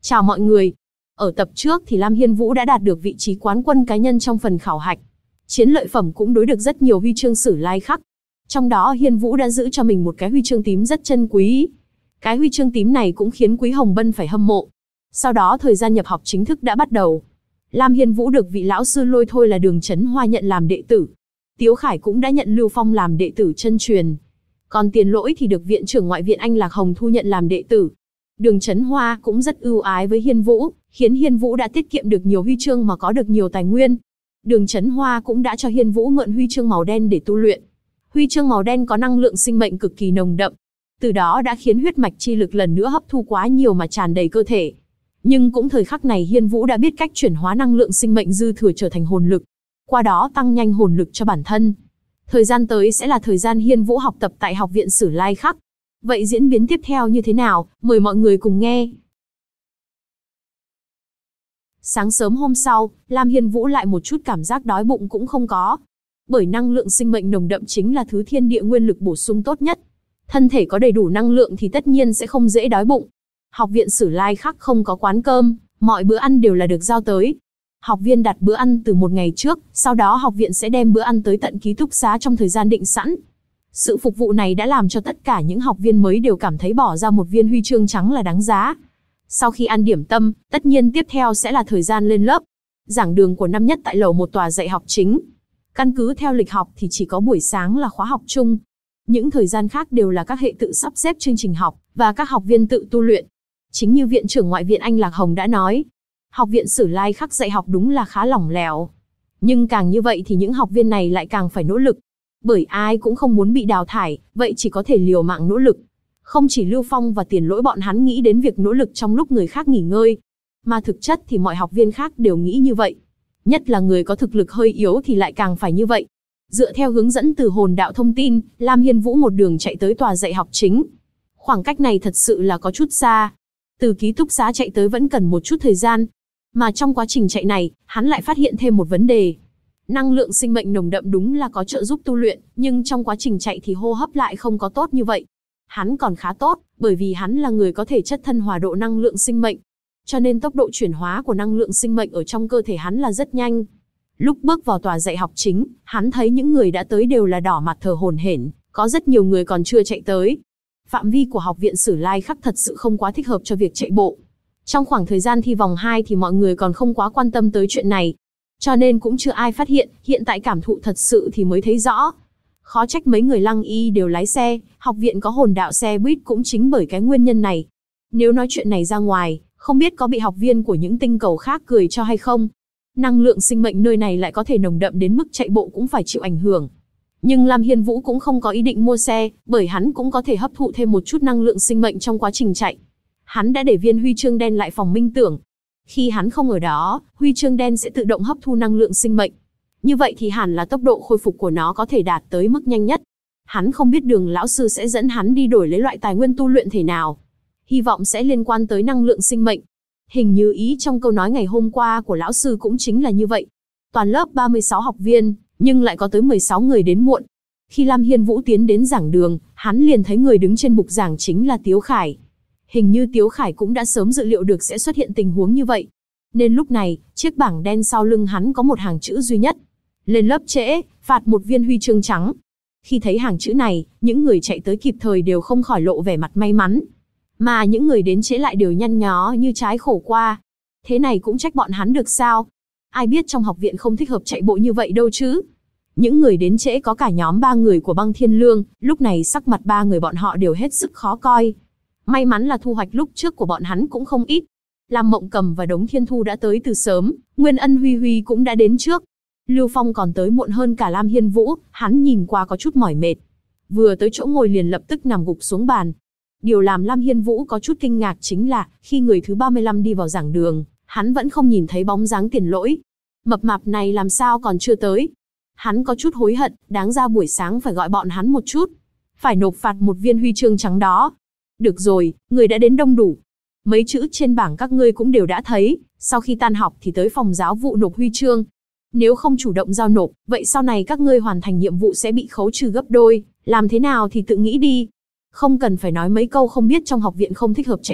Chào mọi người. Ở tập trước thì Lam Hiên Vũ đã đạt được vị trí quán quân cá nhân trong phần khảo hạch. Chiến lợi phẩm cũng đối được rất nhiều huy chương sử lai khắc. Trong đó Hiên Vũ đã giữ cho mình một cái huy chương tím rất chân quý. Cái huy chương tím này cũng khiến Quý Hồng Bân phải hâm mộ. Sau đó thời gian nhập học chính thức đã bắt đầu. Lam Hiên Vũ được vị lão sư lôi thôi là Đường Chấn Hoa nhận làm đệ tử. Tiếu Khải cũng đã nhận Lưu Phong làm đệ tử chân truyền. Còn Tiền Lỗi thì được viện trưởng ngoại viện Anh Lạc Hồng thu nhận làm đệ tử. Đường Chấn Hoa cũng rất ưu ái với Hiên Vũ, khiến Hiên Vũ đã tiết kiệm được nhiều huy chương mà có được nhiều tài nguyên. Đường Chấn Hoa cũng đã cho Hiên Vũ mượn huy chương màu đen để tu luyện. Huy chương màu đen có năng lượng sinh mệnh cực kỳ nồng đậm. Từ đó đã khiến huyết mạch chi lực lần nữa hấp thu quá nhiều mà tràn đầy cơ thể. Nhưng cũng thời khắc này Hiên Vũ đã biết cách chuyển hóa năng lượng sinh mệnh dư thừa trở thành hồn lực. Qua đó tăng nhanh hồn lực cho bản thân. Thời gian tới sẽ là thời gian Hiên Vũ học tập tại Học viện Sử Lai Khắc. Vậy diễn biến tiếp theo như thế nào? Mời mọi người cùng nghe. Sáng sớm hôm sau, Lam Hiên Vũ lại một chút cảm giác đói bụng cũng không có. Bởi năng lượng sinh mệnh nồng đậm chính là thứ thiên địa nguyên lực bổ sung tốt nhất. Thân thể có đầy đủ năng lượng thì tất nhiên sẽ không dễ đói bụng. Học viện Sử Lai Khắc không có quán cơm, mọi bữa ăn đều là được giao tới. Học viên đặt bữa ăn từ một ngày trước, sau đó học viện sẽ đem bữa ăn tới tận ký túc xá trong thời gian định sẵn. Sự phục vụ này đã làm cho tất cả những học viên mới đều cảm thấy bỏ ra một viên huy chương trắng là đáng giá. Sau khi ăn điểm tâm, tất nhiên tiếp theo sẽ là thời gian lên lớp. Giảng đường của năm nhất tại lầu một tòa dạy học chính. Căn cứ theo lịch học thì chỉ có buổi sáng là khóa học chung. Những thời gian khác đều là các hệ tự sắp xếp chương trình học, và các học viên tự tu luyện. Chính như viện trưởng ngoại viện Anh Lạc Hồng đã nói, Học viện Sử Lai Khắc dạy học đúng là khá lỏng lẻo. Nhưng càng như vậy thì những học viên này lại càng phải nỗ lực. Bởi ai cũng không muốn bị đào thải, vậy chỉ có thể liều mạng nỗ lực. Không chỉ Lưu Phong và Tiền Lỗi bọn hắn nghĩ đến việc nỗ lực trong lúc người khác nghỉ ngơi. Mà thực chất thì mọi học viên khác đều nghĩ như vậy. Nhất là người có thực lực hơi yếu thì lại càng phải như vậy. Dựa theo hướng dẫn từ hồn đạo thông tin, Lam Hiên Vũ một đường chạy tới tòa dạy học chính. Khoảng cách này thật sự là có chút xa. Từ ký túc xá chạy tới vẫn cần một chút thời gian. Mà trong quá trình chạy này, hắn lại phát hiện thêm một vấn đề. Năng lượng sinh mệnh nồng đậm đúng là có trợ giúp tu luyện, nhưng trong quá trình chạy thì hô hấp lại không có tốt như vậy. Hắn còn khá tốt, bởi vì hắn là người có thể chất thân hòa độ năng lượng sinh mệnh. Cho nên tốc độ chuyển hóa của năng lượng sinh mệnh ở trong cơ thể hắn là rất nhanh. Lúc bước vào tòa dạy học chính, hắn thấy những người đã tới đều là đỏ mặt thờ hổn hển, có rất nhiều người còn chưa chạy tới. Phạm vi của Học viện Sử Lai Khắc thật sự không quá thích hợp cho việc chạy bộ. Trong khoảng thời gian thi vòng 2 thì mọi người còn không quá quan tâm tới chuyện này. Cho nên cũng chưa ai phát hiện, hiện tại cảm thụ thật sự thì mới thấy rõ. Khó trách mấy người Lăng Y đều lái xe, học viện có hồn đạo xe buýt cũng chính bởi cái nguyên nhân này. Nếu nói chuyện này ra ngoài, không biết có bị học viên của những tinh cầu khác cười cho hay không. Năng lượng sinh mệnh nơi này lại có thể nồng đậm đến mức chạy bộ cũng phải chịu ảnh hưởng. Nhưng Lam Hiên Vũ cũng không có ý định mua xe, bởi hắn cũng có thể hấp thụ thêm một chút năng lượng sinh mệnh trong quá trình chạy. Hắn đã để viên huy chương đen lại phòng minh tưởng. Khi hắn không ở đó, huy chương đen sẽ tự động hấp thu năng lượng sinh mệnh. Như vậy thì hẳn là tốc độ khôi phục của nó có thể đạt tới mức nhanh nhất. Hắn không biết Đường lão sư sẽ dẫn hắn đi đổi lấy loại tài nguyên tu luyện thể nào. Hy vọng sẽ liên quan tới năng lượng sinh mệnh. Hình như ý trong câu nói ngày hôm qua của lão sư cũng chính là như vậy. Toàn lớp 36 học viên, nhưng lại có tới 16 người đến muộn. Khi Lam Hiên Vũ tiến đến giảng đường, hắn liền thấy người đứng trên bục giảng chính là Tiếu Khải. Hình như Tiếu Khải cũng đã sớm dự liệu được sẽ xuất hiện tình huống như vậy. Nên lúc này, chiếc bảng đen sau lưng hắn có một hàng chữ duy nhất. Lên lớp trễ, phạt một viên huy chương trắng. Khi thấy hàng chữ này, những người chạy tới kịp thời đều không khỏi lộ vẻ mặt may mắn. Mà những người đến trễ lại đều nhăn nhó như trái khổ qua. Thế này cũng trách bọn hắn được sao? Ai biết trong học viện không thích hợp chạy bộ như vậy đâu chứ. Những người đến trễ có cả nhóm 3 người của Băng Thiên Lương, lúc này sắc mặt 3 người bọn họ đều hết sức khó coi. May mắn là thu hoạch lúc trước của bọn hắn cũng không ít. Lam Mộng Cầm và Đống Thiên Thu đã tới từ sớm, Nguyên Ân Huy Huy cũng đã đến trước. Lưu Phong còn tới muộn hơn cả Lam Hiên Vũ, hắn nhìn qua có chút mỏi mệt. Vừa tới chỗ ngồi liền lập tức nằm gục xuống bàn. Điều làm Lam Hiên Vũ có chút kinh ngạc chính là, khi người thứ 35 đi vào giảng đường, hắn vẫn không nhìn thấy bóng dáng Tiền Lỗi. Mập mạp này làm sao còn chưa tới? Hắn có chút hối hận, đáng ra buổi sáng phải gọi bọn hắn một chút. Phải nộp phạt một viên huy chương trắng đó. Được rồi, người đã đến đông đủ. Mấy chữ trên bảng các ngươi cũng đều đã thấy, sau khi tan học thì tới phòng giáo vụ nộp huy chương. Nếu không chủ động giao nộp, vậy sau này các ngươi hoàn thành nhiệm vụ sẽ bị khấu trừ gấp đôi, làm thế nào thì tự nghĩ đi. Không cần phải nói mấy câu không biết trong học viện không thích hợp chạy bộ,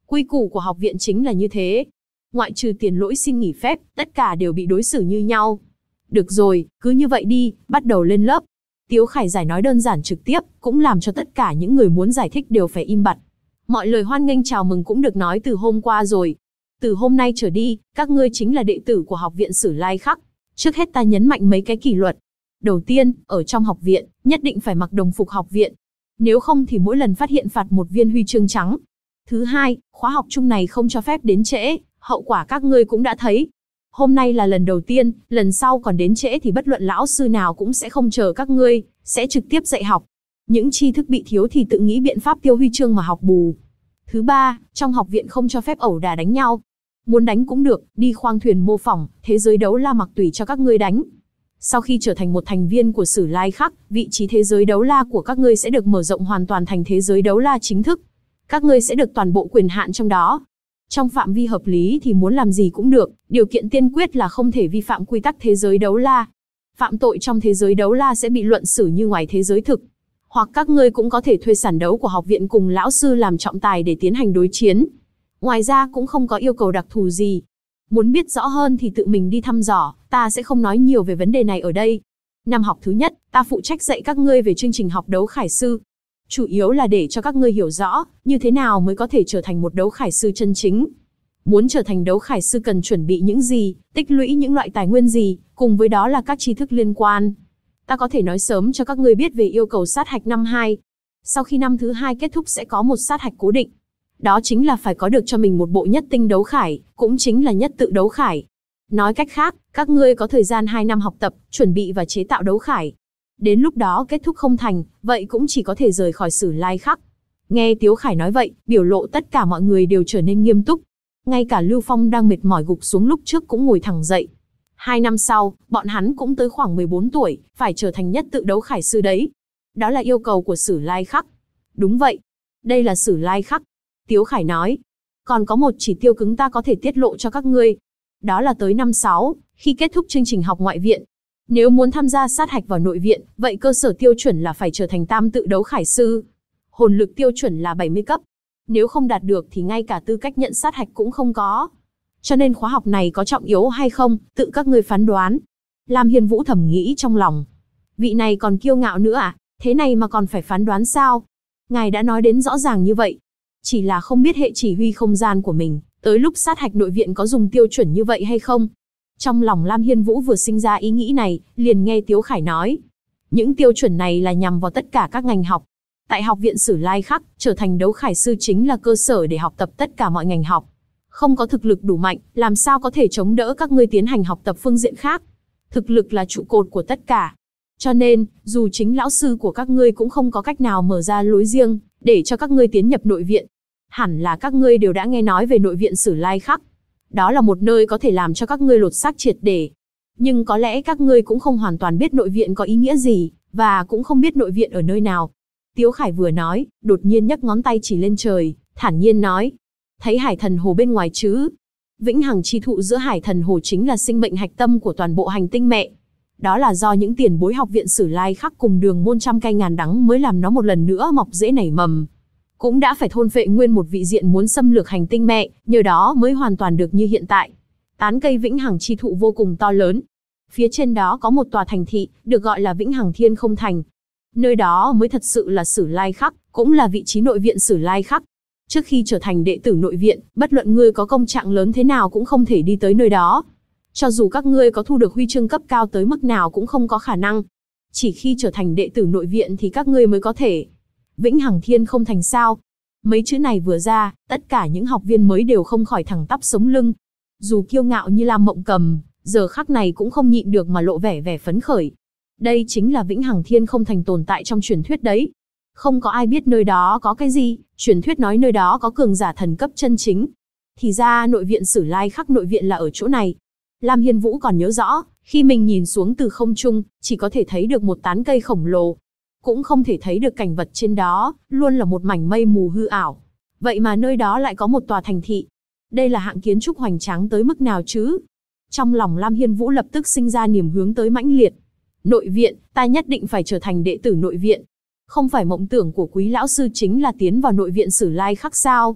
Quy củ của học viện chính là như thế. Ngoại trừ Tiền Lỗi xin nghỉ phép, tất cả đều bị đối xử như nhau. Được rồi, cứ như vậy đi, bắt đầu lên lớp. Tiếu Khải giải nói đơn giản trực tiếp, cũng làm cho tất cả những người muốn giải thích đều phải im bặt. Mọi lời hoan nghênh chào mừng cũng được nói từ hôm qua rồi. Từ hôm nay trở đi, các ngươi chính là đệ tử của học viện Sử Lai Khắc. Trước hết ta nhấn mạnh mấy cái kỷ luật. Đầu tiên, ở trong học viện, nhất định phải mặc đồng phục học viện. Nếu không thì mỗi lần phát hiện phạt một viên huy chương trắng. Thứ hai, khóa học chung này không cho phép đến trễ, hậu quả các ngươi cũng đã thấy. Hôm nay là lần đầu tiên, lần sau còn đến trễ thì bất luận lão sư nào cũng sẽ không chờ các ngươi, sẽ trực tiếp dạy học. Những tri thức bị thiếu thì tự nghĩ biện pháp tiêu huy chương mà học bù. Thứ ba, trong học viện không cho phép ẩu đả đánh nhau. Muốn đánh cũng được, đi khoang thuyền mô phỏng, thế giới đấu la mặc tùy cho các ngươi đánh. Sau khi trở thành một thành viên của Sử Lai Khắc, vị trí thế giới đấu la của các ngươi sẽ được mở rộng hoàn toàn thành thế giới đấu la chính thức. Các ngươi sẽ được toàn bộ quyền hạn trong đó. Trong phạm vi hợp lý thì muốn làm gì cũng được, điều kiện tiên quyết là không thể vi phạm quy tắc thế giới đấu la. Phạm tội trong thế giới đấu la sẽ bị luận xử như ngoài thế giới thực. Hoặc các ngươi cũng có thể thuê sàn đấu của học viện cùng lão sư làm trọng tài để tiến hành đối chiến. Ngoài ra cũng không có yêu cầu đặc thù gì. Muốn biết rõ hơn thì tự mình đi thăm dò, ta sẽ không nói nhiều về vấn đề này ở đây. Năm học thứ nhất, ta phụ trách dạy các ngươi về chương trình học đấu khải sư. Chủ yếu là để cho các ngươi hiểu rõ, như thế nào mới có thể trở thành một đấu khải sư chân chính. Muốn trở thành đấu khải sư cần chuẩn bị những gì, tích lũy những loại tài nguyên gì, cùng với đó là các tri thức liên quan. Ta có thể nói sớm cho các ngươi biết về yêu cầu sát hạch năm 2. Sau khi năm thứ 2 kết thúc sẽ có một sát hạch cố định. Đó chính là phải có được cho mình một bộ nhất tinh đấu khải, cũng chính là nhất tự đấu khải. Nói cách khác, các ngươi có thời gian 2 năm học tập, chuẩn bị và chế tạo đấu khải. Đến lúc đó kết thúc không thành, vậy cũng chỉ có thể rời khỏi Sử Lai Khắc. Nghe Tiếu Khải nói vậy, biểu lộ tất cả mọi người đều trở nên nghiêm túc. Ngay cả Lưu Phong đang mệt mỏi gục xuống lúc trước cũng ngồi thẳng dậy. 2 năm sau, bọn hắn cũng tới khoảng 14 tuổi, phải trở thành nhất tự đấu khải sư đấy. Đó là yêu cầu của Sử Lai Khắc. Đúng vậy. Đây là Sử Lai Khắc. Tiếu Khải nói. Còn có một chỉ tiêu cứng ta có thể tiết lộ cho các ngươi. Đó là tới năm 6, khi kết thúc chương trình học ngoại viện. Nếu muốn tham gia sát hạch vào nội viện, vậy cơ sở tiêu chuẩn là phải trở thành tam tự đấu khải sư. Hồn lực tiêu chuẩn là 70 cấp. Nếu không đạt được thì ngay cả tư cách nhận sát hạch cũng không có. Cho nên khóa học này có trọng yếu hay không, tự các ngươi phán đoán. Lam Hiên Vũ thầm nghĩ trong lòng. Vị này còn kiêu ngạo nữa à, thế này mà còn phải phán đoán sao? Ngài đã nói đến rõ ràng như vậy. Chỉ là không biết hệ chỉ huy không gian của mình, tới lúc sát hạch nội viện có dùng tiêu chuẩn như vậy hay không? Trong lòng Lam Hiên Vũ vừa sinh ra ý nghĩ này, liền nghe Tiếu Khải nói. Những tiêu chuẩn này là nhằm vào tất cả các ngành học. Tại học viện Sử Lai Khắc, trở thành đấu khải sư chính là cơ sở để học tập tất cả mọi ngành học. Không có thực lực đủ mạnh, làm sao có thể chống đỡ các ngươi tiến hành học tập phương diện khác. Thực lực là trụ cột của tất cả. Cho nên, dù chính lão sư của các ngươi cũng không có cách nào mở ra lối riêng, để cho các ngươi tiến nhập nội viện. Hẳn là các ngươi đều đã nghe nói về nội viện Sử Lai Khắc. Đó là một nơi có thể làm cho các ngươi lột xác triệt để. Nhưng có lẽ các ngươi cũng không hoàn toàn biết nội viện có ý nghĩa gì, và cũng không biết nội viện ở nơi nào. Tiếu Khải vừa nói, đột nhiên nhấc ngón tay chỉ lên trời, thản nhiên nói. Thấy Hải Thần Hồ bên ngoài chứ? Vĩnh hằng chi thụ giữa Hải Thần Hồ chính là sinh mệnh hạch tâm của toàn bộ hành tinh mẹ. Đó là do những tiền bối học viện Sử Lai Khắc cùng Đường Môn trăm cây ngàn đắng mới làm nó một lần nữa mọc rễ nảy mầm. Cũng đã phải thôn phệ nguyên một vị diện muốn xâm lược hành tinh mẹ, nhờ đó mới hoàn toàn được như hiện tại. Tán cây Vĩnh hằng chi thụ vô cùng to lớn. Phía trên đó có một tòa thành thị, được gọi là Vĩnh hằng Thiên Không Thành. Nơi đó mới thật sự là Sử Lai Khắc, cũng là vị trí nội viện Sử Lai Khắc. Trước khi trở thành đệ tử nội viện, bất luận ngươi có công trạng lớn thế nào cũng không thể đi tới nơi đó. Cho dù các ngươi có thu được huy chương cấp cao tới mức nào cũng không có khả năng. Chỉ khi trở thành đệ tử nội viện thì các ngươi mới có thể. Vĩnh hằng Thiên Không Thành sao? Mấy chữ này vừa ra, tất cả những học viên mới đều không khỏi thẳng tắp sống lưng. Dù kiêu ngạo như Lam Mộng Cầm, giờ khắc này cũng không nhịn được mà lộ vẻ phấn khởi. Đây chính là Vĩnh hằng Thiên Không Thành tồn tại trong truyền thuyết đấy. Không có ai biết nơi đó có cái gì, truyền thuyết nói nơi đó có cường giả thần cấp chân chính. Thì ra nội viện Sử Lai Khắc nội viện là ở chỗ này. Lam Hiên Vũ còn nhớ rõ, khi mình nhìn xuống từ không trung, chỉ có thể thấy được một tán cây khổng lồ. Cũng không thể thấy được cảnh vật trên đó, luôn là một mảnh mây mù hư ảo. Vậy mà nơi đó lại có một tòa thành thị. Đây là hạng kiến trúc hoành tráng tới mức nào chứ? Trong lòng Lam Hiên Vũ lập tức sinh ra niềm hướng tới mãnh liệt. Nội viện, ta nhất định phải trở thành đệ tử nội viện. Không phải mộng tưởng của quý lão sư chính là tiến vào nội viện Sử Lai Khắc sao?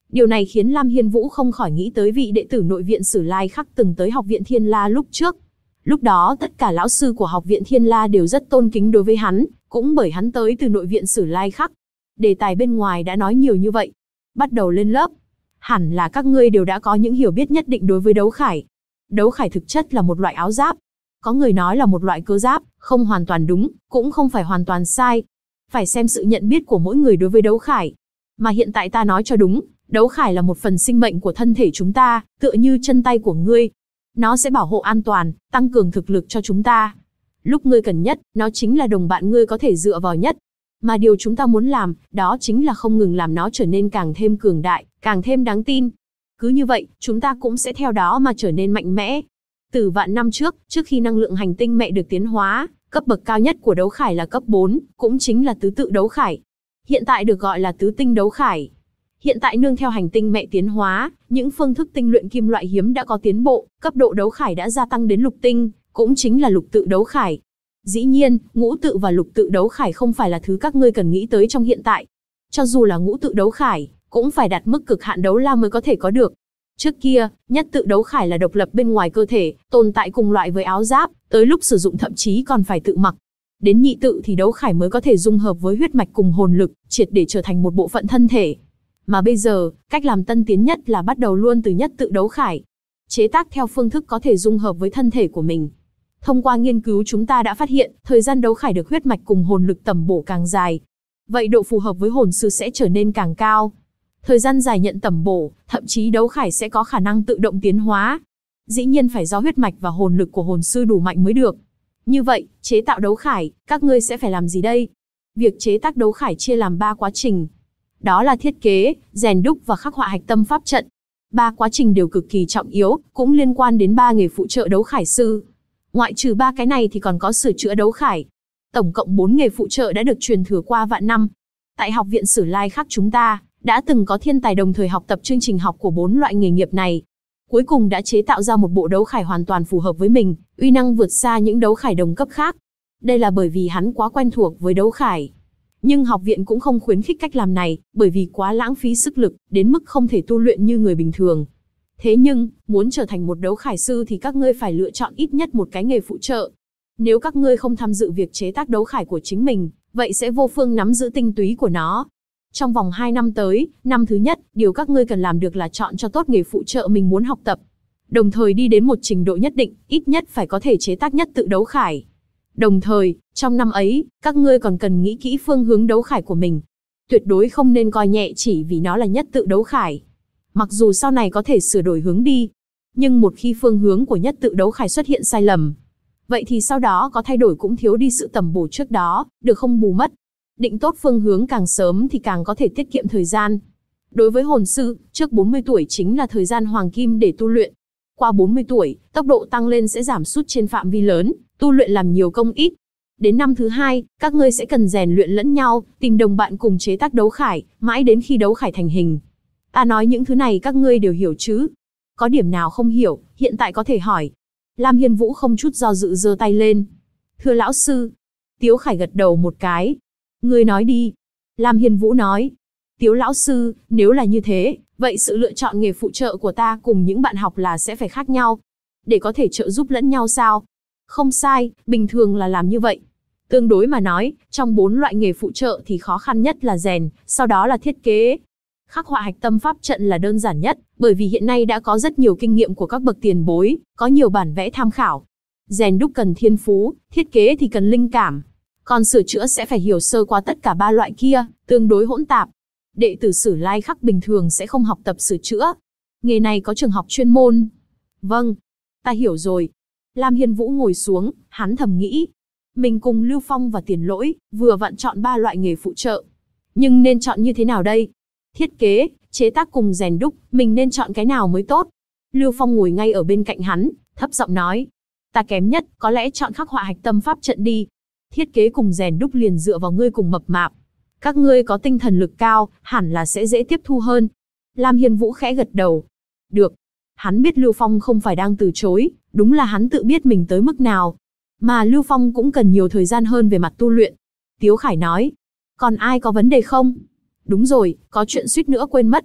Điều này khiến Lam Hiên Vũ không khỏi nghĩ tới vị đệ tử nội viện Sử Lai Khắc từng tới học viện Thiên La lúc trước. Lúc đó tất cả lão sư của học viện Thiên La đều rất tôn kính đối với hắn, cũng bởi hắn tới từ nội viện Sử Lai Khắc. Đề tài bên ngoài đã nói nhiều như vậy. Bắt đầu lên lớp. Hẳn là các ngươi đều đã có những hiểu biết nhất định đối với đấu khải. Đấu khải thực chất là một loại áo giáp. Có người nói là một loại cơ giáp, không hoàn toàn đúng, cũng không phải hoàn toàn sai. Phải xem sự nhận biết của mỗi người đối với đấu khải. Mà hiện tại ta nói cho đúng, đấu khải là một phần sinh mệnh của thân thể chúng ta, tựa như chân tay của ngươi. Nó sẽ bảo hộ an toàn, tăng cường thực lực cho chúng ta. Lúc ngươi cần nhất, nó chính là đồng bạn ngươi có thể dựa vào nhất. Mà điều chúng ta muốn làm, đó chính là không ngừng làm nó trở nên càng thêm cường đại, càng thêm đáng tin. Cứ như vậy, chúng ta cũng sẽ theo đó mà trở nên mạnh mẽ. Từ vạn năm trước khi năng lượng hành tinh mẹ được tiến hóa, cấp bậc cao nhất của đấu khải là cấp 4, cũng chính là tứ tự đấu khải. Hiện tại được gọi là tứ tinh đấu khải. Hiện tại nương theo hành tinh mẹ tiến hóa, những phương thức tinh luyện kim loại hiếm đã có tiến bộ, cấp độ đấu khải đã gia tăng đến lục tinh, cũng chính là lục tự đấu khải. Dĩ nhiên, ngũ tự và lục tự đấu khải không phải là thứ các ngươi cần nghĩ tới trong hiện tại. Cho dù là ngũ tự đấu khải, cũng phải đạt mức cực hạn đấu la mới có thể có được. Trước kia, nhất tự đấu khải là độc lập bên ngoài cơ thể, tồn tại cùng loại với áo giáp, tới lúc sử dụng thậm chí còn phải tự mặc. Đến nhị tự thì đấu khải mới có thể dung hợp với huyết mạch cùng hồn lực, triệt để trở thành một bộ phận thân thể. Mà bây giờ, cách làm tân tiến nhất là bắt đầu luôn từ nhất tự đấu khải. Chế tác theo phương thức có thể dung hợp với thân thể của mình. Thông qua nghiên cứu chúng ta đã phát hiện, thời gian đấu khải được huyết mạch cùng hồn lực tẩm bổ càng dài. Vậy độ phù hợp với hồn sư sẽ trở nên càng cao. Thời gian dài nhận tẩm bổ, thậm chí đấu khải sẽ có khả năng tự động tiến hóa. Dĩ nhiên phải do huyết mạch và hồn lực của hồn sư đủ mạnh mới được. Như vậy, chế tạo đấu khải, các ngươi sẽ phải làm gì đây? Việc chế tác đấu khải chia làm 3 quá trình. Đó là thiết kế, rèn đúc và khắc họa hạch tâm pháp trận. 3 quá trình đều cực kỳ trọng yếu, cũng liên quan đến 3 nghề phụ trợ đấu khải sư. Ngoại trừ 3 cái này thì còn có sửa chữa đấu khải. Tổng cộng 4 nghề phụ trợ đã được truyền thừa qua vạn năm. Tại học viện Sử Lai Khắc chúng ta, đã từng có thiên tài đồng thời học tập chương trình học của 4 loại nghề nghiệp này. Cuối cùng đã chế tạo ra một bộ đấu khải hoàn toàn phù hợp với mình, uy năng vượt xa những đấu khải đồng cấp khác. Đây là bởi vì hắn quá quen thuộc với đấu khải. Nhưng học viện cũng không khuyến khích cách làm này, bởi vì quá lãng phí sức lực, đến mức không thể tu luyện như người bình thường. Thế nhưng, muốn trở thành một đấu khải sư thì các ngươi phải lựa chọn ít nhất một cái nghề phụ trợ. Nếu các ngươi không tham dự việc chế tác đấu khải của chính mình, vậy sẽ vô phương nắm giữ tinh túy của nó. Trong vòng 2 năm tới, năm thứ nhất, điều các ngươi cần làm được là chọn cho tốt nghề phụ trợ mình muốn học tập. Đồng thời đi đến một trình độ nhất định, ít nhất phải có thể chế tác nhất tự đấu khải. Đồng thời, trong năm ấy, các ngươi còn cần nghĩ kỹ phương hướng đấu khải của mình. Tuyệt đối không nên coi nhẹ chỉ vì nó là nhất tự đấu khải. Mặc dù sau này có thể sửa đổi hướng đi, nhưng một khi phương hướng của nhất tự đấu khải xuất hiện sai lầm, vậy thì sau đó có thay đổi cũng thiếu đi sự tẩm bổ trước đó, được không bù mất. Định tốt phương hướng càng sớm thì càng có thể tiết kiệm thời gian. Đối với hồn sư, trước 40 tuổi chính là thời gian hoàng kim để tu luyện. Qua 40 tuổi, tốc độ tăng lên sẽ giảm sút trên phạm vi lớn, tu luyện làm nhiều công ít. Đến năm thứ 2, các ngươi sẽ cần rèn luyện lẫn nhau, tìm đồng bạn cùng chế tác đấu khải, mãi đến khi đấu khải thành hình. Ta nói những thứ này các ngươi đều hiểu chứ? Có điểm nào không hiểu, hiện tại có thể hỏi. Lam Hiên Vũ không chút do dự giơ tay lên. Thưa lão sư. Tiếu Khải gật đầu một cái. Ngươi nói đi. Lam Hiên Vũ nói. Tiếu lão sư, nếu là như thế, vậy sự lựa chọn nghề phụ trợ của ta cùng những bạn học là sẽ phải khác nhau. Để có thể trợ giúp lẫn nhau sao? Không sai, bình thường là làm như vậy. Tương đối mà nói, trong 4 loại nghề phụ trợ thì khó khăn nhất là rèn, sau đó là thiết kế. Khắc họa hạch tâm pháp trận là đơn giản nhất, bởi vì hiện nay đã có rất nhiều kinh nghiệm của các bậc tiền bối, có nhiều bản vẽ tham khảo. Rèn đúc cần thiên phú, thiết kế thì cần linh cảm. Còn sửa chữa sẽ phải hiểu sơ qua tất cả 3 loại kia, tương đối hỗn tạp. Đệ tử Sử Lai Khắc bình thường sẽ không học tập sửa chữa. Nghề này có trường học chuyên môn. Vâng, ta hiểu rồi. Lam Hiên Vũ ngồi xuống, hắn thầm nghĩ. Mình cùng Lưu Phong và Tiền Lỗi, vừa vặn chọn 3 loại nghề phụ trợ. Nhưng nên chọn như thế nào đây? Thiết kế, chế tác cùng rèn đúc, mình nên chọn cái nào mới tốt? Lưu Phong ngồi ngay ở bên cạnh hắn, thấp giọng nói. Ta kém nhất, có lẽ chọn khắc họa hạch tâm pháp trận đi. Thiết kế cùng rèn đúc liền dựa vào ngươi cùng mập mạp. Các ngươi có tinh thần lực cao, hẳn là sẽ dễ tiếp thu hơn. Lam Hiên Vũ khẽ gật đầu. Được. Hắn biết Lưu Phong không phải đang từ chối, đúng là hắn tự biết mình tới mức nào. Mà Lưu Phong cũng cần nhiều thời gian hơn về mặt tu luyện. Tiếu Khải nói. Còn ai có vấn đề không? Đúng rồi, có chuyện suýt nữa quên mất.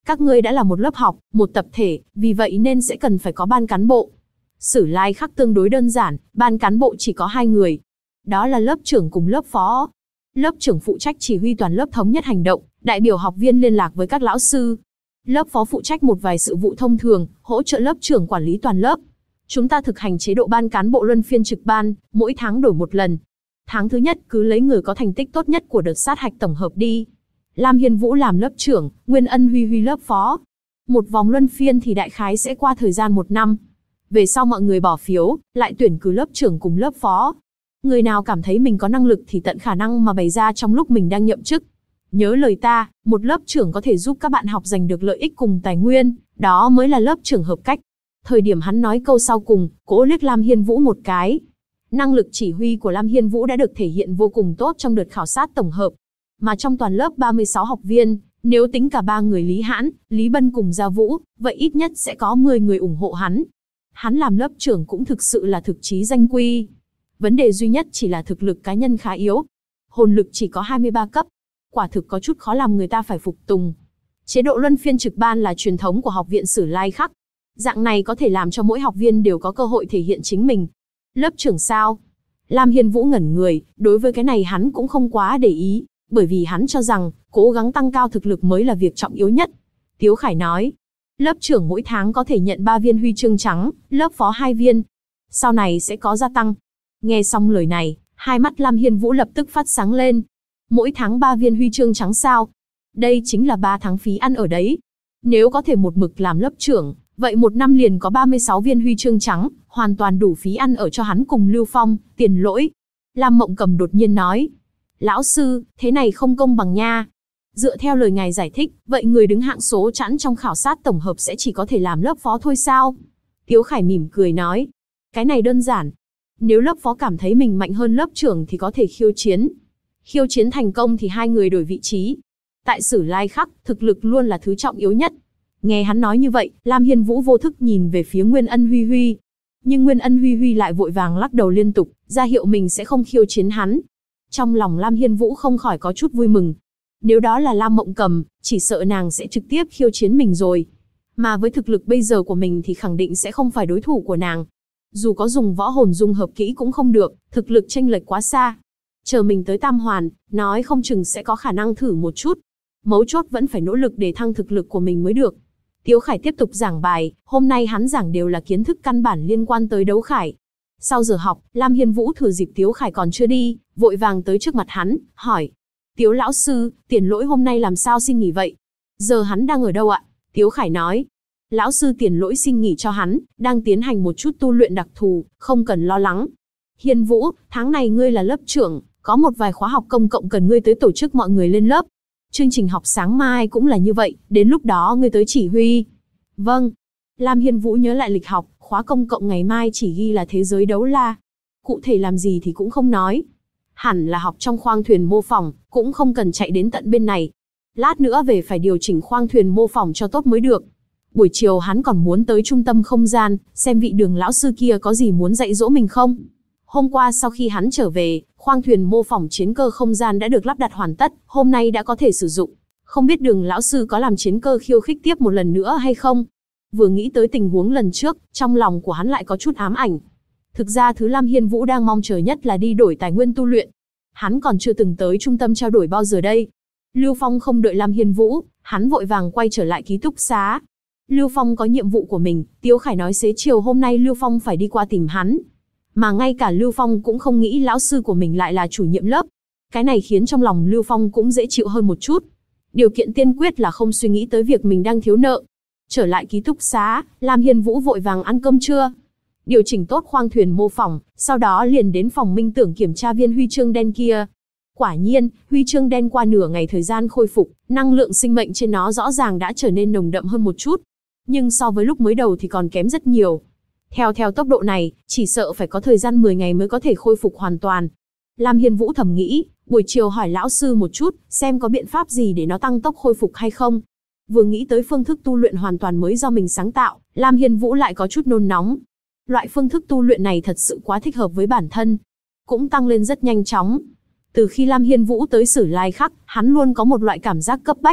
Các ngươi đã là một lớp học, một tập thể, vì vậy nên sẽ cần phải có ban cán bộ. Sử Lai Khắc tương đối đơn giản, ban cán bộ chỉ có 2 người. Đó là lớp trưởng cùng lớp phó. Lớp trưởng phụ trách chỉ huy toàn lớp thống nhất hành động, đại biểu học viên liên lạc với các lão sư. Lớp phó phụ trách một vài sự vụ thông thường, hỗ trợ lớp trưởng quản lý toàn lớp. Chúng ta thực hành chế độ ban cán bộ luân phiên trực ban, mỗi tháng đổi một lần. Tháng thứ nhất cứ lấy người có thành tích tốt nhất của đợt sát hạch tổng hợp đi. Lam Hiên Vũ làm lớp trưởng, Nguyên Ân Huy Huy lớp phó. Một vòng luân phiên thì đại khái sẽ qua thời gian 1 năm. Về sau mọi người bỏ phiếu, lại tuyển cử lớp trưởng cùng lớp phó. Người nào cảm thấy mình có năng lực thì tận khả năng mà bày ra trong lúc mình đang nhậm chức. Nhớ lời ta, một lớp trưởng có thể giúp các bạn học giành được lợi ích cùng tài nguyên, đó mới là lớp trưởng hợp cách. Thời điểm hắn nói câu sau cùng, Cố liếc Lam Hiên Vũ một cái. Năng lực chỉ huy của Lam Hiên Vũ đã được thể hiện vô cùng tốt trong đợt khảo sát tổng hợp. Mà trong toàn lớp 36 học viên, nếu tính cả 3 người Lý Hãn, Lý Bân cùng Gia Vũ, vậy ít nhất sẽ có 10 người ủng hộ hắn. Hắn làm lớp trưởng cũng thực sự là thực chí danh quy. Vấn đề duy nhất chỉ là thực lực cá nhân khá yếu. Hồn lực chỉ có 23 cấp. Quả thực có chút khó làm người ta phải phục tùng. Chế độ luân phiên trực ban là truyền thống của học viện Sử Lai Khắc. Dạng này có thể làm cho mỗi học viên đều có cơ hội thể hiện chính mình. Lớp trưởng sao? Lam Hiên Vũ ngẩn người, đối với cái này hắn cũng không quá để ý, bởi vì hắn cho rằng, cố gắng tăng cao thực lực mới là việc trọng yếu nhất. Tiếu Khải nói, lớp trưởng mỗi tháng có thể nhận 3 viên huy chương trắng, lớp phó 2 viên. Sau này sẽ có gia tăng. Nghe xong lời này, hai mắt Lam Hiên Vũ lập tức phát sáng lên. Mỗi tháng 3 viên huy chương trắng sao? Đây chính là 3 tháng phí ăn ở đấy. Nếu có thể một mực làm lớp trưởng, vậy 1 năm liền có 36 viên huy chương trắng, hoàn toàn đủ phí ăn ở cho hắn cùng Lưu Phong, Tiền Lỗi. Lam Mộng Cầm đột nhiên nói, lão sư, thế này không công bằng nha. Dựa theo lời ngài giải thích, vậy người đứng hạng số chẵn trong khảo sát tổng hợp sẽ chỉ có thể làm lớp phó thôi sao? Tiếu Khải mỉm cười nói, cái này đơn giản. Nếu lớp phó cảm thấy mình mạnh hơn lớp trưởng thì có thể khiêu chiến. Khiêu chiến thành công thì 2 người đổi vị trí. Tại Sử Lai Khắc, thực lực luôn là thứ trọng yếu nhất. Nghe hắn nói như vậy, Lam Hiên Vũ vô thức nhìn về phía Nguyên Ân Huy Huy. Nhưng Nguyên Ân Huy Huy lại vội vàng lắc đầu liên tục, ra hiệu mình sẽ không khiêu chiến hắn. Trong lòng Lam Hiên Vũ không khỏi có chút vui mừng. Nếu đó là Lam Mộng Cầm, chỉ sợ nàng sẽ trực tiếp khiêu chiến mình rồi. Mà với thực lực bây giờ của mình thì khẳng định sẽ không phải đối thủ của nàng. Dù có dùng võ hồn dung hợp kỹ cũng không được, thực lực chênh lệch quá xa. Chờ mình tới Tam Hoàn, nói không chừng sẽ có khả năng thử một chút. Mấu chốt vẫn phải nỗ lực để thăng thực lực của mình mới được. Tiếu Khải tiếp tục giảng bài, hôm nay hắn giảng đều là kiến thức căn bản liên quan tới đấu khải. Sau giờ học, Lam Hiên Vũ thừa dịp Tiếu Khải còn chưa đi, vội vàng tới trước mặt hắn, hỏi. Tiếu lão sư, Tiền Lỗi hôm nay làm sao xin nghỉ vậy? Giờ hắn đang ở đâu ạ? Tiếu Khải nói. Lão sư Tiền Lỗi xin nghỉ cho hắn, đang tiến hành một chút tu luyện đặc thù, không cần lo lắng. Hiên Vũ, tháng này ngươi là lớp trưởng, có một vài khóa học công cộng cần ngươi tới tổ chức mọi người lên lớp. Chương trình học sáng mai cũng là như vậy, đến lúc đó ngươi tới chỉ huy. Vâng. Lam Hiên Vũ nhớ lại lịch học, khóa công cộng ngày mai chỉ ghi là thế giới đấu la. Cụ thể làm gì thì cũng không nói. Hẳn là học trong khoang thuyền mô phỏng, cũng không cần chạy đến tận bên này. Lát nữa về phải điều chỉnh khoang thuyền mô phỏng cho tốt mới được. Buổi chiều hắn còn muốn tới trung tâm không gian, xem vị Đường lão sư kia có gì muốn dạy dỗ mình không. Hôm qua sau khi hắn trở về, khoang thuyền mô phỏng chiến cơ không gian đã được lắp đặt hoàn tất, hôm nay đã có thể sử dụng. Không biết Đường lão sư có làm chiến cơ khiêu khích tiếp một lần nữa hay không? Vừa nghĩ tới tình huống lần trước, trong lòng của hắn lại có chút ám ảnh. Thực ra thứ Lam Hiên Vũ đang mong chờ nhất là đi đổi tài nguyên tu luyện. Hắn còn chưa từng tới trung tâm trao đổi bao giờ đây. Lưu Phong không đợi Lam Hiên Vũ, hắn vội vàng quay trở lại ký túc xá. Lưu Phong có nhiệm vụ của mình, Tiếu Khải nói xế chiều hôm nay Lưu Phong phải đi qua tìm hắn. Mà ngay cả Lưu Phong cũng không nghĩ lão sư của mình lại là chủ nhiệm lớp. Cái này khiến trong lòng Lưu Phong cũng dễ chịu hơn một chút. Điều kiện tiên quyết là không suy nghĩ tới việc mình đang thiếu nợ. Trở lại ký túc xá, Lam Hiên Vũ vội vàng ăn cơm trưa. Điều chỉnh tốt khoang thuyền mô phỏng, sau đó liền đến phòng minh tưởng kiểm tra viên huy chương đen kia. Quả nhiên, huy chương đen qua nửa ngày thời gian khôi phục, năng lượng sinh mệnh trên nó rõ ràng đã trở nên nồng đậm hơn một chút. Nhưng so với lúc mới đầu thì còn kém rất nhiều. Theo tốc độ này, chỉ sợ phải có thời gian 10 ngày mới có thể khôi phục hoàn toàn. Lam Hiên Vũ thầm nghĩ, buổi chiều hỏi lão sư một chút, xem có biện pháp gì để nó tăng tốc khôi phục hay không. Vừa nghĩ tới phương thức tu luyện hoàn toàn mới do mình sáng tạo, Lam Hiên Vũ lại có chút nôn nóng. Loại phương thức tu luyện này thật sự quá thích hợp với bản thân. Cũng tăng lên rất nhanh chóng. Từ khi Lam Hiên Vũ tới Sử Lai Khắc, hắn luôn có một loại cảm giác cấp bách.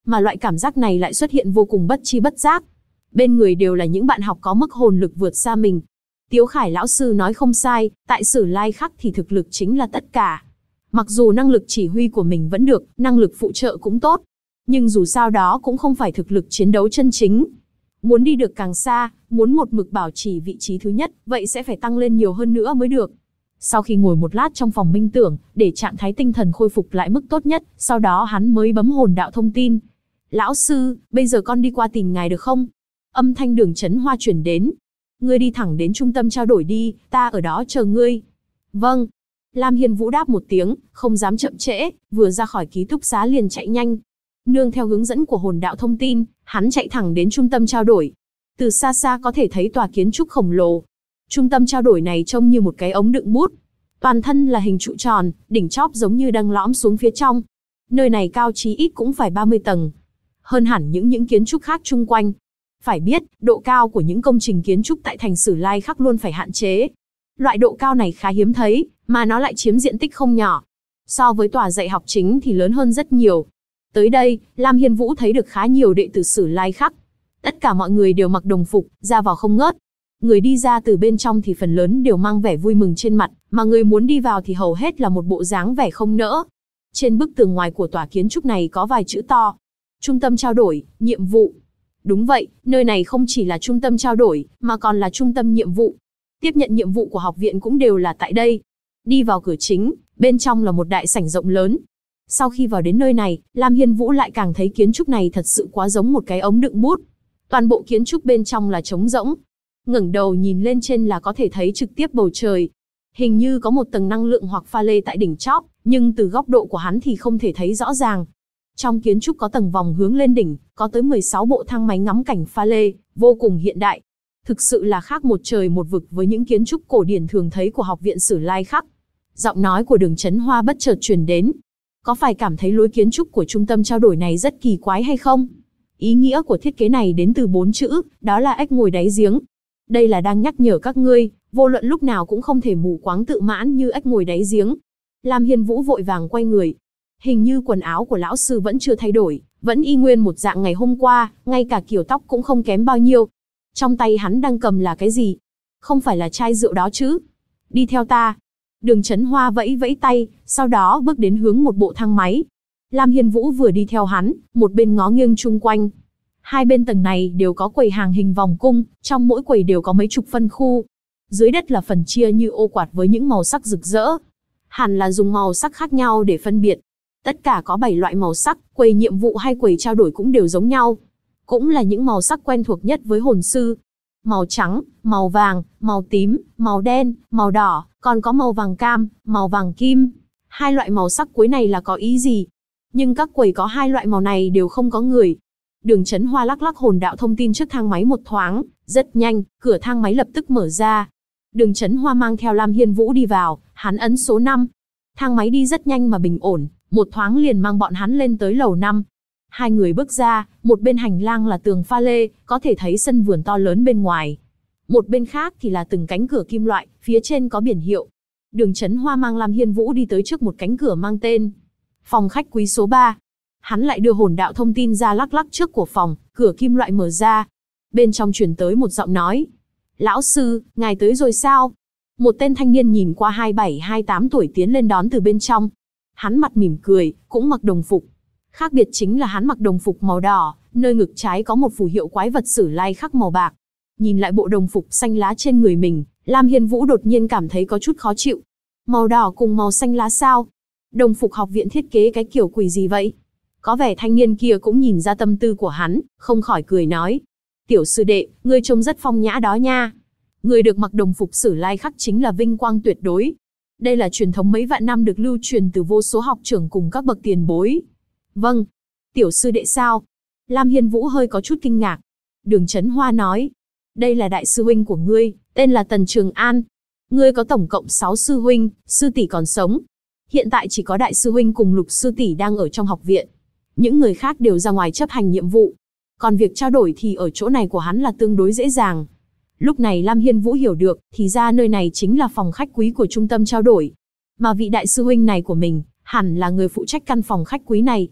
Mà loại cảm giác này lại xuất hiện vô cùng bất chi bất giác. Bên người đều là những bạn học có mức hồn lực vượt xa mình. Tiếu Khải lão sư nói không sai, tại Sử Lai Khắc thì thực lực chính là tất cả. Mặc dù năng lực chỉ huy của mình vẫn được, năng lực phụ trợ cũng tốt, nhưng dù sao đó cũng không phải thực lực chiến đấu chân chính. Muốn đi được càng xa, muốn một mực bảo trì vị trí thứ nhất, vậy sẽ phải tăng lên nhiều hơn nữa mới được. Sau khi ngồi một lát trong phòng minh tưởng, để trạng thái tinh thần khôi phục lại mức tốt nhất, sau đó hắn mới bấm hồn đạo thông tin. Lão sư, bây giờ con đi qua tìm ngài được không? Âm thanh Đường Chấn Hoa chuyển đến. Ngươi đi thẳng đến trung tâm trao đổi đi, ta ở đó chờ ngươi. Vâng. Lam Hiên Vũ đáp một tiếng, không dám chậm trễ, vừa ra khỏi ký túc xá liền chạy nhanh. Nương theo hướng dẫn của hồn đạo thông tin, hắn chạy thẳng đến trung tâm trao đổi. Từ xa xa có thể thấy tòa kiến trúc khổng lồ. Trung tâm trao đổi này trông như một cái ống đựng bút. Toàn thân là hình trụ tròn, đỉnh chóp giống như đang lõm xuống phía trong. Nơi này cao chí ít cũng phải 30 tầng. Hơn hẳn những kiến trúc khác chung quanh. Phải biết, độ cao của những công trình kiến trúc tại thành Sử Lai Khắc luôn phải hạn chế. Loại độ cao này khá hiếm thấy, mà nó lại chiếm diện tích không nhỏ. So với tòa dạy học chính thì lớn hơn rất nhiều. Tới đây, Lam Hiên Vũ thấy được khá nhiều đệ tử Sử Lai Khắc. Tất cả mọi người đều mặc đồng phục, ra vào không ngớt. Người đi ra từ bên trong thì phần lớn đều mang vẻ vui mừng trên mặt, mà người muốn đi vào thì hầu hết là một bộ dáng vẻ không nỡ. Trên bức tường ngoài của tòa kiến trúc này có vài chữ to. Trung tâm trao đổi, nhiệm vụ. Đúng vậy, nơi này không chỉ là trung tâm trao đổi, mà còn là trung tâm nhiệm vụ. Tiếp nhận nhiệm vụ của học viện cũng đều là tại đây. Đi vào cửa chính, bên trong là một đại sảnh rộng lớn. Sau khi vào đến nơi này, Lam Hiên Vũ lại càng thấy kiến trúc này thật sự quá giống một cái ống đựng bút. Toàn bộ kiến trúc bên trong là trống rỗng. Ngẩng đầu nhìn lên trên là có thể thấy trực tiếp bầu trời. Hình như có một tầng năng lượng hoặc pha lê tại đỉnh chóp, nhưng từ góc độ của hắn thì không thể thấy rõ ràng. Trong kiến trúc có tầng vòng hướng lên đỉnh, có tới 16 bộ thang máy ngắm cảnh pha lê, vô cùng hiện đại. Thực sự là khác một trời một vực với những kiến trúc cổ điển thường thấy của học viện Sử Lai Khắc. Giọng nói của Đường Chấn Hoa bất chợt truyền đến. Có phải cảm thấy lối kiến trúc của trung tâm trao đổi này rất kỳ quái hay không? Ý nghĩa của thiết kế này đến từ 4 chữ, đó là ếch ngồi đáy giếng. Đây là đang nhắc nhở các ngươi, vô luận lúc nào cũng không thể mù quáng tự mãn như ếch ngồi đáy giếng. Lam Hiên Vũ vội vàng quay người. Hình như quần áo của lão sư vẫn chưa thay đổi, vẫn y nguyên một dạng ngày hôm qua, ngay cả kiểu tóc cũng không kém bao nhiêu. Trong tay hắn đang cầm là cái gì? Không phải là chai rượu đó chứ? Đi theo ta. Đường Chấn Hoa vẫy vẫy tay, sau đó bước đến hướng một bộ thang máy. Lam Hiên Vũ vừa đi theo hắn, một bên ngó nghiêng chung quanh. Hai bên tầng này đều có quầy hàng hình vòng cung, trong mỗi quầy đều có mấy chục phân khu. Dưới đất là phần chia như ô quạt với những màu sắc rực rỡ. Hẳn là dùng màu sắc khác nhau để phân biệt. Tất cả có 7 loại màu sắc, quầy nhiệm vụ hay quầy trao đổi cũng đều giống nhau. Cũng là những màu sắc quen thuộc nhất với hồn sư. Màu trắng, màu vàng, màu tím, màu đen, màu đỏ, còn có màu vàng cam, màu vàng kim. Hai loại màu sắc cuối này là có ý gì? Nhưng các quầy có hai loại màu này đều không có người. Đường Chấn Hoa lắc lắc hồn đạo thông tin trước thang máy một thoáng, rất nhanh, cửa thang máy lập tức mở ra. Đường Chấn Hoa mang theo Lam Hiên Vũ đi vào, hắn ấn số 5. Thang máy đi rất nhanh mà bình ổn, một thoáng liền mang bọn hắn lên tới lầu 5. Hai người bước ra, một bên hành lang là tường pha lê, có thể thấy sân vườn to lớn bên ngoài. Một bên khác thì là từng cánh cửa kim loại, phía trên có biển hiệu. Đường Chấn Hoa mang Lam Hiên Vũ đi tới trước một cánh cửa mang tên phòng khách quý số 3. Hắn lại đưa hồn đạo thông tin ra lắc lắc trước của phòng, cửa kim loại mở ra. Bên trong truyền tới một giọng nói. Lão sư, ngài tới rồi sao? Một tên thanh niên nhìn qua 27-28 tuổi tiến lên đón từ bên trong. Hắn mặt mỉm cười, cũng mặc đồng phục. Khác biệt chính là hắn mặc đồng phục màu đỏ, nơi ngực trái có một phù hiệu quái vật Sử Lai Khắc màu bạc. Nhìn lại bộ đồng phục xanh lá trên người mình, Lam Hiên Vũ đột nhiên cảm thấy có chút khó chịu. Màu đỏ cùng màu xanh lá sao? Đồng phục học viện thiết kế cái kiểu quỷ gì vậy? Có vẻ thanh niên kia cũng nhìn ra tâm tư của hắn, không khỏi cười nói. Tiểu sư đệ, ngươi trông rất phong nhã đó nha. Người được mặc đồng phục Sử Lai Khắc chính là vinh quang tuyệt đối. Đây là truyền thống mấy vạn năm được lưu truyền từ vô số học trưởng cùng các bậc tiền bối. Vâng. Tiểu sư đệ sao? Lam Hiên Vũ hơi có chút kinh ngạc. Đường Chấn Hoa nói. Đây là đại sư huynh của ngươi, tên là Tần Trường An. Ngươi có tổng cộng 6 sư huynh, sư tỷ còn sống. Hiện tại chỉ có đại sư huynh cùng lục sư tỷ đang ở trong học viện. Những người khác đều ra ngoài chấp hành nhiệm vụ. Còn việc trao đổi thì ở chỗ này của hắn là tương đối dễ dàng. Lúc này Lam Hiên Vũ hiểu được, thì ra nơi này chính là phòng khách quý của trung tâm trao đổi. Mà vị đại sư huynh này của mình, hẳn là người phụ trách căn phòng khách quý này.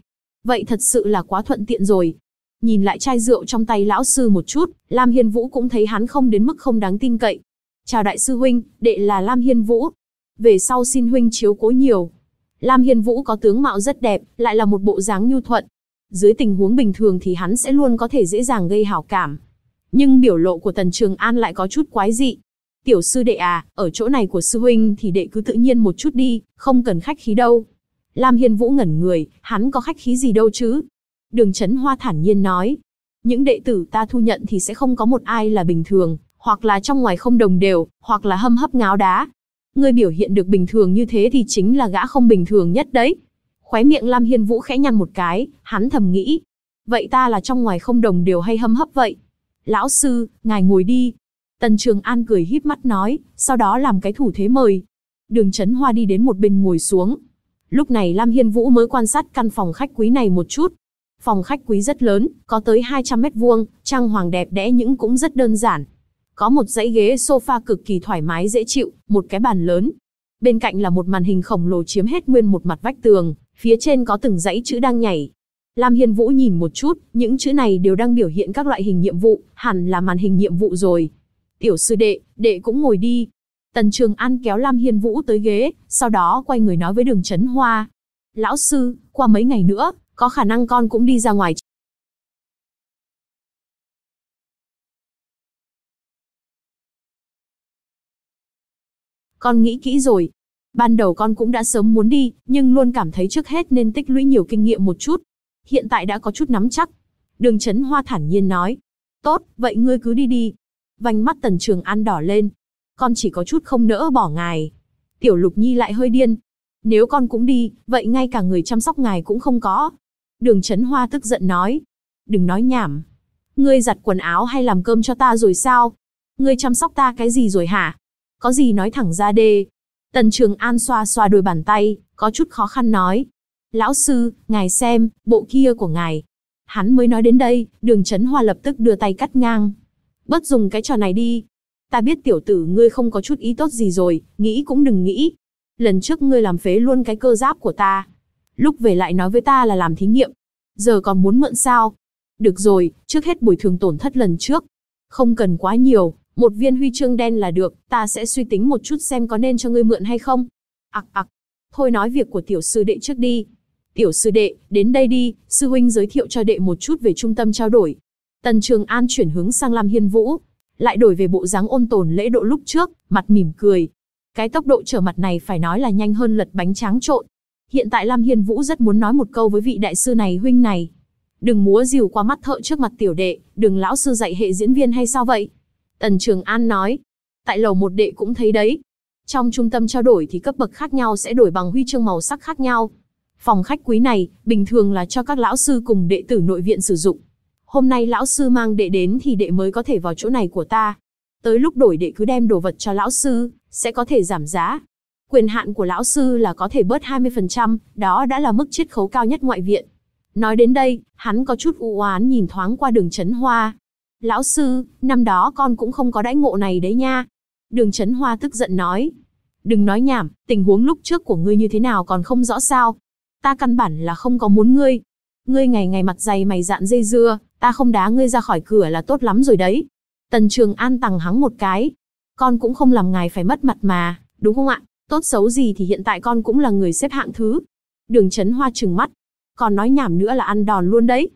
Vậy thật sự là quá thuận tiện rồi. Nhìn lại chai rượu trong tay lão sư một chút, Lam Hiên Vũ cũng thấy hắn không đến mức không đáng tin cậy. Chào đại sư huynh, đệ là Lam Hiên Vũ. Về sau xin huynh chiếu cố nhiều. Lam Hiên Vũ có tướng mạo rất đẹp, lại là một bộ dáng nhu thuận. Dưới tình huống bình thường thì hắn sẽ luôn có thể dễ dàng gây hảo cảm. Nhưng biểu lộ của Tần Trường An lại có chút quái dị. Tiểu sư đệ à, ở chỗ này của sư huynh thì đệ cứ tự nhiên một chút đi, không cần khách khí đâu. Lam Hiên Vũ ngẩn người, hắn có khách khí gì đâu chứ? Đường Chấn Hoa thản nhiên nói. Những đệ tử ta thu nhận thì sẽ không có một ai là bình thường, hoặc là trong ngoài không đồng đều, hoặc là hâm hấp ngáo đá. Ngươi biểu hiện được bình thường như thế thì chính là gã không bình thường nhất đấy. Khóe miệng Lam Hiên Vũ khẽ nhăn một cái, hắn thầm nghĩ. Vậy ta là trong ngoài không đồng đều hay hâm hấp vậy? Lão sư, ngài ngồi đi. Tần Trường An cười híp mắt nói, sau đó làm cái thủ thế mời. Đường Chấn Hoa đi đến một bên ngồi xuống. Lúc này Lam Hiên Vũ mới quan sát căn phòng khách quý này một chút. Phòng khách quý rất lớn, có tới 200 mét vuông, trang hoàng đẹp đẽ nhưng cũng rất đơn giản. Có một dãy ghế sofa cực kỳ thoải mái dễ chịu, một cái bàn lớn. Bên cạnh là một màn hình khổng lồ chiếm hết nguyên một mặt vách tường, phía trên có từng dãy chữ đang nhảy. Lam Hiên Vũ nhìn một chút, những chữ này đều đang biểu hiện các loại hình nhiệm vụ, hẳn là màn hình nhiệm vụ rồi. Tiểu sư đệ, đệ cũng ngồi đi. Tần Trường An kéo Lam Hiên Vũ tới ghế, sau đó quay người nói với Đường Chấn Hoa. Lão sư, qua mấy ngày nữa, có khả năng con cũng đi ra ngoài. Con nghĩ kỹ rồi. Ban đầu con cũng đã sớm muốn đi, nhưng luôn cảm thấy trước hết nên tích lũy nhiều kinh nghiệm một chút. Hiện tại đã có chút nắm chắc. Đường Chấn Hoa thản nhiên nói. Tốt, vậy ngươi cứ đi đi. Vành mắt Tần Trường An đỏ lên. Con chỉ có chút không nỡ bỏ ngài. Tiểu Lục Nhi lại hơi điên. Nếu con cũng đi, vậy ngay cả người chăm sóc ngài cũng không có. Đường Chấn Hoa tức giận nói. Đừng nói nhảm. Ngươi giặt quần áo hay làm cơm cho ta rồi sao? Ngươi chăm sóc ta cái gì rồi hả? Có gì nói thẳng ra đê. Tần Trường An xoa xoa đôi bàn tay, có chút khó khăn nói. Lão sư, ngài xem, bộ kia của ngài. Hắn mới nói đến đây, Đường Chấn Hoa lập tức đưa tay cắt ngang. Bớt dùng cái trò này đi. Ta biết tiểu tử ngươi không có chút ý tốt gì rồi, nghĩ cũng đừng nghĩ. Lần trước ngươi làm phế luôn cái cơ giáp của ta. Lúc về lại nói với ta là làm thí nghiệm. Giờ còn muốn mượn sao? Được rồi, trước hết bồi thường tổn thất lần trước. Không cần quá nhiều, một viên huy chương đen là được, ta sẽ suy tính một chút xem có nên cho ngươi mượn hay không. Ặc ặc, thôi nói việc của tiểu sư đệ trước đi. Tiểu sư đệ, đến đây đi, sư huynh giới thiệu cho đệ một chút về trung tâm trao đổi. Tần Trường An chuyển hướng sang Lam Hiên Vũ, lại đổi về bộ dáng ôn tồn lễ độ lúc trước, mặt mỉm cười. Cái tốc độ trở mặt này phải nói là nhanh hơn lật bánh tráng trộn. Hiện tại Lam Hiên Vũ rất muốn nói một câu với vị đại sư này huynh này. Đừng múa rìu qua mắt thợ trước mặt tiểu đệ, đừng lão sư dạy hệ diễn viên hay sao vậy? Tần Trường An nói. Tại lầu một đệ cũng thấy đấy. Trong trung tâm trao đổi thì cấp bậc khác nhau sẽ đổi bằng huy chương màu sắc khác nhau. Phòng khách quý này, bình thường là cho các lão sư cùng đệ tử nội viện sử dụng. Hôm nay lão sư mang đệ đến thì đệ mới có thể vào chỗ này của ta. Tới lúc đổi đệ cứ đem đồ vật cho lão sư, sẽ có thể giảm giá. Quyền hạn của lão sư là có thể bớt 20%, đó đã là mức chiết khấu cao nhất ngoại viện. Nói đến đây, hắn có chút u oán nhìn thoáng qua Đường Chấn Hoa. Lão sư, năm đó con cũng không có đãi ngộ này đấy nha. Đường Chấn Hoa tức giận nói. Đừng nói nhảm, tình huống lúc trước của ngươi như thế nào còn không rõ sao. Ta căn bản là không có muốn ngươi. Ngươi ngày ngày mặt dày mày dạn dây dưa, ta không đá ngươi ra khỏi cửa là tốt lắm rồi đấy. Tần Trường An tằng hắng một cái. Con cũng không làm ngài phải mất mặt mà, đúng không ạ? Tốt xấu gì thì hiện tại con cũng là người xếp hạng thứ. Đường Chấn Hoa trừng mắt. Còn nói nhảm nữa là ăn đòn luôn đấy.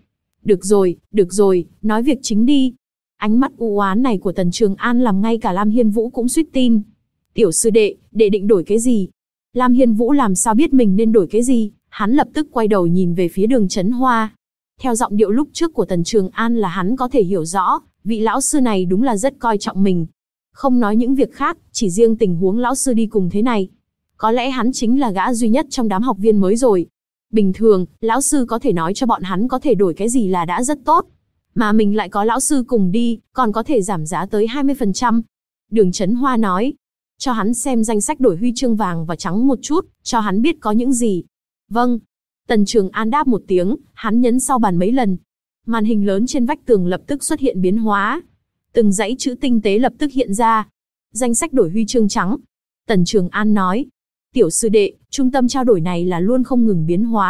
Được rồi, nói việc chính đi. Ánh mắt u oán này của Tần Trường An làm ngay cả Lam Hiên Vũ cũng suýt tin. Tiểu sư đệ, đệ định đổi cái gì? Lam Hiên Vũ làm sao biết mình nên đổi cái gì? Hắn lập tức quay đầu nhìn về phía Đường Chấn Hoa. Theo giọng điệu lúc trước của Tần Trường An là hắn có thể hiểu rõ, vị lão sư này đúng là rất coi trọng mình. Không nói những việc khác, chỉ riêng tình huống lão sư đi cùng thế này. Có lẽ hắn chính là gã duy nhất trong đám học viên mới rồi. Bình thường, lão sư có thể nói cho bọn hắn có thể đổi cái gì là đã rất tốt. Mà mình lại có lão sư cùng đi, còn có thể giảm giá tới 20%. Đường Chấn Hoa nói, cho hắn xem danh sách đổi huy chương vàng và trắng một chút, cho hắn biết có những gì. Vâng. Tần Trường An đáp một tiếng, hắn nhấn sau bàn mấy lần. Màn hình lớn trên vách tường lập tức xuất hiện biến hóa. Từng dãy chữ tinh tế lập tức hiện ra. Danh sách đổi huy chương trắng. Tần Trường An nói, tiểu sư đệ, trung tâm trao đổi này là luôn không ngừng biến hóa,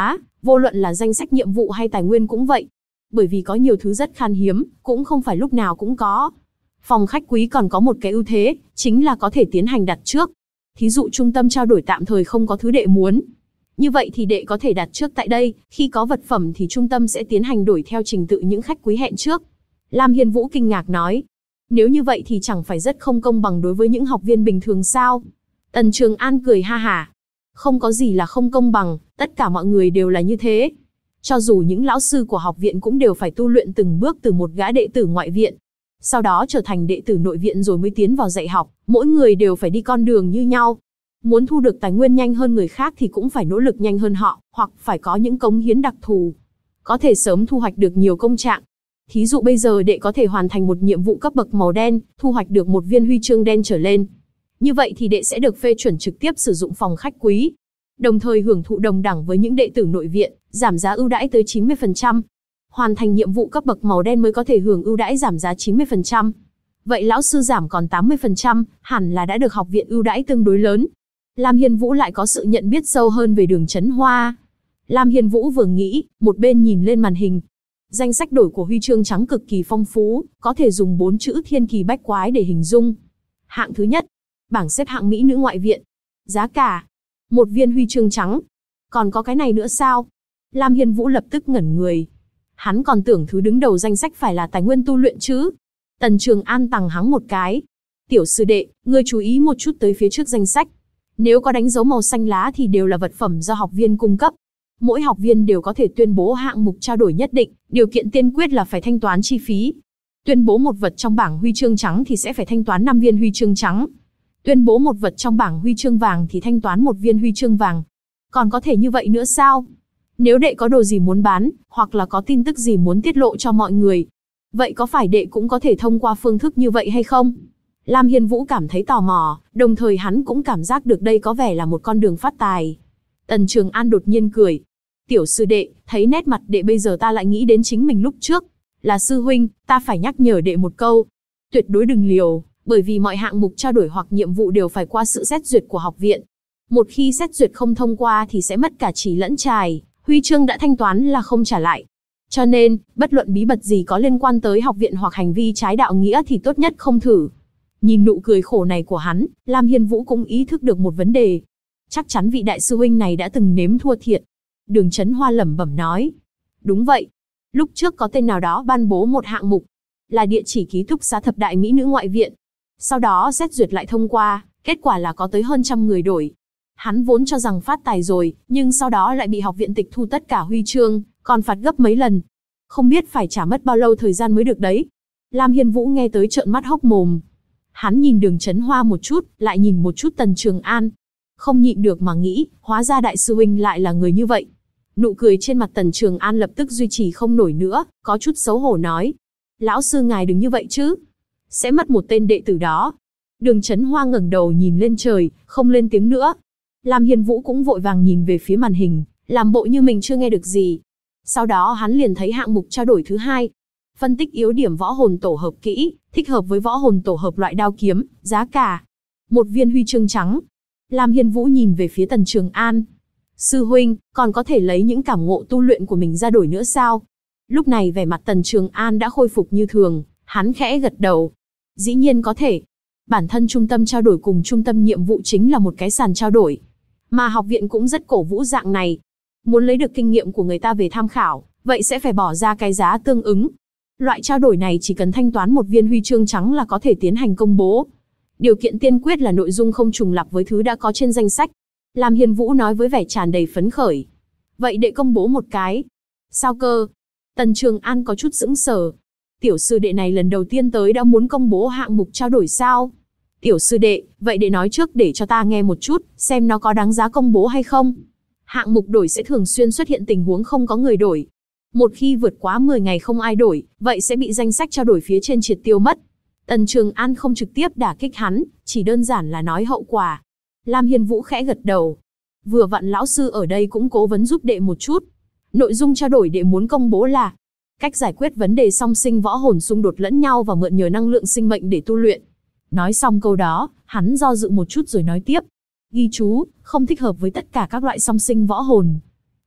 Vô luận là danh sách nhiệm vụ hay tài nguyên cũng vậy. Bởi vì có nhiều thứ rất khan hiếm, cũng không phải lúc nào cũng có. Phòng khách quý còn có một cái ưu thế, chính là có thể tiến hành đặt trước. Thí dụ trung tâm trao đổi tạm thời không có thứ đệ muốn. Như vậy thì đệ có thể đặt trước tại đây, khi có vật phẩm thì trung tâm sẽ tiến hành đổi theo trình tự những khách quý hẹn trước. Lam Hiên Vũ kinh ngạc nói. Nếu như vậy thì chẳng phải rất không công bằng đối với những học viên bình thường sao? Tần Trường An cười ha hả. Không có gì là không công bằng, tất cả mọi người đều là như thế. Cho dù những lão sư của học viện cũng đều phải tu luyện từng bước từ một gã đệ tử ngoại viện. Sau đó trở thành đệ tử nội viện rồi mới tiến vào dạy học, mỗi người đều phải đi con đường như nhau. Muốn thu được tài nguyên nhanh hơn người khác thì cũng phải nỗ lực nhanh hơn họ, hoặc phải có những cống hiến đặc thù. Có thể sớm thu hoạch được nhiều công trạng. Thí dụ bây giờ đệ có thể hoàn thành một nhiệm vụ cấp bậc màu đen, thu hoạch được một viên huy chương đen trở lên. Như vậy thì đệ sẽ được phê chuẩn trực tiếp sử dụng phòng khách quý. Đồng thời hưởng thụ đồng đẳng với những đệ tử nội viện, giảm giá ưu đãi tới 90%. Hoàn thành nhiệm vụ cấp bậc màu đen mới có thể hưởng ưu đãi giảm giá 90%. Vậy lão sư giảm còn 80%, hẳn là đã được học viện ưu đãi tương đối lớn. Lam Hiên Vũ lại có sự nhận biết sâu hơn về Đường Chấn Hoa. Lam Hiên Vũ vừa nghĩ, một bên nhìn lên màn hình. Danh sách đổi của huy chương trắng cực kỳ phong phú, có thể dùng 4 chữ thiên kỳ bách quái để hình dung. Hạng thứ nhất, bảng xếp hạng mỹ nữ ngoại viện. Giá cả, 1 viên huy chương trắng. Còn có cái này nữa sao? Lam Hiên Vũ lập tức ngẩn người. Hắn còn tưởng thứ đứng đầu danh sách phải là tài nguyên tu luyện chứ. Tần Trường An tằng hắng một cái. Tiểu sư đệ, ngươi chú ý một chút tới phía trước danh sách. Nếu có đánh dấu màu xanh lá thì đều là vật phẩm do học viên cung cấp. Mỗi học viên đều có thể tuyên bố hạng mục trao đổi nhất định, điều kiện tiên quyết là phải thanh toán chi phí. Tuyên bố một vật trong bảng huy chương trắng thì sẽ phải thanh toán 5 viên huy chương trắng. Tuyên bố một vật trong bảng huy chương vàng thì thanh toán 1 viên huy chương vàng. Còn có thể như vậy nữa sao? Nếu đệ có đồ gì muốn bán, hoặc là có tin tức gì muốn tiết lộ cho mọi người, vậy có phải đệ cũng có thể thông qua phương thức như vậy hay không? Lam Hiên Vũ cảm thấy tò mò, đồng thời hắn cũng cảm giác được đây có vẻ là một con đường phát tài. Tần Trường An đột nhiên cười. Tiểu sư đệ, thấy nét mặt đệ bây giờ ta lại nghĩ đến chính mình lúc trước. Là sư huynh, ta phải nhắc nhở đệ một câu. Tuyệt đối đừng liều, bởi vì mọi hạng mục trao đổi hoặc nhiệm vụ đều phải qua sự xét duyệt của học viện. Một khi xét duyệt không thông qua thì sẽ mất cả chỉ lẫn trài, huy chương đã thanh toán là không trả lại. Cho nên, bất luận bí mật gì có liên quan tới học viện hoặc hành vi trái đạo nghĩa thì tốt nhất không thử. Nhìn nụ cười khổ này của hắn, Lam Hiên Vũ cũng ý thức được một vấn đề. Chắc chắn vị đại sư huynh này đã từng nếm thua thiệt. Đường Chấn Hoa lẩm bẩm nói. Đúng vậy. Lúc trước có tên nào đó ban bố một hạng mục, là địa chỉ ký túc xá thập đại mỹ nữ ngoại viện. Sau đó xét duyệt lại thông qua, kết quả là có tới hơn 100 người đổi. Hắn vốn cho rằng phát tài rồi, nhưng sau đó lại bị học viện tịch thu tất cả huy chương, còn phạt gấp mấy lần. Không biết phải trả mất bao lâu thời gian mới được đấy. Lam Hiên Vũ nghe tới trợn mắt hốc mồm. Hắn nhìn Đường Chấn Hoa một chút, lại nhìn một chút Tần Trường An. Không nhịn được mà nghĩ, hóa ra đại sư huynh lại là người như vậy. Nụ cười trên mặt Tần Trường An lập tức duy trì không nổi nữa, có chút xấu hổ nói. Lão sư ngài đừng như vậy chứ. Sẽ mất một tên đệ tử đó. Đường Chấn Hoa ngẩng đầu nhìn lên trời, không lên tiếng nữa. Lam Hiên Vũ cũng vội vàng nhìn về phía màn hình, làm bộ như mình chưa nghe được gì. Sau đó hắn liền thấy hạng mục trao đổi thứ 2. Phân tích yếu điểm võ hồn tổ hợp kỹ, thích hợp với võ hồn tổ hợp loại đao kiếm, giá cả 1 viên huy chương trắng. Lam Hiên Vũ nhìn về phía Tần Trường An. Sư huynh, còn có thể lấy những cảm ngộ tu luyện của mình ra đổi nữa sao? Lúc này vẻ mặt Tần Trường An đã khôi phục như thường, hắn khẽ gật đầu. Dĩ nhiên có thể. Bản thân trung tâm trao đổi cùng trung tâm nhiệm vụ chính là một cái sàn trao đổi. Mà học viện cũng rất cổ vũ dạng này. Muốn lấy được kinh nghiệm của người ta về tham khảo, vậy sẽ phải bỏ ra cái giá tương ứng. Loại trao đổi này chỉ cần thanh toán 1 viên huy chương trắng là có thể tiến hành công bố. Điều kiện tiên quyết là nội dung không trùng lặp với thứ đã có trên danh sách. Lam Hiên Vũ nói với vẻ tràn đầy phấn khởi. Vậy đệ công bố một cái. Sao cơ? Tần Trường An có chút sững sờ. Tiểu sư đệ này lần đầu tiên tới đã muốn công bố hạng mục trao đổi sao? Tiểu sư đệ, vậy đệ nói trước để cho ta nghe một chút, xem nó có đáng giá công bố hay không. Hạng mục đổi sẽ thường xuyên xuất hiện tình huống không có người đổi. Một khi vượt quá 10 ngày không ai đổi, vậy sẽ bị danh sách trao đổi phía trên triệt tiêu mất. Tần Trường An không trực tiếp đả kích hắn, chỉ đơn giản là nói hậu quả. Lam Hiên Vũ khẽ gật đầu. Vừa vặn lão sư ở đây cũng cố vấn giúp đệ một chút. Nội dung trao đổi đệ muốn công bố là cách giải quyết vấn đề song sinh võ hồn xung đột lẫn nhau và mượn nhờ năng lượng sinh mệnh để tu luyện. Nói xong câu đó, hắn do dự một chút rồi nói tiếp. Ghi chú, không thích hợp với tất cả các loại song sinh võ hồn.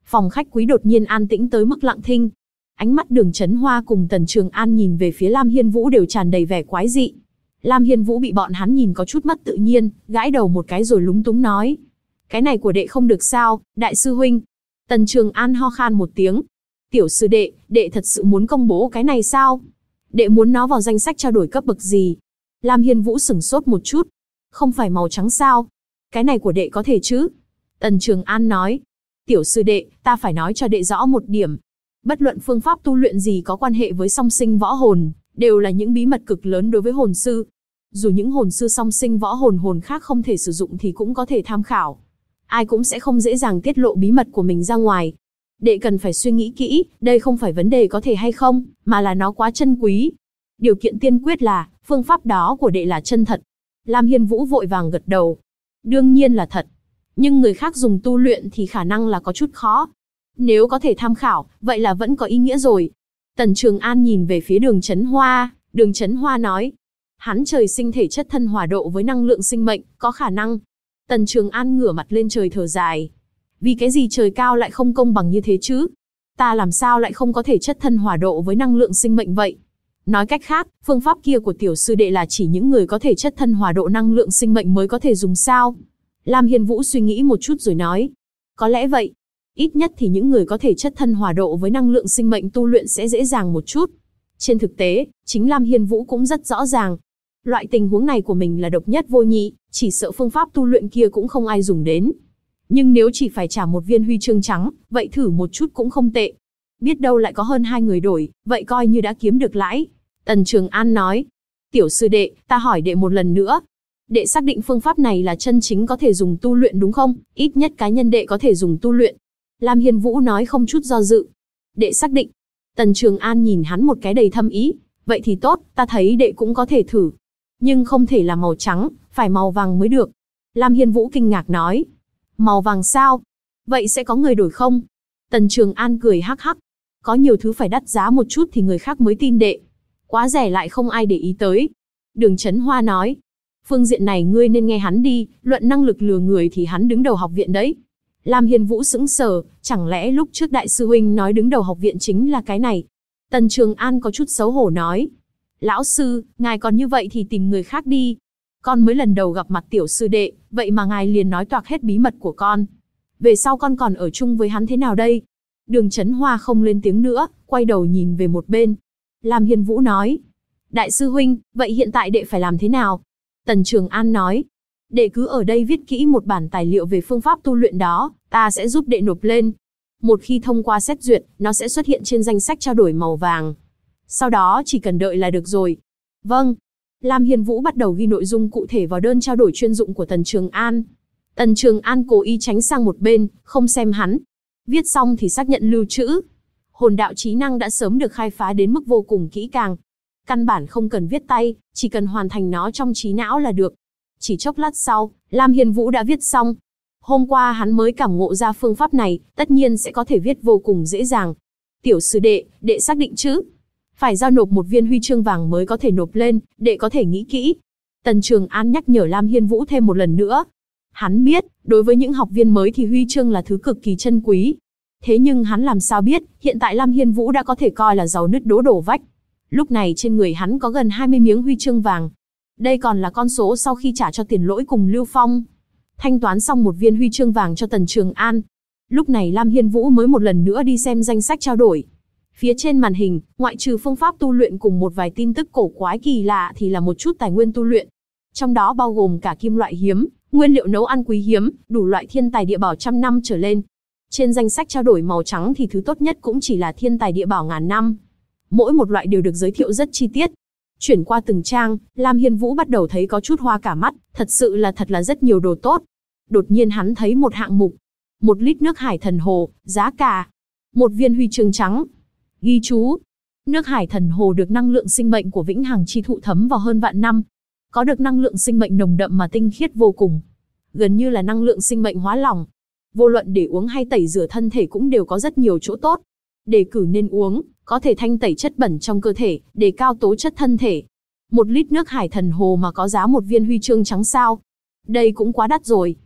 Phòng khách quý đột nhiên an tĩnh tới mức lặng thinh. Ánh mắt Đường Chấn Hoa cùng Tần Trường An nhìn về phía Lam Hiên Vũ đều tràn đầy vẻ quái dị. Lam Hiên Vũ bị bọn hắn nhìn có chút mất tự nhiên, gãi đầu một cái rồi lúng túng nói. Cái này của đệ không được sao, đại sư huynh. Tần Trường An ho khan một tiếng. Tiểu sư đệ, đệ thật sự muốn công bố cái này sao? Đệ muốn nó vào danh sách trao đổi cấp bậc gì? Lam Hiên Vũ sửng sốt một chút. Không phải màu trắng sao? Cái này của đệ có thể chứ? Tần Trường An nói. Tiểu sư đệ, ta phải nói cho đệ rõ một điểm. Bất luận phương pháp tu luyện gì có quan hệ với song sinh võ hồn, đều là những bí mật cực lớn đối với hồn sư. Dù những hồn sư song sinh võ hồn khác không thể sử dụng thì cũng có thể tham khảo. Ai cũng sẽ không dễ dàng tiết lộ bí mật của mình ra ngoài. Đệ cần phải suy nghĩ kỹ, đây không phải vấn đề có thể hay không, mà là nó quá chân quý. Điều kiện tiên quyết là, phương pháp đó của đệ là chân thật. Lam Hiên Vũ vội vàng gật đầu. Đương nhiên là thật. Nhưng người khác dùng tu luyện thì khả năng là có chút khó. Nếu có thể tham khảo, vậy là vẫn có ý nghĩa rồi. Tần Trường An nhìn về phía Đường Chấn Hoa, Đường Chấn Hoa nói. Hắn trời sinh thể chất thân hỏa độ với năng lượng sinh mệnh, có khả năng. Tần Trường An ngửa mặt lên trời thở dài. Vì cái gì trời cao lại không công bằng như thế chứ? Ta làm sao lại không có thể chất thân hỏa độ với năng lượng sinh mệnh vậy? Nói cách khác, phương pháp kia của tiểu sư đệ là chỉ những người có thể chất thân hỏa độ năng lượng sinh mệnh mới có thể dùng sao? Lam Hiên Vũ suy nghĩ một chút rồi nói. Có lẽ vậy. Ít nhất thì những người có thể chất thân hỏa độ với năng lượng sinh mệnh tu luyện sẽ dễ dàng một chút. Trên thực tế, chính Lam Hiên Vũ cũng rất rõ ràng. Loại tình huống này của mình là độc nhất vô nhị, chỉ sợ phương pháp tu luyện kia cũng không ai dùng đến. Nhưng nếu chỉ phải trả một viên huy chương trắng, vậy thử một chút cũng không tệ. Biết đâu lại có hơn 2 người đổi, vậy coi như đã kiếm được lãi. Tần Trường An nói. Tiểu sư đệ, ta hỏi đệ một lần nữa. Đệ xác định phương pháp này là chân chính có thể dùng tu luyện đúng không? Ít nhất cá nhân đệ có thể dùng tu luyện. Lam Hiên Vũ nói không chút do dự. Đệ xác định. Tần Trường An nhìn hắn một cái đầy thâm ý. Vậy thì tốt, ta thấy đệ cũng có thể thử. Nhưng không thể là màu trắng, phải màu vàng mới được. Lam Hiên Vũ kinh ngạc nói. Màu vàng sao? Vậy sẽ có người đổi không? Tần Trường An cười hắc hắc. Có nhiều thứ phải đắt giá một chút thì người khác mới tin đệ. Quá rẻ lại không ai để ý tới. Đường Chấn Hoa nói. Phương diện này ngươi nên nghe hắn đi, luận năng lực lừa người thì hắn đứng đầu học viện đấy. Lam Hiên Vũ sững sờ, chẳng lẽ lúc trước đại sư huynh nói đứng đầu học viện chính là cái này? Tần Trường An có chút xấu hổ nói. Lão sư, ngài còn như vậy thì tìm người khác đi. Con mới lần đầu gặp mặt tiểu sư đệ, vậy mà ngài liền nói toạc hết bí mật của con. Về sau con còn ở chung với hắn thế nào đây? Đường Chấn Hoa không lên tiếng nữa, quay đầu nhìn về một bên. Lam Hiên Vũ nói. Đại sư huynh, vậy hiện tại đệ phải làm thế nào? Tần Trường An nói. Đệ cứ ở đây viết kỹ một bản tài liệu về phương pháp tu luyện đó, ta sẽ giúp đệ nộp lên. Một khi thông qua xét duyệt, nó sẽ xuất hiện trên danh sách trao đổi màu vàng. Sau đó chỉ cần đợi là được rồi. Vâng. Lam Hiên Vũ bắt đầu ghi nội dung cụ thể vào đơn trao đổi chuyên dụng của Tần Trường An. Tần Trường An cố ý tránh sang một bên, không xem hắn. Viết xong thì xác nhận lưu trữ. Hồn đạo trí năng đã sớm được khai phá đến mức vô cùng kỹ càng. Căn bản không cần viết tay, chỉ cần hoàn thành nó trong trí não là được. Chỉ chốc lát sau, Lam Hiên Vũ đã viết xong. Hôm qua hắn mới cảm ngộ ra phương pháp này, tất nhiên sẽ có thể viết vô cùng dễ dàng. Tiểu sư đệ, đệ xác định chứ? Phải giao nộp một viên huy chương vàng mới có thể nộp lên, đệ có thể nghĩ kỹ. Tần Trường An nhắc nhở Lam Hiên Vũ thêm một lần nữa. Hắn biết, đối với những học viên mới thì huy chương là thứ cực kỳ chân quý. Thế nhưng hắn làm sao biết, hiện tại Lam Hiên Vũ đã có thể coi là giàu nứt đổ vách. Lúc này trên người hắn có gần 20 miếng huy chương vàng. Đây còn là con số sau khi trả cho Tiền Lỗi cùng Lưu Phong. Thanh toán xong một viên huy chương vàng cho Tần Trường An. Lúc này Lam Hiên Vũ mới một lần nữa đi xem danh sách trao đổi. Phía trên màn hình, ngoại trừ phương pháp tu luyện cùng một vài tin tức cổ quái kỳ lạ thì là một chút tài nguyên tu luyện. Trong đó bao gồm cả kim loại hiếm, nguyên liệu nấu ăn quý hiếm, đủ loại thiên tài địa bảo trăm năm trở lên. Trên danh sách trao đổi màu trắng thì thứ tốt nhất cũng chỉ là thiên tài địa bảo ngàn năm. Mỗi một loại đều được giới thiệu rất chi tiết. Chuyển qua từng trang, Lam Hiên Vũ bắt đầu thấy có chút hoa cả mắt, thật là rất nhiều đồ tốt. Đột nhiên hắn thấy một hạng mục. 1 lít nước Hải Thần Hồ, giá cả 1 viên huy chương trắng. Ghi chú. Nước Hải Thần Hồ được năng lượng sinh mệnh của vĩnh hằng chi thụ thấm vào hơn vạn năm. Có được năng lượng sinh mệnh nồng đậm mà tinh khiết vô cùng. Gần như là năng lượng sinh mệnh hóa lỏng. Vô luận để uống hay tẩy rửa thân thể cũng đều có rất nhiều chỗ tốt. Đề cử nên uống, có thể thanh tẩy chất bẩn trong cơ thể, đề cao tố chất thân thể. 1 lít nước Hải Thần Hồ mà có giá 1 viên huy chương trắng sao? Đây cũng quá đắt rồi.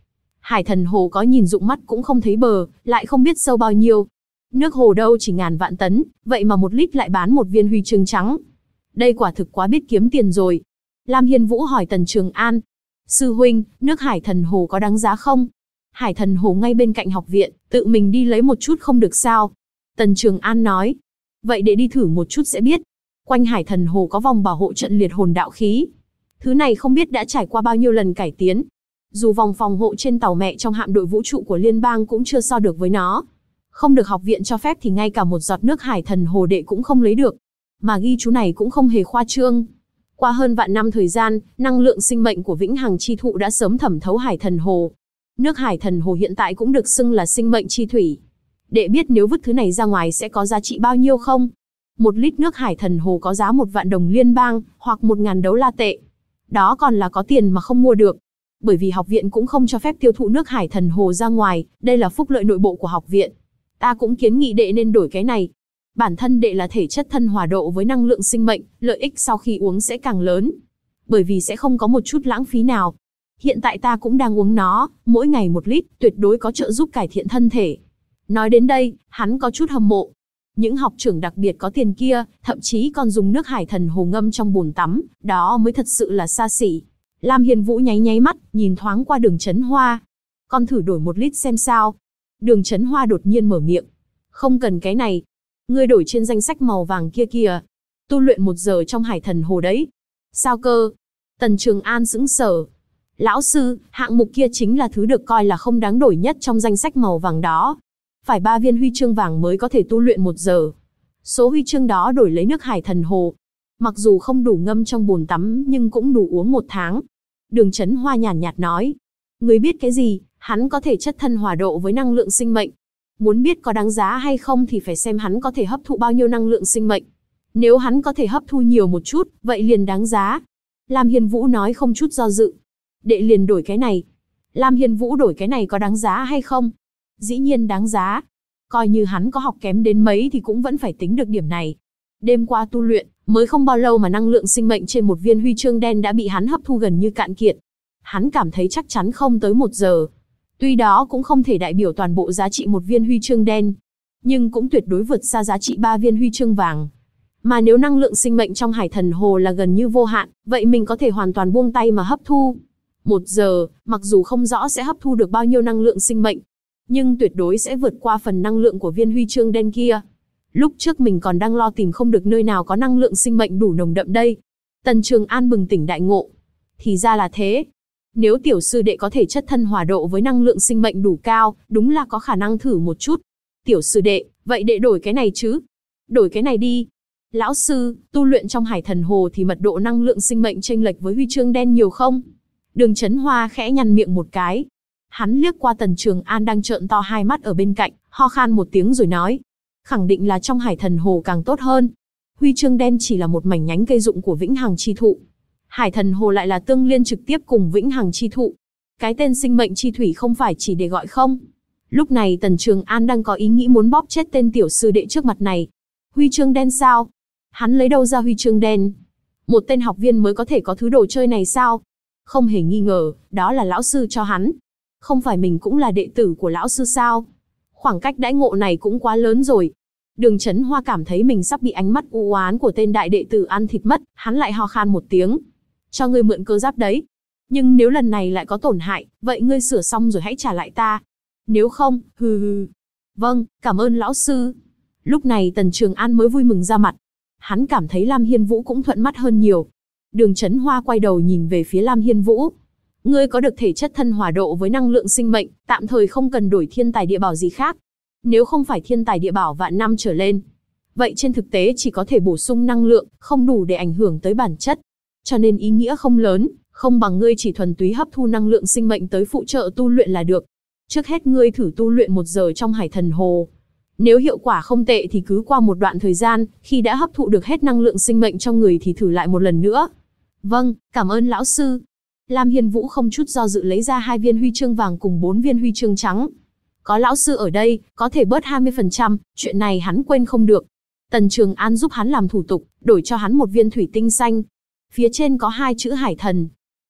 Hải Thần Hồ có nhìn dụng mắt cũng không thấy bờ, lại không biết sâu bao nhiêu. Nước hồ đâu chỉ ngàn vạn tấn, vậy mà 1 lít lại bán 1 viên huy chương trắng. Đây quả thực quá biết kiếm tiền rồi. Lam Hiên Vũ hỏi Tần Trường An. Sư huynh, nước Hải Thần Hồ có đáng giá không? Hải Thần Hồ ngay bên cạnh học viện, tự mình đi lấy một chút không được sao? Tần Trường An nói. Vậy để đi thử một chút sẽ biết. Quanh Hải Thần Hồ có vòng bảo hộ trận liệt hồn đạo khí. Thứ này không biết đã trải qua bao nhiêu lần cải tiến. Dù vòng phòng hộ trên tàu mẹ trong hạm đội vũ trụ của liên bang cũng chưa so được với nó. Không được học viện cho phép thì ngay cả một giọt nước Hải Thần Hồ đệ cũng không lấy được. Mà ghi chú này cũng không hề khoa trương. Qua hơn vạn năm thời gian, năng lượng sinh mệnh của Vĩnh Hằng Chi Thụ đã sớm thẩm thấu Hải Thần Hồ. Nước Hải Thần Hồ hiện tại cũng được xưng là sinh mệnh chi thủy. Đệ biết nếu vứt thứ này ra ngoài sẽ có giá trị bao nhiêu không? 1 lít nước Hải Thần Hồ có giá 1 vạn đồng liên bang, hoặc 1.000 đấu la tệ. Đó còn là có tiền mà không mua được. Bởi vì học viện cũng không cho phép tiêu thụ nước Hải Thần Hồ ra ngoài, đây là phúc lợi nội bộ của học viện. Ta cũng kiến nghị đệ nên đổi cái này. Bản thân đệ là thể chất thân hòa độ với năng lượng sinh mệnh, lợi ích sau khi uống sẽ càng lớn. Bởi vì sẽ không có một chút lãng phí nào. Hiện tại ta cũng đang uống nó, mỗi ngày 1 lít, tuyệt đối có trợ giúp cải thiện thân thể. Nói đến đây, hắn có chút hâm mộ. Những học trưởng đặc biệt có tiền kia, thậm chí còn dùng nước Hải Thần Hồ ngâm trong bồn tắm, đó mới thật sự là xa xỉ. Lam Hiên Vũ nháy nháy mắt, nhìn thoáng qua Đường Chấn Hoa. Con thử đổi 1 lít xem sao. Đường Chấn Hoa đột nhiên mở miệng. Không cần cái này. Ngươi đổi trên danh sách màu vàng kia kìa. Tu luyện 1 giờ trong Hải Thần Hồ đấy. Sao cơ? Tần Trường An sững sờ. Lão sư, hạng mục kia chính là thứ được coi là không đáng đổi nhất trong danh sách màu vàng đó. Phải 3 viên huy chương vàng mới có thể tu luyện 1 giờ. Số huy chương đó đổi lấy nước Hải Thần Hồ. Mặc dù không đủ ngâm trong bồn tắm nhưng cũng đủ uống 1 tháng. Đường Chấn Hoa nhàn nhạt nói. Ngươi biết cái gì, hắn có thể chất thân hòa độ với năng lượng sinh mệnh. Muốn biết có đáng giá hay không thì phải xem hắn có thể hấp thụ bao nhiêu năng lượng sinh mệnh. Nếu hắn có thể hấp thu nhiều một chút, vậy liền đáng giá. Lam Hiên Vũ nói không chút do dự. Đệ liền đổi cái này. Lam Hiên Vũ đổi cái này có đáng giá hay không? Dĩ nhiên đáng giá. Coi như hắn có học kém đến mấy thì cũng vẫn phải tính được điểm này. Đêm qua tu luyện, mới không bao lâu mà năng lượng sinh mệnh trên 1 viên huy chương đen đã bị hắn hấp thu gần như cạn kiệt. Hắn cảm thấy chắc chắn không tới 1 giờ. Tuy đó cũng không thể đại biểu toàn bộ giá trị 1 viên huy chương đen, nhưng cũng tuyệt đối vượt xa giá trị 3 viên huy chương vàng. Mà nếu năng lượng sinh mệnh trong Hải Thần Hồ là gần như vô hạn, vậy mình có thể hoàn toàn buông tay mà hấp thu. 1 giờ, mặc dù không rõ sẽ hấp thu được bao nhiêu năng lượng sinh mệnh, nhưng tuyệt đối sẽ vượt qua phần năng lượng của viên huy chương đen kia. Lúc trước mình còn đang lo tìm không được nơi nào có năng lượng sinh mệnh đủ nồng đậm đây. Tần Trường An bừng tỉnh đại ngộ. Thì ra là thế. Nếu tiểu sư đệ có thể chất thân hòa độ với năng lượng sinh mệnh đủ cao, đúng là có khả năng thử một chút. Tiểu sư đệ, vậy đệ đổi cái này chứ? Đổi cái này đi. Lão sư, tu luyện trong Hải Thần Hồ thì mật độ năng lượng sinh mệnh chênh lệch với huy chương đen nhiều không? Đường Chấn Hoa khẽ nhăn miệng một cái. Hắn liếc qua Tần Trường An đang trợn to hai mắt ở bên cạnh, ho khan một tiếng rồi nói. Khẳng định là trong Hải Thần Hồ càng tốt hơn. Huy chương đen chỉ là một mảnh nhánh cây dụng của Vĩnh Hằng Chi Thụ. Hải Thần Hồ lại là tương liên trực tiếp cùng Vĩnh Hằng Chi Thụ. Cái tên sinh mệnh chi thủy không phải chỉ để gọi không. Lúc này Tần Trường An đang có ý nghĩ muốn bóp chết tên tiểu sư đệ trước mặt này. Huy chương đen sao? Hắn lấy đâu ra huy chương đen? Một tên học viên mới có thể có thứ đồ chơi này sao? Không hề nghi ngờ, đó là lão sư cho hắn. Không phải mình cũng là đệ tử của lão sư sao? Khoảng cách đãi ngộ này cũng quá lớn rồi. Đường Chấn Hoa cảm thấy mình sắp bị ánh mắt u oán của tên đại đệ tử ăn thịt mất, hắn lại ho khan một tiếng. Cho ngươi mượn cơ giáp đấy. Nhưng nếu lần này lại có tổn hại, vậy ngươi sửa xong rồi hãy trả lại ta. Nếu không, hừ hừ. Vâng, cảm ơn lão sư. Lúc này Tần Trường An mới vui mừng ra mặt. Hắn cảm thấy Lam Hiên Vũ cũng thuận mắt hơn nhiều. Đường Chấn Hoa quay đầu nhìn về phía Lam Hiên Vũ. Ngươi có được thể chất thân hòa độ với năng lượng sinh mệnh, tạm thời không cần đổi thiên tài địa bảo gì khác. Nếu không phải thiên tài địa bảo vạn năm trở lên, vậy trên thực tế chỉ có thể bổ sung năng lượng, không đủ để ảnh hưởng tới bản chất. Cho nên ý nghĩa không lớn, không bằng ngươi chỉ thuần túy hấp thu năng lượng sinh mệnh tới phụ trợ tu luyện là được. Trước hết ngươi thử tu luyện 1 giờ trong Hải Thần Hồ. Nếu hiệu quả không tệ thì cứ qua một đoạn thời gian, khi đã hấp thụ được hết năng lượng sinh mệnh trong người thì thử lại một lần nữa. Vâng, cảm ơn lão sư. Lam Hiên Vũ không chút do dự lấy ra 2 viên huy chương vàng cùng 4 viên huy chương trắng. Có lão sư ở đây, có thể bớt 20%, chuyện này hắn quên không được. Tần Trường An giúp hắn làm thủ tục, đổi cho hắn 1 viên thủy tinh xanh. Phía trên có 2 chữ Hải Thần.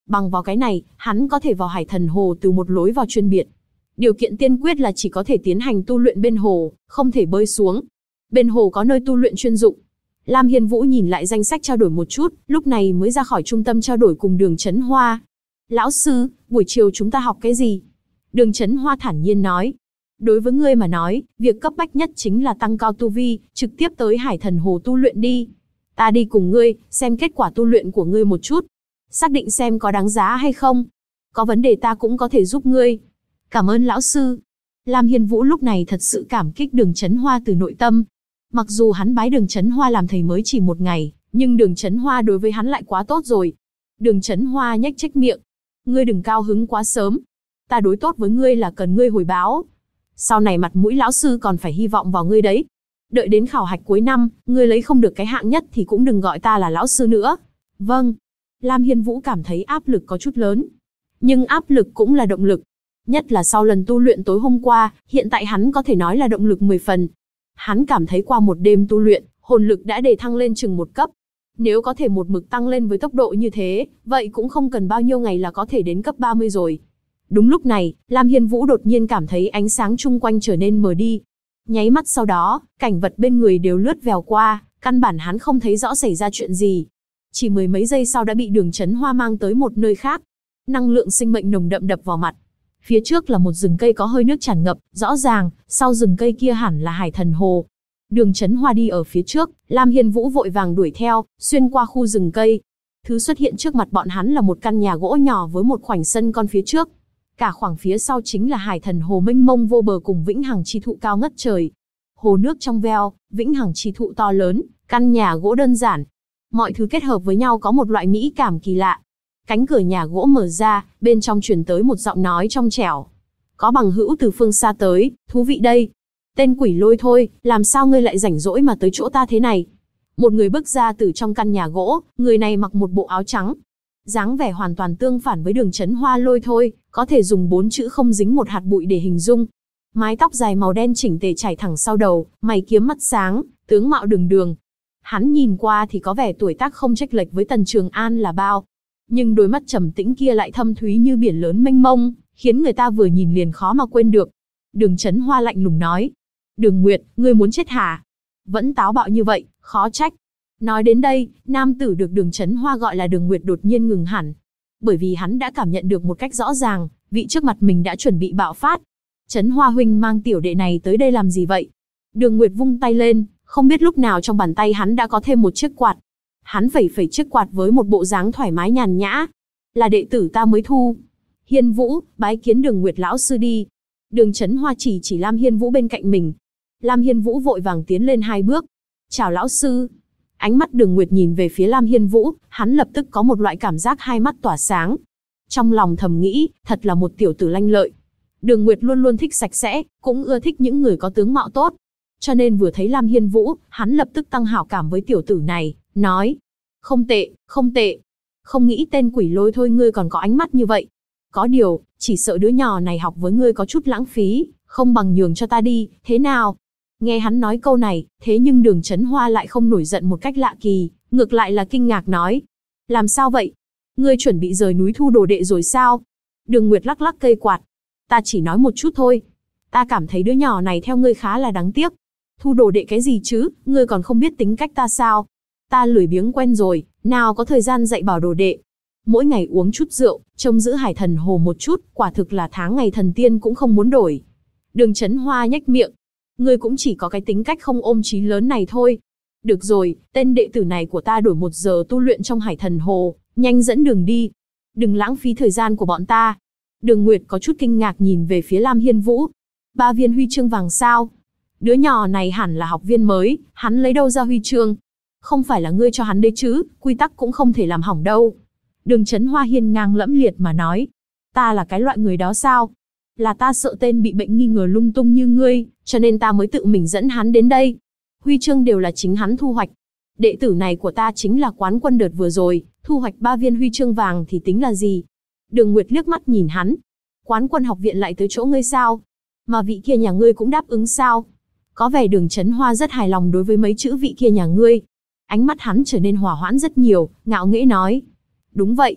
Bằng vào cái này, hắn có thể vào Hải Thần Hồ từ một lối vào chuyên biệt. Điều kiện tiên quyết là chỉ có thể tiến hành tu luyện bên hồ, không thể bơi xuống. Bên hồ có nơi tu luyện chuyên dụng. Lam Hiên Vũ nhìn lại danh sách trao đổi một chút, lúc này mới ra khỏi trung tâm trao đổi cùng Đường Chấn Hoa. Lão sư, buổi chiều chúng ta học cái gì? Đường Chấn Hoa thản nhiên nói. Đối với ngươi mà nói, việc cấp bách nhất chính là tăng cao tu vi, trực tiếp tới Hải Thần Hồ tu luyện đi. Ta đi cùng ngươi, xem kết quả tu luyện của ngươi một chút. Xác định xem có đáng giá hay không. Có vấn đề ta cũng có thể giúp ngươi. Cảm ơn lão sư. Lam Hiên Vũ lúc này thật sự cảm kích Đường Chấn Hoa từ nội tâm. Mặc dù hắn bái Đường Chấn Hoa làm thầy mới chỉ một ngày, nhưng Đường Chấn Hoa đối với hắn lại quá tốt rồi. Đường Chấn Hoa nhếch chếch miệng. Ngươi đừng cao hứng quá sớm. Ta đối tốt với ngươi là cần ngươi hồi báo. Sau này mặt mũi lão sư còn phải hy vọng vào ngươi đấy. Đợi đến khảo hạch cuối năm, ngươi lấy không được cái hạng nhất thì cũng đừng gọi ta là lão sư nữa. Vâng. Lam Hiên Vũ cảm thấy áp lực có chút lớn. Nhưng áp lực cũng là động lực. Nhất là sau lần tu luyện tối hôm qua, hiện tại hắn có thể nói là động lực 10 phần. Hắn cảm thấy qua một đêm tu luyện, hồn lực đã đề thăng lên chừng một cấp. Nếu có thể một mực tăng lên với tốc độ như thế, vậy cũng không cần bao nhiêu ngày là có thể đến cấp 30 rồi. Đúng lúc này, Lam Hiên Vũ đột nhiên cảm thấy ánh sáng chung quanh trở nên mờ đi. Nháy mắt sau đó, cảnh vật bên người đều lướt vèo qua, căn bản hắn không thấy rõ xảy ra chuyện gì. Chỉ mười mấy giây sau đã bị Đường Chấn Hoa mang tới một nơi khác. Năng lượng sinh mệnh nồng đậm đập vào mặt. Phía trước là một rừng cây có hơi nước tràn ngập, rõ ràng, sau rừng cây kia hẳn là Hải Thần Hồ. Đường Chấn Hoa đi ở phía trước, Lam Hiên Vũ vội vàng đuổi theo, xuyên qua khu rừng cây. Thứ xuất hiện trước mặt bọn hắn là một căn nhà gỗ nhỏ với một khoảnh sân con phía trước. Cả khoảng phía sau chính là Hải Thần Hồ mênh mông vô bờ cùng vĩnh hằng chi thụ cao ngất trời. Hồ nước trong veo, vĩnh hằng chi thụ to lớn, căn nhà gỗ đơn giản. Mọi thứ kết hợp với nhau có một loại mỹ cảm kỳ lạ. Cánh cửa nhà gỗ mở ra, bên trong truyền tới một giọng nói trong trẻo. Có bằng hữu từ phương xa tới, thú vị đây. Tên quỷ lôi thôi, làm sao ngươi lại rảnh rỗi mà tới chỗ ta thế này? Một người bước ra từ trong căn nhà gỗ, người này mặc một bộ áo trắng. Dáng vẻ hoàn toàn tương phản với Đường Chấn Hoa lôi thôi, có thể dùng 4 chữ không dính một hạt bụi để hình dung. Mái tóc dài màu đen chỉnh tề chảy thẳng sau đầu, mày kiếm mắt sáng, tướng mạo đường đường. Hắn nhìn qua thì có vẻ tuổi tác không chênh lệch với Tần Trường An là bao. Nhưng đôi mắt trầm tĩnh kia lại thâm thúy như biển lớn mênh mông, khiến người ta vừa nhìn liền khó mà quên được. Đường Chấn Hoa lạnh lùng nói. Đường Nguyệt, ngươi muốn chết hả? Vẫn táo bạo như vậy, khó trách. Nói đến đây, nam tử được Đường Chấn Hoa gọi là Đường Nguyệt đột nhiên ngừng hẳn. Bởi vì hắn đã cảm nhận được một cách rõ ràng, vị trước mặt mình đã chuẩn bị bạo phát. Chấn Hoa huynh mang tiểu đệ này tới đây làm gì vậy? Đường Nguyệt vung tay lên, không biết lúc nào trong bàn tay hắn đã có thêm một chiếc quạt. Hắn phẩy phẩy chiếc quạt với một bộ dáng thoải mái nhàn nhã. Là đệ tử ta mới thu. Hiên Vũ, bái kiến Đường Nguyệt lão sư đi. Đường Chấn Hoa chỉ Lam Hiên Vũ bên cạnh mình. Lam Hiên Vũ vội vàng tiến lên 2 bước. Chào lão sư. Ánh mắt Đường Nguyệt nhìn về phía Lam Hiên Vũ, hắn lập tức có một loại cảm giác hai mắt tỏa sáng. Trong lòng thầm nghĩ, thật là một tiểu tử lanh lợi. Đường Nguyệt luôn luôn thích sạch sẽ, cũng ưa thích những người có tướng mạo tốt. Cho nên vừa thấy Lam Hiên Vũ, hắn lập tức tăng hảo cảm với tiểu tử này, nói. Không tệ, không tệ. Không nghĩ tên quỷ lôi thôi ngươi còn có ánh mắt như vậy. Có điều, chỉ sợ đứa nhỏ này học với ngươi có chút lãng phí, không bằng nhường cho ta đi, thế nào? Nghe hắn nói câu này, thế nhưng Đường Chấn Hoa lại không nổi giận một cách lạ kỳ, ngược lại là kinh ngạc nói. Làm sao vậy? Ngươi chuẩn bị rời núi thu đồ đệ rồi sao? Đường Nguyệt lắc lắc cây quạt. Ta chỉ nói một chút thôi. Ta cảm thấy đứa nhỏ này theo ngươi khá là đáng tiếc. Thu đồ đệ cái gì chứ, ngươi còn không biết tính cách ta sao? Ta lười biếng quen rồi, nào có thời gian dạy bảo đồ đệ. Mỗi ngày uống chút rượu, trông giữ Hải Thần Hồ một chút, quả thực là tháng ngày thần tiên cũng không muốn đổi. Đường Chấn Hoa nhếch miệng. Ngươi cũng chỉ có cái tính cách không ôm chí lớn này thôi. Được rồi, tên đệ tử này của ta đổi 1 giờ tu luyện trong Hải Thần Hồ, nhanh dẫn đường đi. Đừng lãng phí thời gian của bọn ta. Đường Nguyệt có chút kinh ngạc nhìn về phía Lam Hiên Vũ. 3 viên huy chương vàng sao? Đứa nhỏ này hẳn là học viên mới, hắn lấy đâu ra huy chương? Không phải là ngươi cho hắn đấy chứ, quy tắc cũng không thể làm hỏng đâu. Đường Chấn Hoa hiên ngang lẫm liệt mà nói. Ta là cái loại người đó sao? Là ta sợ tên bị bệnh nghi ngờ lung tung như ngươi, cho nên ta mới tự mình dẫn hắn đến đây. Huy chương đều là chính hắn thu hoạch. Đệ tử này của ta chính là quán quân đợt vừa rồi, thu hoạch 3 viên huy chương vàng thì tính là gì? Đường Nguyệt liếc mắt nhìn hắn. Quán quân học viện lại tới chỗ ngươi sao? Mà vị kia nhà ngươi cũng đáp ứng sao? Có vẻ Đường Chấn Hoa rất hài lòng đối với mấy chữ vị kia nhà ngươi. Ánh mắt hắn trở nên hòa hoãn rất nhiều, ngạo nghễ nói. Đúng vậy.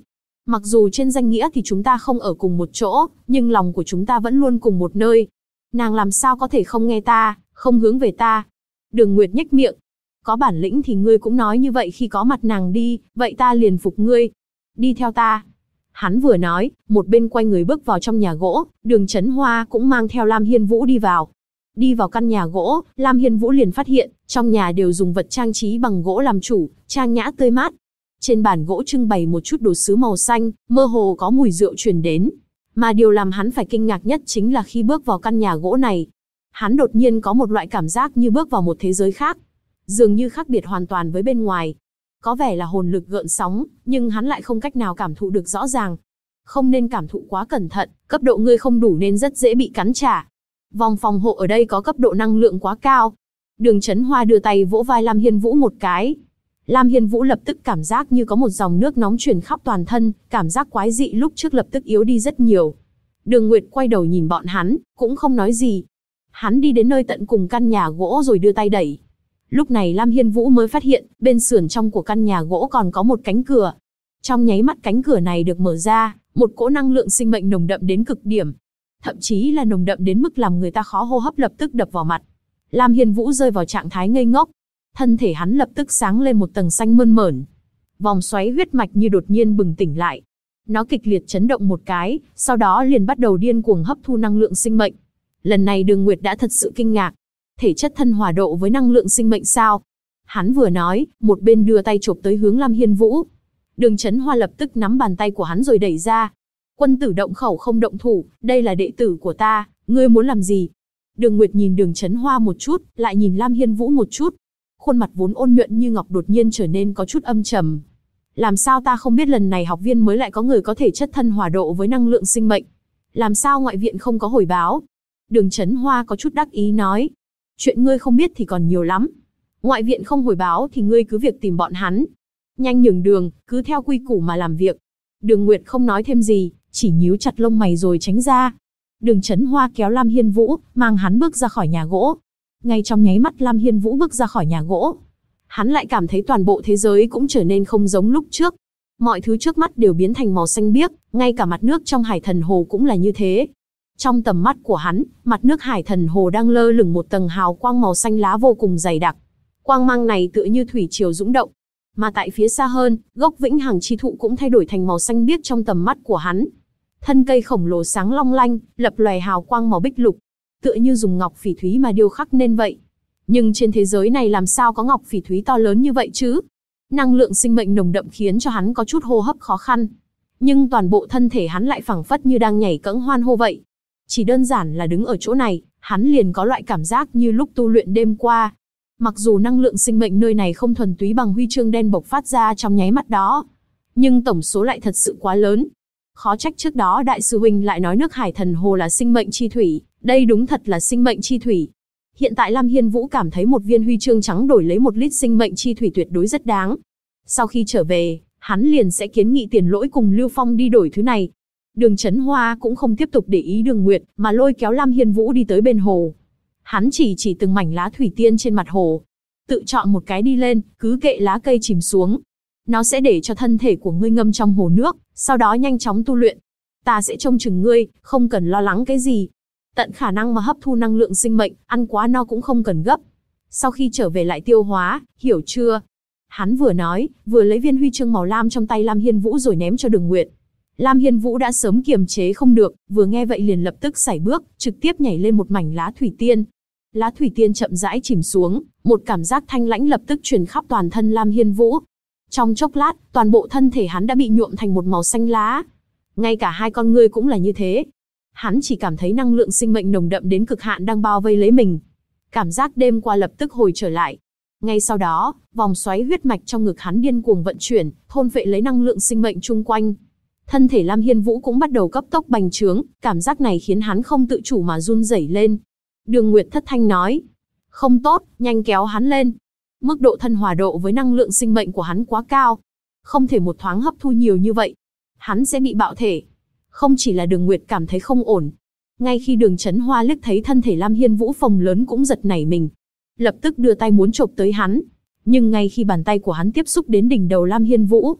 Mặc dù trên danh nghĩa thì chúng ta không ở cùng một chỗ, nhưng lòng của chúng ta vẫn luôn cùng một nơi. Nàng làm sao có thể không nghe ta, không hướng về ta? Đường Nguyệt nhếch miệng. Có bản lĩnh thì ngươi cũng nói như vậy khi có mặt nàng đi, vậy ta liền phục ngươi. Đi theo ta. Hắn vừa nói, một bên quay người bước vào trong nhà gỗ, Đường Chấn Hoa cũng mang theo Lam Hiên Vũ đi vào. Đi vào căn nhà gỗ, Lam Hiên Vũ liền phát hiện, trong nhà đều dùng vật trang trí bằng gỗ làm chủ, trang nhã tươi mát. Trên bàn gỗ trưng bày một chút đồ sứ màu xanh, mơ hồ có mùi rượu truyền đến. Mà điều làm hắn phải kinh ngạc nhất chính là khi bước vào căn nhà gỗ này. Hắn đột nhiên có một loại cảm giác như bước vào một thế giới khác. Dường như khác biệt hoàn toàn với bên ngoài. Có vẻ là hồn lực gợn sóng, nhưng hắn lại không cách nào cảm thụ được rõ ràng. Không nên cảm thụ quá cẩn thận, cấp độ ngươi không đủ nên rất dễ bị cắn trả. Vòng phòng hộ ở đây có cấp độ năng lượng quá cao. Đường Chấn Hoa đưa tay vỗ vai Lam Hiên Vũ một cái. Lam Hiên Vũ lập tức cảm giác như có một dòng nước nóng truyền khắp toàn thân, cảm giác quái dị lúc trước lập tức yếu đi rất nhiều. Đường Nguyệt quay đầu nhìn bọn hắn, cũng không nói gì. Hắn đi đến nơi tận cùng căn nhà gỗ rồi đưa tay đẩy. Lúc này Lam Hiên Vũ mới phát hiện, bên sườn trong của căn nhà gỗ còn có một cánh cửa. Trong nháy mắt cánh cửa này được mở ra, một cỗ năng lượng sinh mệnh nồng đậm đến cực điểm. Thậm chí là nồng đậm đến mức làm người ta khó hô hấp lập tức đập vào mặt. Lam Hiên Vũ rơi vào trạng thái ngây ngốc. Thân thể hắn lập tức sáng lên một tầng xanh mơn mởn. Vòng xoáy huyết mạch như đột nhiên bừng tỉnh lại. Nó kịch liệt chấn động một cái, sau đó liền bắt đầu điên cuồng hấp thu năng lượng sinh mệnh. Lần này Đường Nguyệt đã thật sự kinh ngạc. Thể chất thân hòa độ với năng lượng sinh mệnh sao? Hắn vừa nói, một bên đưa tay chộp tới hướng Lam Hiên Vũ. Đường Chấn Hoa lập tức nắm bàn tay của hắn rồi đẩy ra. Quân tử động khẩu không động thủ, đây là đệ tử của ta, ngươi muốn làm gì? Đường Nguyệt nhìn Đường Chấn Hoa một chút, lại nhìn Lam Hiên Vũ một chút. Khuôn mặt vốn ôn nhuận như ngọc đột nhiên trở nên có chút âm trầm. Làm sao ta không biết lần này học viên mới lại có người có thể chất thân hòa độ với năng lượng sinh mệnh? Làm sao ngoại viện không có hồi báo? Đường Chấn Hoa có chút đắc ý nói. Chuyện ngươi không biết thì còn nhiều lắm. Ngoại viện không hồi báo thì ngươi cứ việc tìm bọn hắn. Nhanh nhường đường, cứ theo quy củ mà làm việc. Đường Nguyệt không nói thêm gì, chỉ nhíu chặt lông mày rồi tránh ra. Đường Chấn Hoa kéo Lam Hiên Vũ, mang hắn bước ra khỏi nhà gỗ. Ngay trong nháy mắt Lam Hiên Vũ bước ra khỏi nhà gỗ, hắn lại cảm thấy toàn bộ thế giới cũng trở nên không giống lúc trước. Mọi thứ trước mắt đều biến thành màu xanh biếc, ngay cả mặt nước trong Hải Thần Hồ cũng là như thế. Trong tầm mắt của hắn, mặt nước Hải Thần Hồ đang lơ lửng một tầng hào quang màu xanh lá vô cùng dày đặc. Quang mang này tựa như thủy triều dũng động. Mà tại phía xa hơn, gốc Vĩnh Hằng chi thụ cũng thay đổi thành màu xanh biếc trong tầm mắt của hắn. Thân cây khổng lồ sáng long lanh, lập lòe hào quang màu bích lục, tựa như dùng ngọc phỉ thúy mà điêu khắc nên vậy. Nhưng trên thế giới này làm sao có ngọc phỉ thúy to lớn như vậy chứ? Năng lượng sinh mệnh nồng đậm khiến cho hắn có chút hô hấp khó khăn. Nhưng toàn bộ thân thể hắn lại phảng phất như đang nhảy cẫng hoan hô vậy. Chỉ đơn giản là đứng ở chỗ này, hắn liền có loại cảm giác như lúc tu luyện đêm qua. Mặc dù năng lượng sinh mệnh nơi này không thuần túy bằng huy chương đen bộc phát ra trong nháy mắt đó, nhưng tổng số lại thật sự quá lớn. Khó trách trước đó đại sư huynh lại nói nước Hải Thần Hồ là sinh mệnh chi thủy, đây đúng thật là sinh mệnh chi thủy. Hiện tại Lam Hiên Vũ cảm thấy một viên huy chương trắng đổi lấy 1 lít sinh mệnh chi thủy tuyệt đối rất đáng. Sau khi trở về, hắn liền sẽ kiến nghị Tiền Lỗi cùng Lưu Phong đi đổi thứ này. Đường Chấn Hoa cũng không tiếp tục để ý Đường Nguyệt, mà lôi kéo Lam Hiên Vũ đi tới bên hồ. Hắn chỉ từng mảnh lá thủy tiên trên mặt hồ. Tự chọn một cái đi lên, cứ kệ lá cây chìm xuống. Nó sẽ để cho thân thể của ngươi ngâm trong hồ nước, sau đó nhanh chóng tu luyện. Ta sẽ trông chừng ngươi, không cần lo lắng cái gì. Tận khả năng mà hấp thu năng lượng sinh mệnh, ăn quá no cũng không cần gấp. Sau khi trở về lại tiêu hóa, hiểu chưa? Hắn vừa nói, vừa lấy viên huy chương màu lam trong tay Lam Hiên Vũ rồi ném cho Đường Nguyệt. Lam Hiên Vũ đã sớm kiềm chế không được, vừa nghe vậy liền lập tức sải bước, trực tiếp nhảy lên một mảnh lá thủy tiên. Lá thủy tiên chậm rãi chìm xuống, một cảm giác thanh lãnh lập tức truyền khắp toàn thân Lam Hiên Vũ. Trong chốc lát, toàn bộ thân thể hắn đã bị nhuộm thành một màu xanh lá. Ngay cả hai con ngươi cũng là như thế. Hắn chỉ cảm thấy năng lượng sinh mệnh nồng đậm đến cực hạn đang bao vây lấy mình. Cảm giác đêm qua lập tức hồi trở lại. Ngay sau đó, vòng xoáy huyết mạch trong ngực hắn điên cuồng vận chuyển, thôn phệ lấy năng lượng sinh mệnh chung quanh. Thân thể Lam Hiên Vũ cũng bắt đầu cấp tốc bành trướng, cảm giác này khiến hắn không tự chủ mà run rẩy lên. Đường Nguyệt thất thanh nói, không tốt, nhanh kéo hắn lên. Mức độ thân hòa độ với năng lượng sinh mệnh của hắn quá cao. Không thể một thoáng hấp thu nhiều như vậy. Hắn sẽ bị bạo thể. Không chỉ là Đường Nguyệt cảm thấy không ổn. Ngay khi Đường Chấn Hoa liếc thấy thân thể Lam Hiên Vũ phồng lớn cũng giật nảy mình. Lập tức đưa tay muốn chộp tới hắn. Nhưng ngay khi bàn tay của hắn tiếp xúc đến đỉnh đầu Lam Hiên Vũ,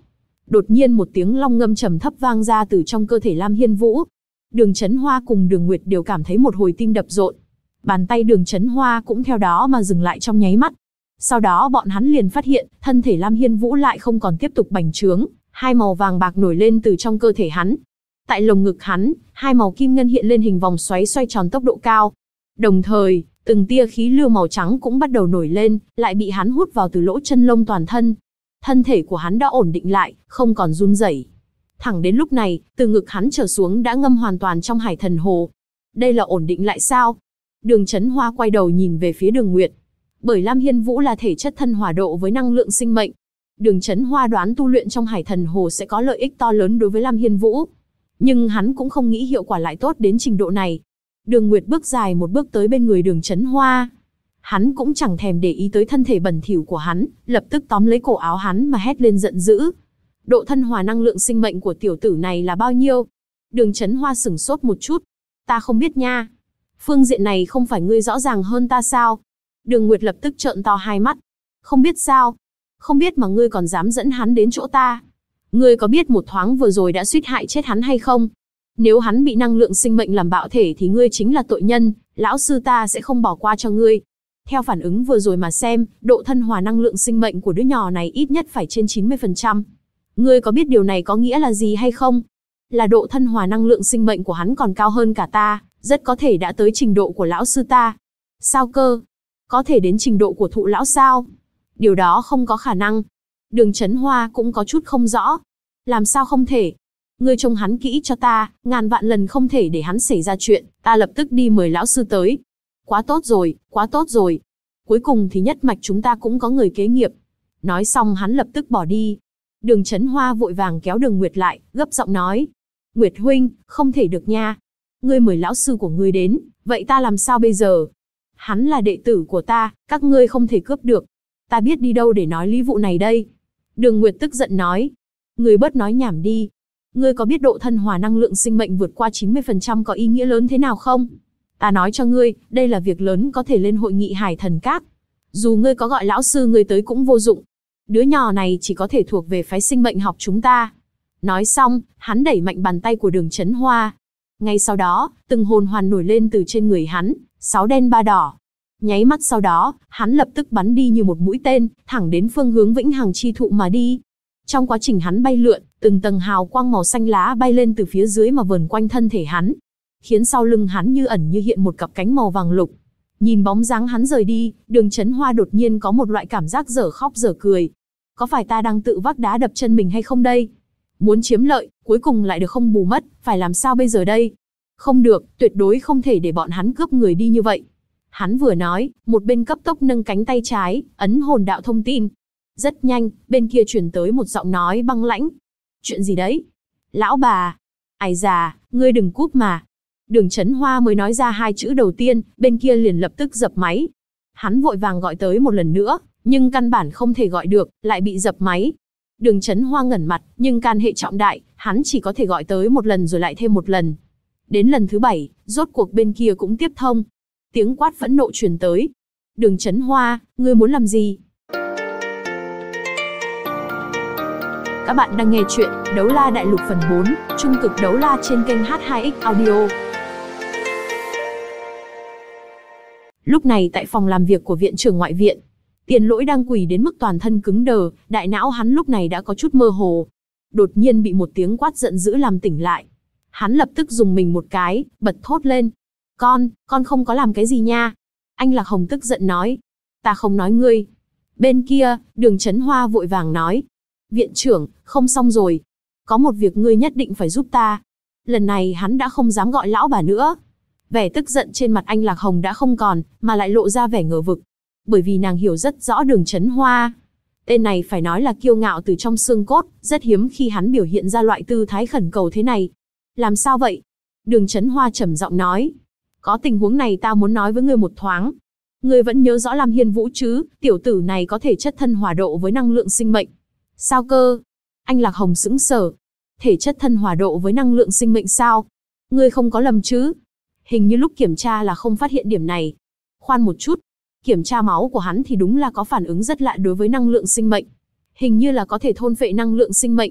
Đột nhiên một tiếng long ngâm trầm thấp vang ra từ trong cơ thể Lam Hiên Vũ. Đường Chấn Hoa cùng Đường Nguyệt đều cảm thấy một hồi tim đập rộn. Bàn tay Đường Chấn Hoa cũng theo đó mà dừng lại trong nháy mắt. Sau đó bọn hắn liền phát hiện, thân thể Lam Hiên Vũ lại không còn tiếp tục bành trướng, hai màu vàng bạc nổi lên từ trong cơ thể hắn. Tại lồng ngực hắn, hai màu kim ngân hiện lên hình vòng xoáy xoay tròn tốc độ cao. Đồng thời, từng tia khí lưu màu trắng cũng bắt đầu nổi lên, lại bị hắn hút vào từ lỗ chân lông toàn thân. Thân thể của hắn đã ổn định lại, không còn run rẩy. Thẳng đến lúc này, từ ngực hắn trở xuống đã ngâm hoàn toàn trong Hải Thần Hồ. Đây là ổn định lại sao? Đường Chấn Hoa quay đầu nhìn về phía Đường Nguyệt. Bởi Lam Hiên Vũ là thể chất thân hỏa độ với năng lượng sinh mệnh, Đường Chấn Hoa đoán tu luyện trong Hải Thần Hồ sẽ có lợi ích to lớn đối với Lam Hiên Vũ. Nhưng hắn cũng không nghĩ hiệu quả lại tốt đến trình độ này. Đường Nguyệt bước dài một bước tới bên người Đường Chấn Hoa. Hắn cũng chẳng thèm để ý tới thân thể bẩn thỉu của hắn, lập tức tóm lấy cổ áo hắn mà hét lên giận dữ. Độ thân hòa năng lượng sinh mệnh của tiểu tử này là bao nhiêu? Đường Chấn Hoa sửng sốt một chút. Ta không biết nha. Phương diện này không phải ngươi rõ ràng hơn ta sao? Đường Nguyệt lập tức trợn to hai mắt. Không biết sao? Không biết mà ngươi còn dám dẫn hắn đến chỗ ta? Ngươi có biết một thoáng vừa rồi đã suýt hại chết hắn hay không? Nếu hắn bị năng lượng sinh mệnh làm bạo thể thì ngươi chính là tội nhân, lão sư ta sẽ không bỏ qua cho ngươi. Theo phản ứng vừa rồi mà xem, độ thân hòa năng lượng sinh mệnh của đứa nhỏ này ít nhất phải trên 90%. Ngươi có biết điều này có nghĩa là gì hay không? Là độ thân hòa năng lượng sinh mệnh của hắn còn cao hơn cả ta, rất có thể đã tới trình độ của lão sư ta. Sao cơ? Có thể đến trình độ của thụ lão sao? Điều đó không có khả năng. Đường Chấn Hoa cũng có chút không rõ. Làm sao không thể? Ngươi trông hắn kỹ cho ta, ngàn vạn lần không thể để hắn xảy ra chuyện, ta lập tức đi mời lão sư tới. Quá tốt rồi, quá tốt rồi. Cuối cùng thì nhất mạch chúng ta cũng có người kế nghiệp. Nói xong hắn lập tức bỏ đi. Đường Chấn Hoa vội vàng kéo Đường Nguyệt lại, gấp giọng nói. Nguyệt huynh, không thể được nha. Ngươi mời lão sư của ngươi đến, vậy ta làm sao bây giờ? Hắn là đệ tử của ta, các ngươi không thể cướp được. Ta biết đi đâu để nói lý vụ này đây. Đường Nguyệt tức giận nói. Ngươi bớt nói nhảm đi. Ngươi có biết độ thân hòa năng lượng sinh mệnh vượt qua 90% có ý nghĩa lớn thế nào không? Ta nói cho ngươi, đây là việc lớn có thể lên hội nghị Hải Thần Các. Dù ngươi có gọi lão sư ngươi tới cũng vô dụng. Đứa nhỏ này chỉ có thể thuộc về phái sinh mệnh học chúng ta. Nói xong, hắn đẩy mạnh bàn tay của Đường Chấn Hoa. Ngay sau đó, từng hồn hoàn nổi lên từ trên người hắn, 6 đen 3 đỏ. Nháy mắt sau đó, hắn lập tức bắn đi như một mũi tên, thẳng đến phương hướng Vĩnh Hằng Chi Thụ mà đi. Trong quá trình hắn bay lượn, từng tầng hào quang màu xanh lá bay lên từ phía dưới mà vờn quanh thân thể hắn, khiến sau lưng hắn như ẩn như hiện một cặp cánh màu vàng lục. Nhìn bóng dáng hắn rời đi, Đường Chấn Hoa đột nhiên có một loại cảm giác dở khóc dở cười. Có phải ta đang tự vác đá đập chân mình hay không đây? Muốn chiếm lợi, cuối cùng lại được không bù mất, phải làm sao bây giờ đây? Không được, tuyệt đối không thể để bọn hắn cướp người đi như vậy. Hắn vừa nói, một bên cấp tốc nâng cánh tay trái, ấn hồn đạo thông tin. Rất nhanh, bên kia truyền tới một giọng nói băng lãnh. Chuyện gì đấy? Lão bà! Ai già, ngươi đừng cúp mà. Đường Chấn Hoa mới nói ra 2 chữ đầu tiên, bên kia liền lập tức dập máy. Hắn vội vàng gọi tới một lần nữa, nhưng căn bản không thể gọi được, lại bị dập máy. Đường Chấn Hoa ngẩn mặt, nhưng can hệ trọng đại, hắn chỉ có thể gọi tới một lần rồi lại thêm một lần. Đến lần thứ 7, rốt cuộc bên kia cũng tiếp thông. Tiếng quát phẫn nộ truyền tới. Đường Chấn Hoa, ngươi muốn làm gì? Các bạn đang nghe chuyện Đấu La Đại Lục phần 4, Trung Cực Đấu La trên kênh H2X Audio. Lúc này tại phòng làm việc của viện trưởng ngoại viện, Tiền Lỗi đang quỳ đến mức toàn thân cứng đờ, đại não hắn lúc này đã có chút mơ hồ. Đột nhiên bị một tiếng quát giận dữ làm tỉnh lại. Hắn lập tức dùng mình một cái, bật thốt lên. Con không có làm cái gì nha. Anh Lạc Hồng tức giận nói. Ta không nói ngươi. Bên kia, Đường Chấn Hoa vội vàng nói. Viện trưởng, không xong rồi. Có một việc ngươi nhất định phải giúp ta. Lần này hắn đã không dám gọi lão bà nữa. Vẻ tức giận trên mặt anh Lạc Hồng đã không còn, mà lại lộ ra vẻ ngờ vực. Bởi vì nàng hiểu rất rõ Đường Chấn Hoa. Tên này phải nói là kiêu ngạo từ trong xương cốt, rất hiếm khi hắn biểu hiện ra loại tư thái khẩn cầu thế này. Làm sao vậy? Đường Chấn Hoa trầm giọng nói. Có tình huống này ta muốn nói với ngươi một thoáng. Ngươi vẫn nhớ rõ Lam Hiên Vũ chứ, tiểu tử này có thể chất thân hỏa độ với năng lượng sinh mệnh. Sao cơ? Anh Lạc Hồng sững sờ. Thể chất thân hỏa độ với năng lượng sinh mệnh sao? Ngươi không có lầm chứ? Hình như lúc kiểm tra là không phát hiện điểm này. Khoan một chút. Kiểm tra máu của hắn thì đúng là có phản ứng rất lạ đối với năng lượng sinh mệnh. Hình như là có thể thôn phệ năng lượng sinh mệnh.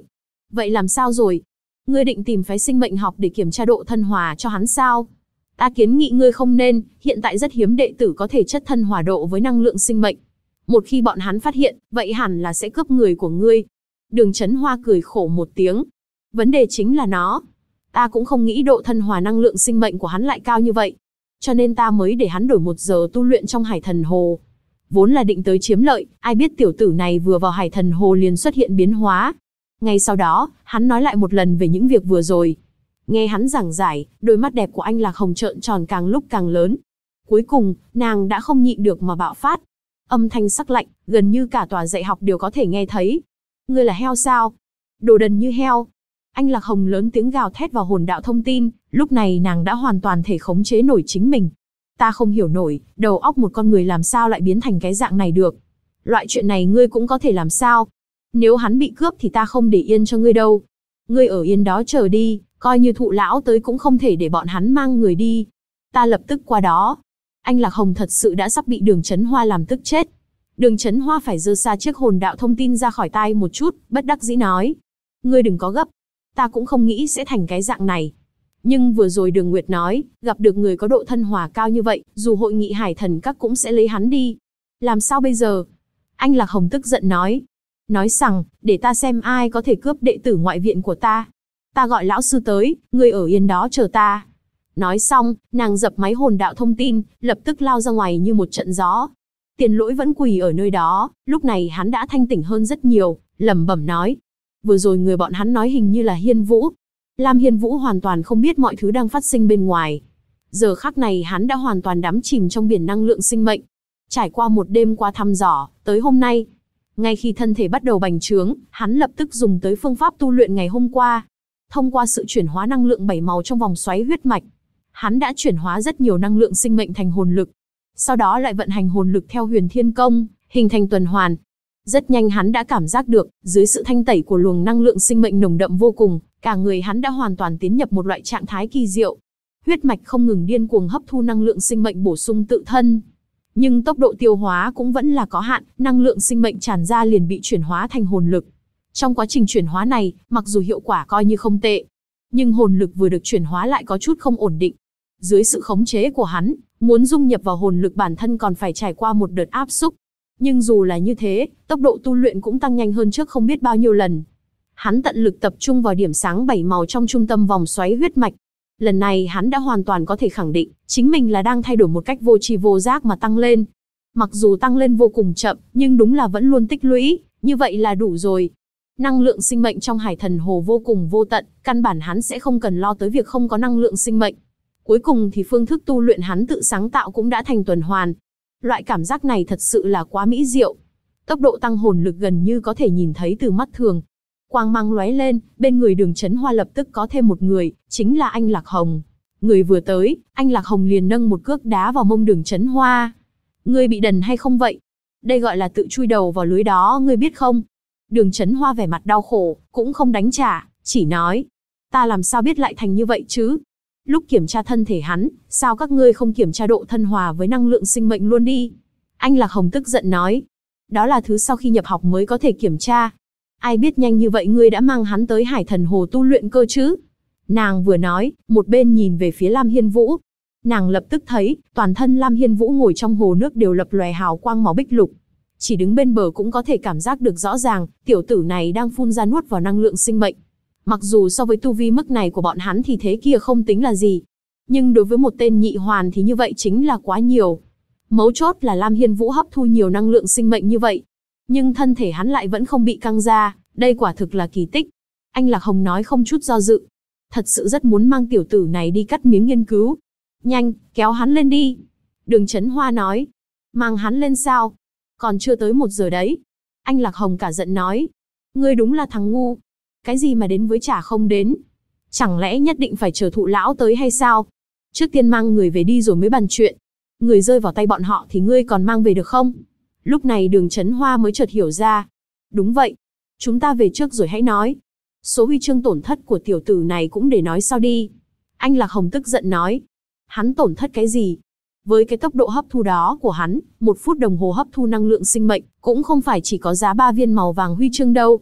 Vậy làm sao rồi? Ngươi định tìm phái sinh mệnh học để kiểm tra độ thân hòa cho hắn sao? Ta kiến nghị ngươi không nên, hiện tại rất hiếm đệ tử có thể chất thân hòa độ với năng lượng sinh mệnh. Một khi bọn hắn phát hiện, vậy hẳn là sẽ cướp người của ngươi. Đường Chấn Hoa cười khổ một tiếng. Vấn đề chính là nó. Ta cũng không nghĩ độ thân hòa năng lượng sinh mệnh của hắn lại cao như vậy. Cho nên ta mới để hắn đổi 1 giờ tu luyện trong Hải Thần Hồ. Vốn là định tới chiếm lợi, ai biết tiểu tử này vừa vào Hải Thần Hồ liền xuất hiện biến hóa. Ngay sau đó, hắn nói lại một lần về những việc vừa rồi. Nghe hắn giảng giải, đôi mắt đẹp của anh Lạc Hồng trợn tròn càng lúc càng lớn. Cuối cùng, nàng đã không nhịn được mà bạo phát. Âm thanh sắc lạnh, gần như cả tòa dạy học đều có thể nghe thấy. Ngươi là heo sao? Đồ đần như heo. Anh Lạc Hồng lớn tiếng gào thét vào hồn đạo thông tin, lúc này nàng đã hoàn toàn thể khống chế nổi chính mình. Ta không hiểu nổi, đầu óc một con người làm sao lại biến thành cái dạng này được. Loại chuyện này ngươi cũng có thể làm sao? Nếu hắn bị cướp thì ta không để yên cho ngươi đâu. Ngươi ở yên đó chờ đi, coi như thụ lão tới cũng không thể để bọn hắn mang người đi. Ta lập tức qua đó. Anh Lạc Hồng thật sự đã sắp bị Đường Chấn Hoa làm tức chết. Đường Chấn Hoa phải giơ xa chiếc hồn đạo thông tin ra khỏi tai một chút, bất đắc dĩ nói. Ngươi đừng có gấp. Ta cũng không nghĩ sẽ thành cái dạng này. Nhưng vừa rồi Đường Nguyệt nói, gặp được người có độ thân hòa cao như vậy, dù hội nghị Hải Thần Các cũng sẽ lấy hắn đi. Làm sao bây giờ? Anh Lạc Hồng tức giận nói. Nói rằng, để ta xem ai có thể cướp đệ tử ngoại viện của ta. Ta gọi lão sư tới, ngươi ở yên đó chờ ta. Nói xong, nàng dập máy hồn đạo thông tin, lập tức lao ra ngoài như một trận gió. Tiền Lỗi vẫn quỳ ở nơi đó, lúc này hắn đã thanh tỉnh hơn rất nhiều, lẩm bẩm nói. Vừa rồi người bọn hắn nói hình như là Hiên Vũ. Lam Hiên Vũ hoàn toàn không biết mọi thứ đang phát sinh bên ngoài. Giờ khắc này hắn đã hoàn toàn đắm chìm trong biển năng lượng sinh mệnh. Trải qua một đêm qua thăm dò, tới hôm nay, ngay khi thân thể bắt đầu bành trướng, hắn lập tức dùng tới phương pháp tu luyện ngày hôm qua. Thông qua sự chuyển hóa năng lượng 7 màu trong vòng xoáy huyết mạch, hắn đã chuyển hóa rất nhiều năng lượng sinh mệnh thành hồn lực. Sau đó lại vận hành hồn lực theo Huyền Thiên Công, hình thành tuần hoàn. Rất nhanh hắn đã cảm giác được, dưới sự thanh tẩy của luồng năng lượng sinh mệnh nồng đậm vô cùng, cả người hắn đã hoàn toàn tiến nhập một loại trạng thái kỳ diệu. Huyết mạch không ngừng điên cuồng hấp thu năng lượng sinh mệnh bổ sung tự thân. Nhưng tốc độ tiêu hóa cũng vẫn là có hạn, năng lượng sinh mệnh tràn ra liền bị chuyển hóa thành hồn lực. Trong quá trình chuyển hóa này, mặc dù hiệu quả coi như không tệ, nhưng hồn lực vừa được chuyển hóa lại có chút không ổn định. Dưới sự khống chế của hắn, muốn dung nhập vào hồn lực bản thân còn phải trải qua một đợt áp xúc. Nhưng dù là như thế, tốc độ tu luyện cũng tăng nhanh hơn trước không biết bao nhiêu lần. Hắn tận lực tập trung vào điểm sáng 7 màu trong trung tâm vòng xoáy huyết mạch. Lần này hắn đã hoàn toàn có thể khẳng định, chính mình là đang thay đổi một cách vô tri vô giác mà tăng lên. Mặc dù tăng lên vô cùng chậm, nhưng đúng là vẫn luôn tích lũy, như vậy là đủ rồi. Năng lượng sinh mệnh trong Hải Thần Hồ vô cùng vô tận, căn bản hắn sẽ không cần lo tới việc không có năng lượng sinh mệnh. Cuối cùng thì phương thức tu luyện hắn tự sáng tạo cũng đã thành tuần hoàn. Loại cảm giác này thật sự là quá mỹ diệu. Tốc độ tăng hồn lực gần như có thể nhìn thấy từ mắt thường. Quang mang lóe lên, bên người Đường Chấn Hoa lập tức có thêm một người, chính là anh Lạc Hồng. Người vừa tới, anh Lạc Hồng liền nâng một cước đá vào mông Đường Chấn Hoa. Ngươi bị đần hay không vậy? Đây gọi là tự chui đầu vào lưới đó, ngươi biết không? Đường Chấn Hoa vẻ mặt đau khổ, cũng không đánh trả, chỉ nói. Ta làm sao biết lại thành như vậy chứ? Lúc kiểm tra thân thể hắn, sao các ngươi không kiểm tra độ thân hòa với năng lượng sinh mệnh luôn đi? Anh Lạc Hồng tức giận nói. Đó là thứ sau khi nhập học mới có thể kiểm tra. Ai biết nhanh như vậy ngươi đã mang hắn tới Hải Thần Hồ tu luyện cơ chứ? Nàng vừa nói, một bên nhìn về phía Lam Hiên Vũ. Nàng lập tức thấy, toàn thân Lam Hiên Vũ ngồi trong hồ nước đều lập lòe hào quang màu bích lục. Chỉ đứng bên bờ cũng có thể cảm giác được rõ ràng, tiểu tử này đang phun ra nuốt vào năng lượng sinh mệnh. Mặc dù so với tu vi mức này của bọn hắn thì thế kia không tính là gì. Nhưng đối với một tên nhị hoàn thì như vậy chính là quá nhiều. Mấu chốt là Lam Hiên Vũ hấp thu nhiều năng lượng sinh mệnh như vậy. Nhưng thân thể hắn lại vẫn không bị căng ra, đây quả thực là kỳ tích. Anh Lạc Hồng nói không chút do dự. Thật sự rất muốn mang tiểu tử này đi cắt miếng nghiên cứu. Nhanh, kéo hắn lên đi. Đường Chấn Hoa nói. Mang hắn lên sao? Còn chưa tới 1 giờ đấy. Anh Lạc Hồng cả giận nói. Ngươi đúng là thằng ngu. Cái gì mà đến với chả không đến? Chẳng lẽ nhất định phải chờ thụ lão tới hay sao? Trước tiên mang người về đi rồi mới bàn chuyện. Người rơi vào tay bọn họ thì ngươi còn mang về được không? Lúc này Đường Chấn Hoa mới chợt hiểu ra. Đúng vậy. Chúng ta về trước rồi hãy nói. Số huy chương tổn thất của tiểu tử này cũng để nói sau đi. Anh Lạc Hồng tức giận nói. Hắn tổn thất cái gì? Với cái tốc độ hấp thu đó của hắn, 1 phút đồng hồ hấp thu năng lượng sinh mệnh, cũng không phải chỉ có giá 3 viên màu vàng huy chương đâu.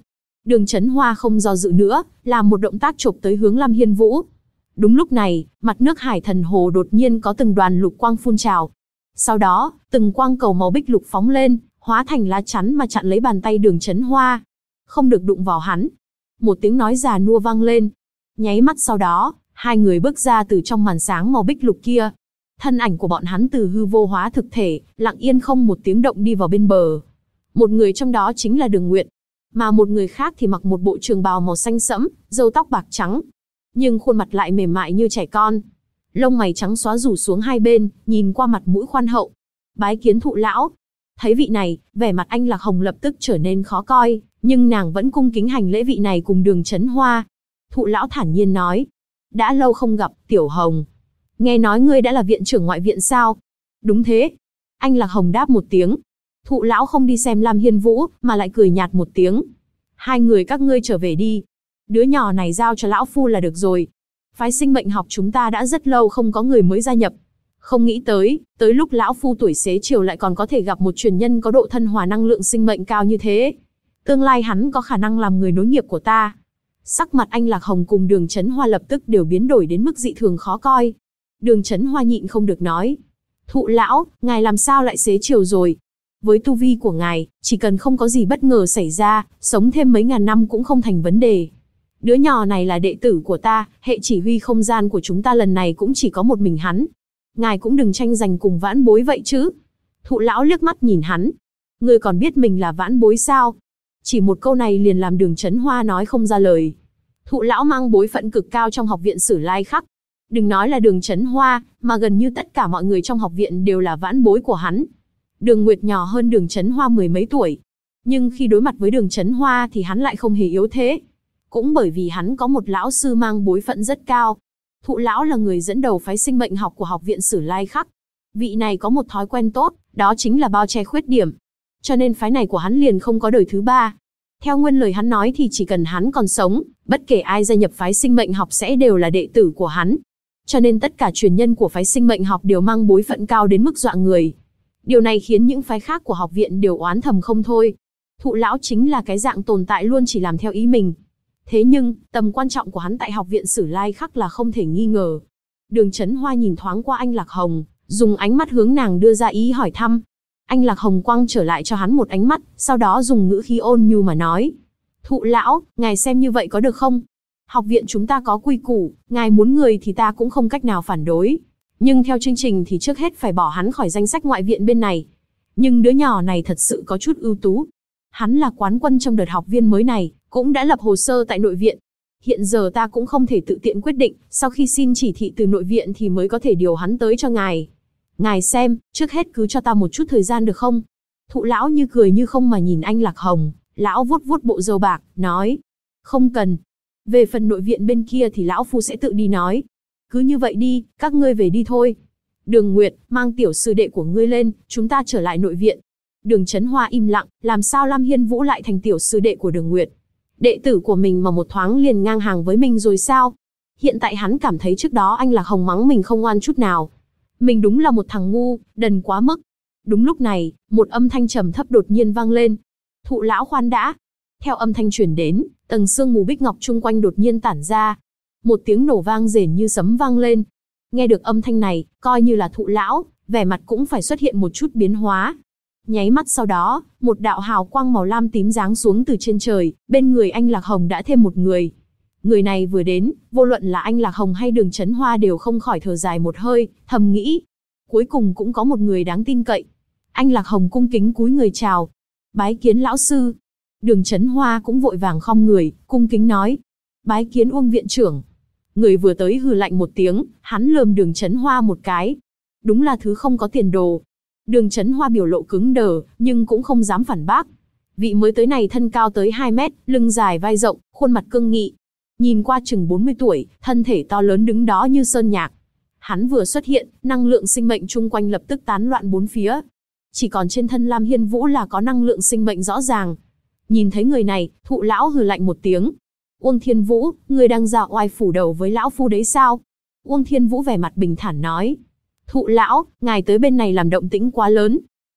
Đường Chấn Hoa không do dự nữa, làm một động tác chộp tới hướng Lam Hiên Vũ. Đúng lúc này, mặt nước Hải Thần Hồ đột nhiên có từng đoàn lục quang phun trào. Sau đó, từng quang cầu màu bích lục phóng lên, hóa thành lá chắn mà chặn lấy bàn tay Đường Chấn Hoa. Không được đụng vào hắn. Một tiếng nói già nua vang lên. Nháy mắt sau đó, hai người bước ra từ trong màn sáng màu bích lục kia. Thân ảnh của bọn hắn từ hư vô hóa thực thể, lặng yên không một tiếng động đi vào bên bờ. Một người trong đó chính là Đường Nguyệt, mà một người khác thì mặc một bộ trường bào màu xanh sẫm, râu tóc bạc trắng, nhưng khuôn mặt lại mềm mại như trẻ con. Lông mày trắng xóa rủ xuống hai bên, nhìn qua mặt mũi khoan hậu. Bái kiến thụ lão. Thấy vị này, vẻ mặt Anh Lạc Hồng lập tức trở nên khó coi, nhưng nàng vẫn cung kính hành lễ vị này cùng Đường Chấn Hoa. Thụ lão thản nhiên nói, đã lâu không gặp, Tiểu Hồng. Nghe nói ngươi đã là viện trưởng ngoại viện sao? Đúng thế. Anh Lạc Hồng đáp một tiếng. Thụ lão không đi xem Lam Hiên Vũ, mà lại cười nhạt một tiếng. Hai người các ngươi trở về đi. Đứa nhỏ này giao cho lão phu là được rồi. Phái sinh mệnh học chúng ta đã rất lâu không có người mới gia nhập. Không nghĩ tới lúc lão phu tuổi xế chiều lại còn có thể gặp một truyền nhân có độ thân hòa năng lượng sinh mệnh cao như thế. Tương lai hắn có khả năng làm người nối nghiệp của ta. Sắc mặt Anh Lạc Hồng cùng Đường Chấn Hoa lập tức đều biến đổi đến mức dị thường khó coi. Đường Chấn Hoa nhịn không được nói. Thụ lão, ngài làm sao lại xế chiều rồi? Với tu vi của ngài, chỉ cần không có gì bất ngờ xảy ra, sống thêm mấy ngàn năm cũng không thành vấn đề. Đứa nhỏ này là đệ tử của ta, hệ chỉ huy không gian của chúng ta lần này cũng chỉ có một mình hắn. Ngài cũng đừng tranh giành cùng vãn bối vậy chứ. Thụ lão liếc mắt nhìn hắn. Ngươi còn biết mình là vãn bối sao? Chỉ một câu này liền làm Đường Chấn Hoa nói không ra lời. Thụ lão mang bối phận cực cao trong học viện Sử Lai Khắc. Đừng nói là Đường Chấn Hoa, mà gần như tất cả mọi người trong học viện đều là vãn bối của hắn. Đường Nguyệt nhỏ hơn Đường Chấn Hoa mười mấy tuổi. Nhưng khi đối mặt với Đường Chấn Hoa thì hắn lại không hề yếu thế. Cũng bởi vì hắn có một lão sư mang bối phận rất cao. Thụ lão là người dẫn đầu phái sinh mệnh học của học viện Sử Lai Khắc. Vị này có một thói quen tốt, đó chính là bao che khuyết điểm. Cho nên phái này của hắn liền không có đời thứ ba. Theo nguyên lời hắn nói thì chỉ cần hắn còn sống, bất kể ai gia nhập phái sinh mệnh học sẽ đều là đệ tử của hắn. Cho nên tất cả truyền nhân của phái sinh mệnh học đều mang bối phận cao đến mức dọa người. Điều này khiến những phái khác của học viện đều oán thầm không thôi. Thụ lão chính là cái dạng tồn tại luôn chỉ làm theo ý mình. Thế nhưng, tầm quan trọng của hắn tại học viện Sử Lai Khắc là không thể nghi ngờ. Đường Chấn Hoa nhìn thoáng qua Anh Lạc Hồng, dùng ánh mắt hướng nàng đưa ra ý hỏi thăm. Anh Lạc Hồng quăng trở lại cho hắn một ánh mắt, sau đó dùng ngữ khí ôn nhu mà nói. Thụ lão, ngài xem như vậy có được không? Học viện chúng ta có quy củ, ngài muốn người thì ta cũng không cách nào phản đối. Nhưng theo chương trình thì trước hết phải bỏ hắn khỏi danh sách ngoại viện bên này. Nhưng đứa nhỏ này thật sự có chút ưu tú. Hắn là quán quân trong đợt học viên mới này, cũng đã lập hồ sơ tại nội viện. Hiện giờ ta cũng không thể tự tiện quyết định, sau khi xin chỉ thị từ nội viện thì mới có thể điều hắn tới cho ngài. Ngài xem, trước hết cứ cho ta một chút thời gian được không? Thụ lão như cười như không mà nhìn Anh Lạc Hồng, lão vuốt vuốt bộ râu bạc, nói. Không cần. Về phần nội viện bên kia thì lão phu sẽ tự đi nói. Cứ như vậy đi, các ngươi về đi thôi. Đường Nguyệt, mang tiểu sư đệ của ngươi lên, chúng ta trở lại nội viện. Đường Chấn Hoa im lặng, làm sao Lam Hiên Vũ lại thành tiểu sư đệ của Đường Nguyệt? Đệ tử của mình mà một thoáng liền ngang hàng với mình rồi sao? Hiện tại hắn cảm thấy trước đó Anh Lạc Hồng mắng mình không ngoan chút nào. Mình đúng là một thằng ngu, đần quá mức. Đúng lúc này, một âm thanh trầm thấp đột nhiên vang lên. Thụ lão khoan đã. Theo âm thanh truyền đến, tầng sương mù bích ngọc chung quanh đột nhiên tản ra. Một tiếng nổ vang rền như sấm vang lên. Nghe được âm thanh này, coi như là thụ lão, vẻ mặt cũng phải xuất hiện một chút biến hóa. Nháy mắt sau đó, một đạo hào quang màu lam tím giáng xuống từ trên trời, bên người Anh Lạc Hồng đã thêm một người. Người này vừa đến, vô luận là Anh Lạc Hồng hay Đường Chấn Hoa đều không khỏi thở dài một hơi, thầm nghĩ. Cuối cùng cũng có một người đáng tin cậy. Anh Lạc Hồng cung kính cúi người chào. Bái kiến lão sư. Đường Chấn Hoa cũng vội vàng khom người, cung kính nói. Bái kiến Uông viện trưởng. Người vừa tới hừ lạnh một tiếng, hắn lườm Đường Chấn Hoa một cái. Đúng là thứ không có tiền đồ. Đường Chấn Hoa biểu lộ cứng đờ, nhưng cũng không dám phản bác. Vị mới tới này thân cao tới 2 mét, lưng dài vai rộng, khuôn mặt cương nghị. Nhìn qua chừng 40 tuổi, thân thể to lớn đứng đó như sơn nhạc. Hắn vừa xuất hiện, năng lượng sinh mệnh chung quanh lập tức tán loạn bốn phía. Chỉ còn trên thân Lam Hiên Vũ là có năng lượng sinh mệnh rõ ràng. Nhìn thấy người này, thụ lão hừ lạnh một tiếng. Uông Thiên Vũ, người đang ra oai phủ đầu với lão phu đấy sao? Uông Thiên Vũ vẻ mặt bình thản nói. Thụ lão, ngài tới bên này làm động tĩnh quá lớn.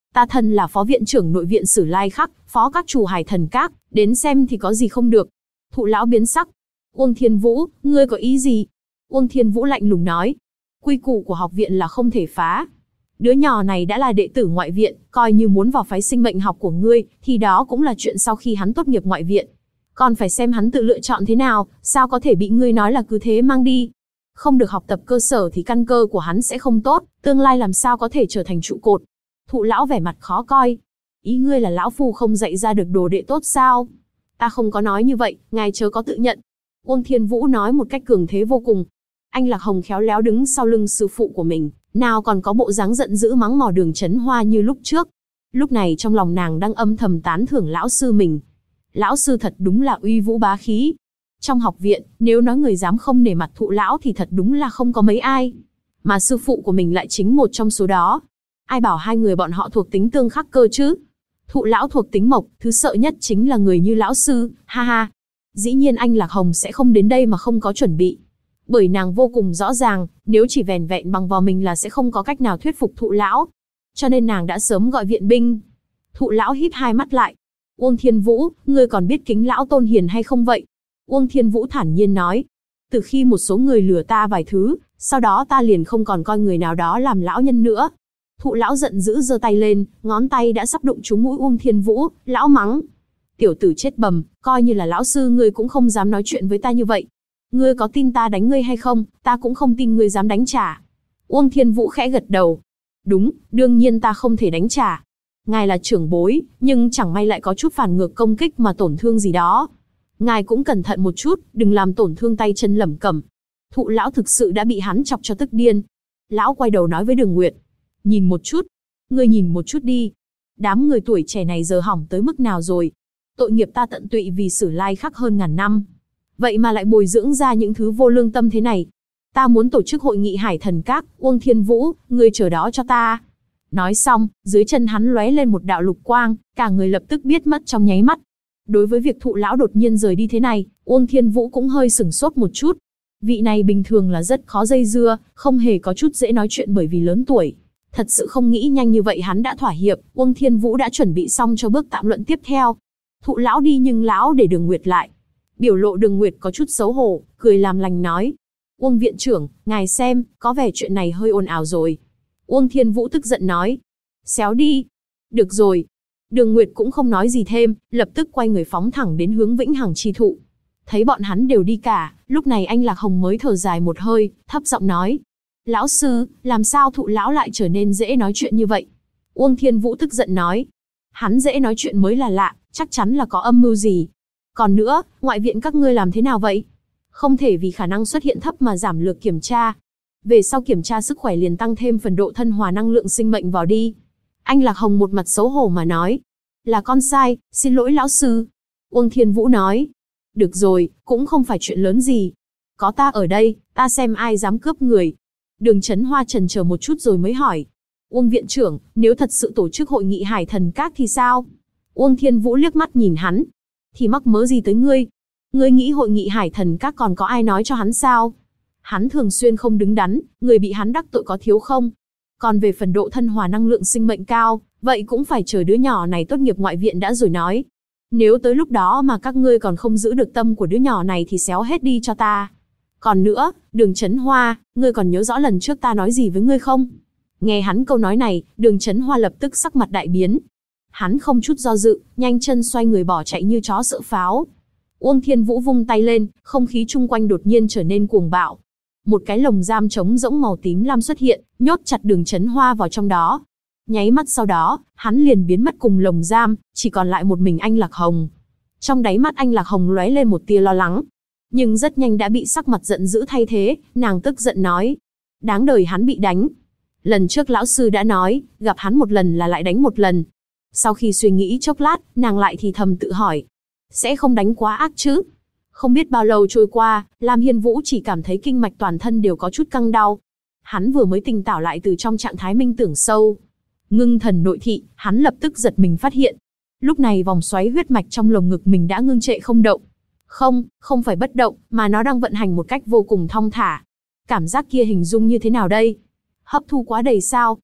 Ta thân là phó viện trưởng nội viện Sử Lai Khắc, phó các chủ Hải Thần Các, đến xem thì có gì không được. Thụ lão biến sắc. Uông Thiên Vũ, ngươi có ý gì? Uông Thiên Vũ lạnh lùng nói. Quy củ của học viện là không thể phá. Đứa nhỏ này đã là đệ tử ngoại viện, coi như muốn vào phái sinh mệnh học của ngươi, thì đó cũng là chuyện sau khi hắn tốt nghiệp ngoại viện. Còn phải xem hắn tự lựa chọn thế nào, sao có thể bị ngươi nói là cứ thế mang đi. Không được học tập cơ sở thì căn cơ của hắn sẽ không tốt, tương lai làm sao có thể trở thành trụ cột. Thụ lão vẻ mặt khó coi. Ý ngươi là lão phu không dạy ra được đồ đệ tốt sao? Ta không có nói như vậy, ngài chớ có tự nhận. Uông Thiên Vũ nói một cách cường thế vô cùng. Anh Lạc Hồng khéo léo đứng sau lưng sư phụ của mình, nào còn có bộ dáng giận dữ mắng mỏ Đường Chấn Hoa như lúc trước. Lúc này trong lòng nàng đang âm thầm tán thưởng lão sư mình. Lão sư thật đúng là uy vũ bá khí. Trong học viện, nếu nói người dám không nể mặt thụ lão thì thật đúng là không có mấy ai. Mà sư phụ của mình lại chính một trong số đó. Ai bảo hai người bọn họ thuộc tính tương khắc cơ chứ? Thụ lão thuộc tính mộc, thứ sợ nhất chính là người như lão sư, ha ha. Dĩ nhiên anh Lạc Hồng sẽ không đến đây mà không có chuẩn bị. Bởi nàng vô cùng rõ ràng, nếu chỉ vẻn vẹn bằng vào mình là sẽ không có cách nào thuyết phục thụ lão. Cho nên nàng đã sớm gọi viện binh. Thụ lão híp hai mắt lại. Uông Thiên Vũ, ngươi còn biết kính lão tôn hiền hay không vậy? Uông Thiên Vũ thản nhiên nói. Từ khi một số người lừa ta vài thứ, sau đó ta liền không còn coi người nào đó làm lão nhân nữa. Thụ lão giận dữ giơ tay lên, ngón tay đã sắp đụng trúng mũi Uông Thiên Vũ, lão mắng. Tiểu tử chết bầm, coi như là lão sư ngươi cũng không dám nói chuyện với ta như vậy. Ngươi có tin ta đánh ngươi hay không, ta cũng không tin ngươi dám đánh trả. Uông Thiên Vũ khẽ gật đầu. Đúng, đương nhiên ta không thể đánh trả. Ngài là trưởng bối, nhưng chẳng may lại có chút phản ngược công kích mà tổn thương gì đó. Ngài cũng cẩn thận một chút, đừng làm tổn thương tay chân Lẩm Cẩm. Thụ lão thực sự đã bị hắn chọc cho tức điên. Lão quay đầu nói với Đường Nguyệt. Nhìn một chút. Ngươi nhìn một chút đi. Đám người tuổi trẻ này giờ hỏng tới mức nào rồi. Tội nghiệp ta tận tụy vì Sử Lai Khắc hơn ngàn năm. Vậy mà lại bồi dưỡng ra những thứ vô lương tâm thế này. Ta muốn tổ chức hội nghị Hải Thần Các, Uông Thiên Vũ, ngươi chờ đó cho ta. Nói xong, dưới chân hắn lóe lên một đạo lục quang, cả người lập tức biết mất trong nháy mắt. Đối với việc thụ lão đột nhiên rời đi thế này, Uông Thiên Vũ cũng hơi sửng sốt một chút. Vị này bình thường là rất khó dây dưa, không hề có chút dễ nói chuyện bởi vì lớn tuổi. Thật sự không nghĩ nhanh như vậy hắn đã thỏa hiệp, Uông Thiên Vũ đã chuẩn bị xong cho bước tạm luận tiếp theo. Thụ lão đi nhưng lão để Đường Nguyệt lại. Biểu lộ Đường Nguyệt có chút xấu hổ, cười làm lành nói. Uông viện trưởng, ngài xem, có vẻ chuyện này hơi ồn ào rồi. Uông Thiên Vũ tức giận nói. Xéo đi. Được rồi. Đường Nguyệt cũng không nói gì thêm, lập tức quay người phóng thẳng đến hướng Vĩnh Hằng chi thụ. Thấy bọn hắn đều đi cả, lúc này anh Lạc Hồng mới thở dài một hơi, thấp giọng nói. Lão sư, làm sao thụ lão lại trở nên dễ nói chuyện như vậy? Uông Thiên Vũ tức giận nói. Hắn dễ nói chuyện mới là lạ, chắc chắn là có âm mưu gì. Còn nữa, ngoại viện các ngươi làm thế nào vậy? Không thể vì khả năng xuất hiện thấp mà giảm lược kiểm tra. Về sau kiểm tra sức khỏe liền tăng thêm phần độ thân hòa năng lượng sinh mệnh vào đi. Anh Lạc Hồng một mặt xấu hổ mà nói. Là con sai, xin lỗi lão sư. Uông Thiên Vũ nói. Được rồi, cũng không phải chuyện lớn gì. Có ta ở đây, ta xem ai dám cướp người. Đường Chấn Hoa chần chờ một chút rồi mới hỏi. Uông viện trưởng, nếu thật sự tổ chức hội nghị Hải Thần Các thì sao? Uông Thiên Vũ liếc mắt nhìn hắn. Thì mắc mớ gì tới ngươi? Ngươi nghĩ hội nghị Hải Thần Các còn có ai nói cho hắn sao? Hắn thường xuyên không đứng đắn, người bị hắn đắc tội có thiếu không? Còn về phần độ thân hòa năng lượng sinh mệnh cao, vậy cũng phải chờ đứa nhỏ này tốt nghiệp ngoại viện đã rồi nói. Nếu tới lúc đó mà các ngươi còn không giữ được tâm của đứa nhỏ này thì xéo hết đi cho ta. Còn nữa, Đường Chấn Hoa, ngươi còn nhớ rõ lần trước ta nói gì với ngươi không? Nghe hắn câu nói này, Đường Chấn Hoa lập tức sắc mặt đại biến. Hắn không chút do dự, nhanh chân xoay người bỏ chạy như chó sợ pháo. Uông Thiên Vũ vung tay lên, không khí chung quanh đột nhiên trở nên cuồng bạo. Một cái lồng giam trống rỗng màu tím lam xuất hiện, nhốt chặt Đường Chấn Hoa vào trong đó. Nháy mắt sau đó, hắn liền biến mất cùng lồng giam, chỉ còn lại một mình anh Lạc Hồng. Trong đáy mắt anh Lạc Hồng lóe lên một tia lo lắng. Nhưng rất nhanh đã bị sắc mặt giận dữ thay thế, nàng tức giận nói. Đáng đời hắn bị đánh. Lần trước lão sư đã nói, gặp hắn một lần là lại đánh một lần. Sau khi suy nghĩ chốc lát, nàng lại thì thầm tự hỏi. Sẽ không đánh quá ác chứ? Không biết bao lâu trôi qua, Lam Hiên Vũ chỉ cảm thấy kinh mạch toàn thân đều có chút căng đau. Hắn vừa mới tỉnh táo lại từ trong trạng thái minh tưởng sâu. Ngưng thần nội thị, hắn lập tức giật mình phát hiện. Lúc này vòng xoáy huyết mạch trong lồng ngực mình đã ngưng trệ không động. Không phải bất động, mà nó đang vận hành một cách vô cùng thong thả. Cảm giác kia hình dung như thế nào đây? Hấp thu quá đầy sao?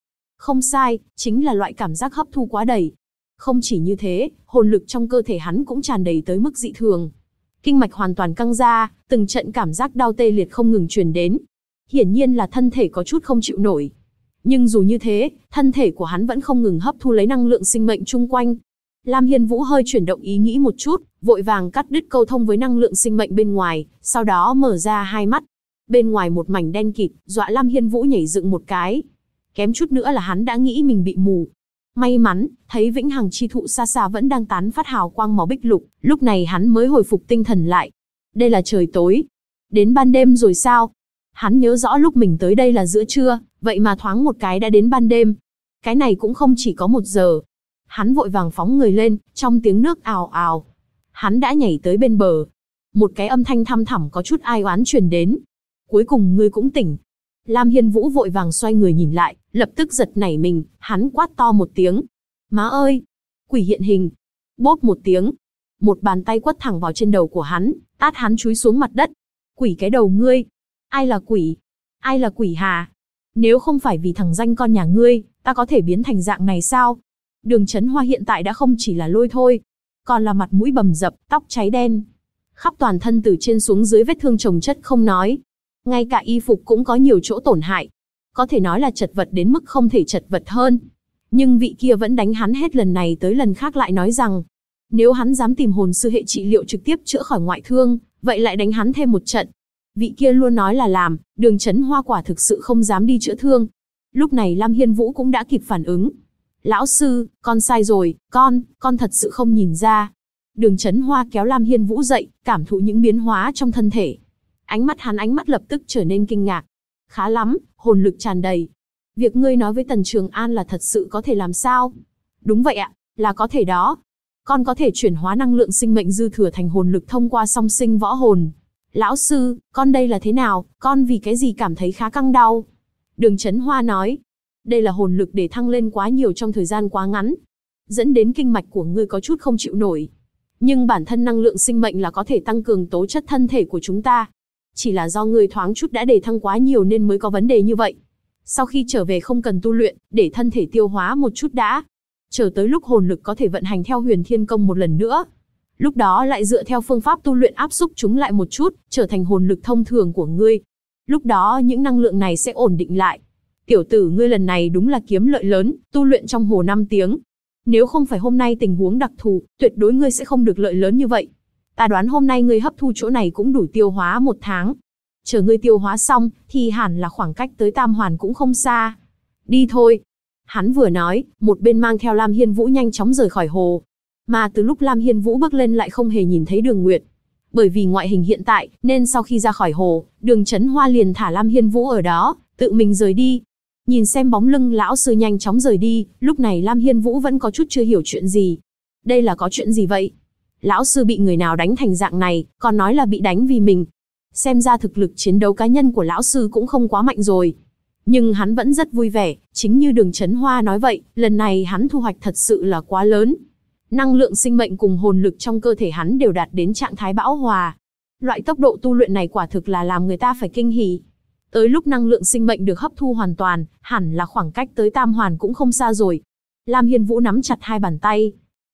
Không sai, chính là loại cảm giác hấp thu quá đầy. Không chỉ như thế, hồn lực trong cơ thể hắn cũng tràn đầy tới mức dị thường. Kinh mạch hoàn toàn căng ra, từng trận cảm giác đau tê liệt không ngừng truyền đến. Hiển nhiên là thân thể có chút không chịu nổi. Nhưng dù như thế, thân thể của hắn vẫn không ngừng hấp thu lấy năng lượng sinh mệnh chung quanh. Lam Hiên Vũ hơi chuyển động ý nghĩ một chút, vội vàng cắt đứt câu thông với năng lượng sinh mệnh bên ngoài, sau đó mở ra hai mắt. Bên ngoài một mảnh đen kịt, dọa Lam Hiên Vũ nhảy dựng một cái. Kém chút nữa là hắn đã nghĩ mình bị mù. May mắn, thấy vĩnh hằng chi thụ xa xa vẫn đang tán phát hào quang màu bích lục, lúc này hắn mới hồi phục tinh thần lại. Đây là trời tối. Đến ban đêm rồi sao? Hắn nhớ rõ lúc mình tới đây là giữa trưa, vậy mà thoáng một cái đã đến ban đêm. Cái này cũng không chỉ có 1 giờ. Hắn vội vàng phóng người lên, trong tiếng nước ào ào. Hắn đã nhảy tới bên bờ. Một cái âm thanh thăm thẳm có chút ai oán truyền đến. Cuối cùng ngươi cũng tỉnh. Lam Hiên Vũ vội vàng xoay người nhìn lại, lập tức giật nảy mình, hắn quát to một tiếng. Má ơi! Quỷ hiện hình! Bốp một tiếng. Một bàn tay quất thẳng vào trên đầu của hắn, tát hắn chúi xuống mặt đất. Quỷ cái đầu ngươi! Ai là quỷ? Ai là quỷ hà? Nếu không phải vì thằng danh con nhà ngươi, ta có thể biến thành dạng này sao? Đường Chấn Hoa hiện tại đã không chỉ là lôi thôi, còn là mặt mũi bầm dập, tóc cháy đen. Khắp toàn thân từ trên xuống dưới vết thương chồng chất không nói. Ngay cả y phục cũng có nhiều chỗ tổn hại. Có thể nói là chật vật đến mức không thể chật vật hơn. Nhưng vị kia vẫn đánh hắn hết lần này tới lần khác lại nói rằng, nếu hắn dám tìm hồn sư hệ trị liệu trực tiếp chữa khỏi ngoại thương, vậy lại đánh hắn thêm một trận. Vị kia luôn nói là làm, Đường Chấn Hoa quả thực sự không dám đi chữa thương. Lúc này Lam Hiên Vũ cũng đã kịp phản ứng. Lão sư, con sai rồi, con thật sự không nhìn ra. Đường Chấn Hoa kéo Lam Hiên Vũ dậy, cảm thụ những biến hóa trong thân thể. Ánh mắt lập tức trở nên kinh ngạc. Khá lắm, hồn lực tràn đầy. Việc ngươi nói với Tần Trường An là thật sự có thể làm sao? Đúng vậy ạ, là có thể đó. Con có thể chuyển hóa năng lượng sinh mệnh dư thừa thành hồn lực thông qua song sinh võ hồn. Lão sư, con đây là thế nào? Con vì cái gì cảm thấy khá căng đau? Đường Chấn Hoa nói. Đây là hồn lực để thăng lên quá nhiều trong thời gian quá ngắn, dẫn đến kinh mạch của ngươi có chút không chịu nổi. Nhưng bản thân năng lượng sinh mệnh là có thể tăng cường tố chất thân thể của chúng ta. Chỉ là do ngươi thoáng chút đã để thăng quá nhiều nên mới có vấn đề như vậy. Sau khi trở về không cần tu luyện, để thân thể tiêu hóa một chút đã. Chờ tới lúc hồn lực có thể vận hành theo Huyền Thiên Công một lần nữa. Lúc đó lại dựa theo phương pháp tu luyện áp xúc chúng lại một chút, trở thành hồn lực thông thường của ngươi. Lúc đó những năng lượng này sẽ ổn định lại. Tiểu tử ngươi lần này đúng là kiếm lợi lớn, tu luyện trong hồ 5 tiếng. Nếu không phải hôm nay tình huống đặc thù, tuyệt đối ngươi sẽ không được lợi lớn như vậy. Ta đoán hôm nay ngươi hấp thu chỗ này cũng đủ tiêu hóa 1 tháng. Chờ ngươi tiêu hóa xong, thì hẳn là khoảng cách tới Tam Hoàn cũng không xa. Đi thôi. Hắn vừa nói, một bên mang theo Lam Hiên Vũ nhanh chóng rời khỏi hồ. Mà từ lúc Lam Hiên Vũ bước lên lại không hề nhìn thấy Đường Nguyệt. Bởi vì ngoại hình hiện tại, nên sau khi ra khỏi hồ, Đường Chấn Hoa liền thả Lam Hiên Vũ ở đó, tự mình rời đi. Nhìn xem bóng lưng lão sư nhanh chóng rời đi, lúc này Lam Hiên Vũ vẫn có chút chưa hiểu chuyện gì. Đây là có chuyện gì vậy? Lão sư bị người nào đánh thành dạng này, còn nói là bị đánh vì mình. Xem ra thực lực chiến đấu cá nhân của lão sư cũng không quá mạnh rồi. Nhưng hắn vẫn rất vui vẻ, chính như Đường Chấn Hoa nói vậy, lần này hắn thu hoạch thật sự là quá lớn. Năng lượng sinh mệnh cùng hồn lực trong cơ thể hắn đều đạt đến trạng thái bão hòa. Loại tốc độ tu luyện này quả thực là làm người ta phải kinh hỉ. Tới lúc năng lượng sinh mệnh được hấp thu hoàn toàn, hẳn là khoảng cách tới Tam Hoàn cũng không xa rồi. Lam Hiên Vũ nắm chặt hai bàn tay.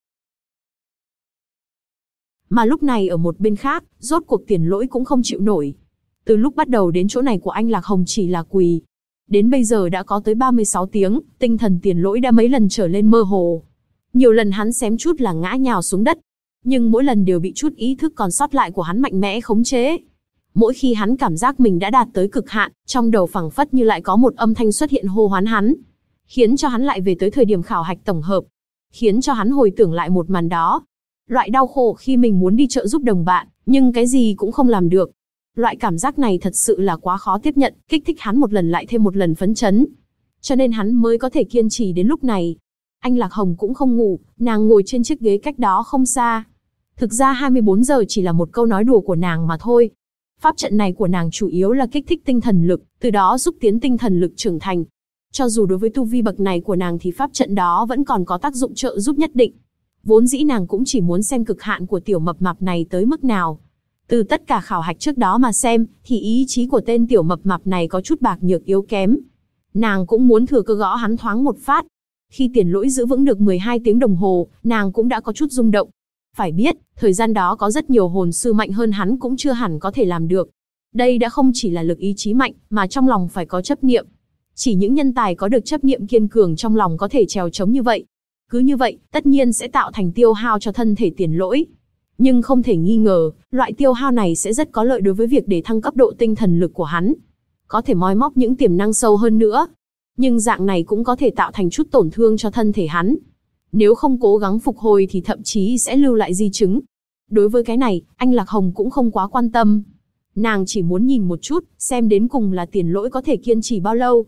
Mà lúc này ở một bên khác, rốt cuộc Tiền Lỗi cũng không chịu nổi. Từ lúc bắt đầu đến chỗ này của anh Lạc Hồng chỉ là quỳ. Đến bây giờ đã có tới 36 tiếng, tinh thần Tiền Lỗi đã mấy lần trở lên mơ hồ. Nhiều lần hắn xém chút là ngã nhào xuống đất. Nhưng mỗi lần đều bị chút ý thức còn sót lại của hắn mạnh mẽ khống chế. Mỗi khi hắn cảm giác mình đã đạt tới cực hạn, trong đầu phảng phất như lại có một âm thanh xuất hiện hô hoán hắn. Khiến cho hắn lại về tới thời điểm khảo hạch tổng hợp. Khiến cho hắn hồi tưởng lại một màn đó. Loại đau khổ khi mình muốn đi trợ giúp đồng bạn, nhưng cái gì cũng không làm được. Loại cảm giác này thật sự là quá khó tiếp nhận, kích thích hắn một lần lại thêm một lần phấn chấn. Cho nên hắn mới có thể kiên trì đến lúc này. Anh Lạc Hồng cũng không ngủ, nàng ngồi trên chiếc ghế cách đó không xa. Thực ra 24 giờ chỉ là một câu nói đùa của nàng mà thôi. Pháp trận này của nàng chủ yếu là kích thích tinh thần lực, từ đó giúp tiến tinh thần lực trưởng thành. Cho dù đối với tu vi bậc này của nàng thì pháp trận đó vẫn còn có tác dụng trợ giúp nhất định. Vốn dĩ nàng cũng chỉ muốn xem cực hạn của tiểu mập mạp này tới mức nào. Từ tất cả khảo hạch trước đó mà xem, thì ý chí của tên tiểu mập mạp này có chút bạc nhược yếu kém. Nàng cũng muốn thừa cơ gõ hắn thoáng một phát. Khi Tiền Lỗi giữ vững được 12 tiếng đồng hồ, nàng cũng đã có chút rung động. Phải biết, thời gian đó có rất nhiều hồn sư mạnh hơn hắn cũng chưa hẳn có thể làm được. Đây đã không chỉ là lực ý chí mạnh, mà trong lòng phải có chấp niệm. Chỉ những nhân tài có được chấp niệm kiên cường trong lòng có thể trèo trống như vậy. Cứ như vậy, tất nhiên sẽ tạo thành tiêu hao cho thân thể Tiền Lỗi. Nhưng không thể nghi ngờ, loại tiêu hao này sẽ rất có lợi đối với việc để thăng cấp độ tinh thần lực của hắn. Có thể moi móc những tiềm năng sâu hơn nữa. Nhưng dạng này cũng có thể tạo thành chút tổn thương cho thân thể hắn. Nếu không cố gắng phục hồi thì thậm chí sẽ lưu lại di chứng. Đối với cái này, anh Lạc Hồng cũng không quá quan tâm. Nàng chỉ muốn nhìn một chút, xem đến cùng là Tiền Lỗi có thể kiên trì bao lâu.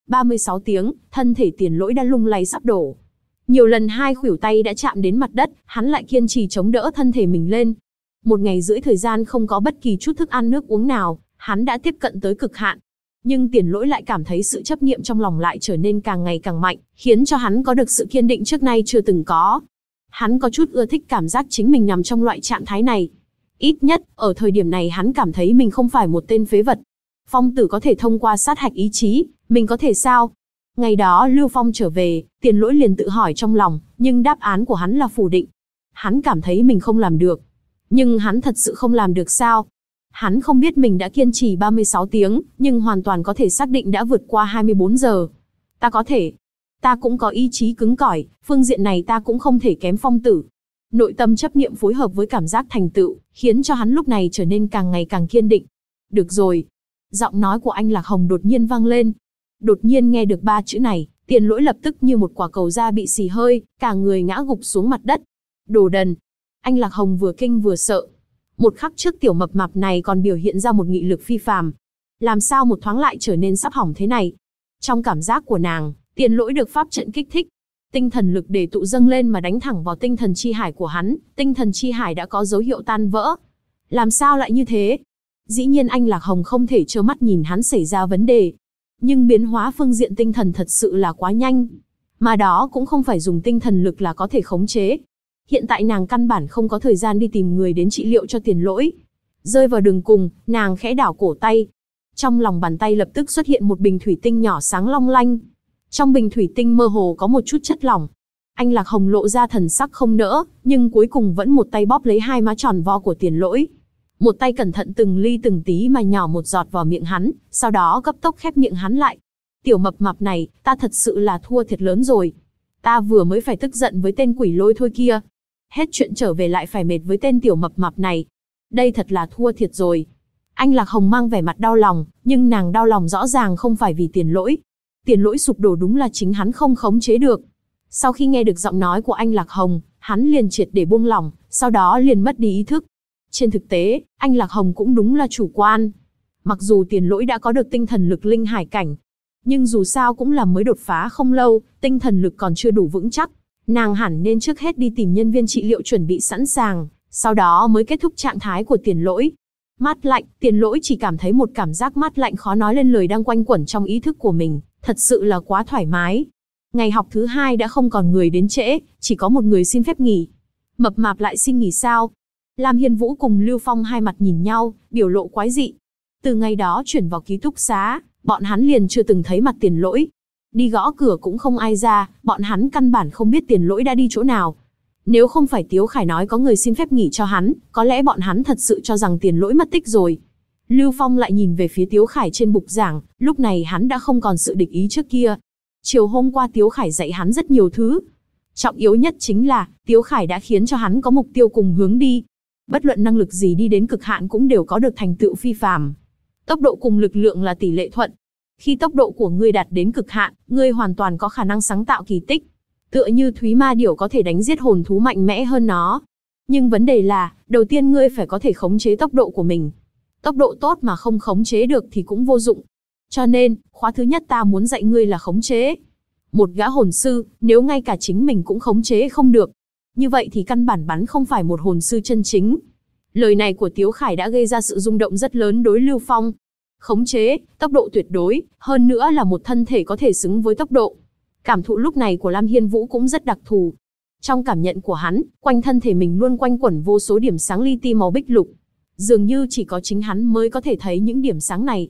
36 tiếng, thân thể Tiền Lỗi đã lung lay sắp đổ. Nhiều lần hai khuỷu tay đã chạm đến mặt đất, hắn lại kiên trì chống đỡ thân thể mình lên. 1 ngày rưỡi thời gian không có bất kỳ chút thức ăn nước uống nào, hắn đã tiếp cận tới cực hạn. Nhưng Tiền Lỗi lại cảm thấy sự chấp niệm trong lòng lại trở nên càng ngày càng mạnh, khiến cho hắn có được sự kiên định trước nay chưa từng có. Hắn có chút ưa thích cảm giác chính mình nằm trong loại trạng thái này. Ít nhất, ở thời điểm này hắn cảm thấy mình không phải một tên phế vật. Phong Tử có thể thông qua sát hạch ý chí, mình có thể sao? Ngày đó Lưu Phong trở về, Tiền Lỗi liền tự hỏi trong lòng, nhưng đáp án của hắn là phủ định. Hắn cảm thấy mình không làm được. Nhưng hắn thật sự không làm được sao? Hắn không biết mình đã kiên trì 36 tiếng, nhưng hoàn toàn có thể xác định đã vượt qua 24 giờ. Ta có thể. Ta cũng có ý chí cứng cỏi, phương diện này ta cũng không thể kém Phong Tử. Nội tâm chấp niệm phối hợp với cảm giác thành tựu, khiến cho hắn lúc này trở nên càng ngày càng kiên định. Được rồi. Giọng nói của anh Lạc Hồng đột nhiên vang lên. Đột nhiên nghe được 3 chữ này, Tiền Lỗi lập tức như một quả cầu da bị xì hơi, cả người ngã gục xuống mặt đất. Đồ đần. Anh Lạc Hồng vừa kinh vừa sợ. Một khắc trước tiểu mập mạp này còn biểu hiện ra một nghị lực phi phàm. Làm sao một thoáng lại trở nên sắp hỏng thế này? Trong cảm giác của nàng, Tiền Lỗi được pháp trận kích thích. Tinh thần lực để tụ dâng lên mà đánh thẳng vào tinh thần chi hải của hắn. Tinh thần chi hải đã có dấu hiệu tan vỡ. Làm sao lại như thế? Dĩ nhiên anh Lạc Hồng không thể trơ mắt nhìn hắn xảy ra vấn đề. Nhưng biến hóa phương diện tinh thần thật sự là quá nhanh. Mà đó cũng không phải dùng tinh thần lực là có thể khống chế. Hiện tại nàng căn bản không có thời gian đi tìm người đến trị liệu cho Tiền Lỗi. Rơi vào đường cùng, nàng khẽ đảo cổ tay. Trong lòng bàn tay lập tức xuất hiện một bình thủy tinh nhỏ sáng long lanh. Trong bình thủy tinh mơ hồ có một chút chất lỏng. Anh Lạc Hồng lộ ra thần sắc không nỡ, nhưng cuối cùng vẫn một tay bóp lấy hai má tròn vo của Tiền Lỗi. Một tay cẩn thận từng ly từng tí mà nhỏ một giọt vào miệng hắn, sau đó gấp tốc khép miệng hắn lại. Tiểu mập mạp này, ta thật sự là thua thiệt lớn rồi. Ta vừa mới phải tức giận với tên quỷ lôi thôi kia. Hết chuyện trở về lại phải mệt với tên tiểu mập mạp này. Đây thật là thua thiệt rồi. Anh Lạc Hồng mang vẻ mặt đau lòng, nhưng nàng đau lòng rõ ràng không phải vì Tiền Lỗi. Tiền Lỗi sụp đổ đúng là chính hắn không khống chế được. Sau khi nghe được giọng nói của anh Lạc Hồng, hắn liền triệt để buông lỏng, sau đó liền mất đi ý thức. Trên thực tế, anh Lạc Hồng cũng đúng là chủ quan. Mặc dù Tiền Lỗi đã có được tinh thần lực linh hải cảnh, nhưng dù sao cũng là mới đột phá không lâu, tinh thần lực còn chưa đủ vững chắc. Nàng hẳn nên trước hết đi tìm nhân viên trị liệu chuẩn bị sẵn sàng, sau đó mới kết thúc trạng thái của Tiền Lỗi. Mát lạnh, Tiền Lỗi chỉ cảm thấy một cảm giác mát lạnh khó nói lên lời đang quanh quẩn trong ý thức của mình, thật sự là quá thoải mái. Ngày học thứ 2 đã không còn người đến trễ, chỉ có một người xin phép nghỉ. Mập mạp lại xin nghỉ sao? Lam Hiên Vũ cùng Lưu Phong hai mặt nhìn nhau, biểu lộ quái dị. Từ ngày đó chuyển vào ký túc xá, bọn hắn liền chưa từng thấy mặt Tiền Lỗi. Đi gõ cửa cũng không ai ra, bọn hắn căn bản không biết Tiền Lỗi đã đi chỗ nào. Nếu không phải Tiếu Khải nói có người xin phép nghỉ cho hắn, có lẽ bọn hắn thật sự cho rằng Tiền Lỗi mất tích rồi. Lưu Phong lại nhìn về phía Tiếu Khải trên bục giảng, lúc này hắn đã không còn sự địch ý trước kia. Chiều hôm qua Tiếu Khải dạy hắn rất nhiều thứ. Trọng yếu nhất chính là, Tiếu Khải đã khiến cho hắn có mục tiêu cùng hướng đi. Bất luận năng lực gì đi đến cực hạn cũng đều có được thành tựu phi phàm. Tốc độ cùng lực lượng là tỷ lệ thuận. Khi tốc độ của ngươi đạt đến cực hạn, ngươi hoàn toàn có khả năng sáng tạo kỳ tích. Tựa như Thúy Ma Điểu có thể đánh giết hồn thú mạnh mẽ hơn nó. Nhưng vấn đề là, đầu tiên ngươi phải có thể khống chế tốc độ của mình. Tốc độ tốt mà không khống chế được thì cũng vô dụng. Cho nên, khóa thứ nhất ta muốn dạy ngươi là khống chế. Một gã hồn sư, nếu ngay cả chính mình cũng khống chế không được, như vậy thì căn bản bắn không phải một hồn sư chân chính. Lời này của Tiếu Khải đã gây ra sự rung động rất lớn đối Lưu Phong. Khống chế, tốc độ tuyệt đối, hơn nữa là một thân thể có thể xứng với tốc độ. Cảm thụ lúc này của Lam Hiên Vũ cũng rất đặc thù. Trong cảm nhận của hắn, quanh thân thể mình luôn quanh quẩn vô số điểm sáng li ti màu bích lục. Dường như chỉ có chính hắn mới có thể thấy những điểm sáng này.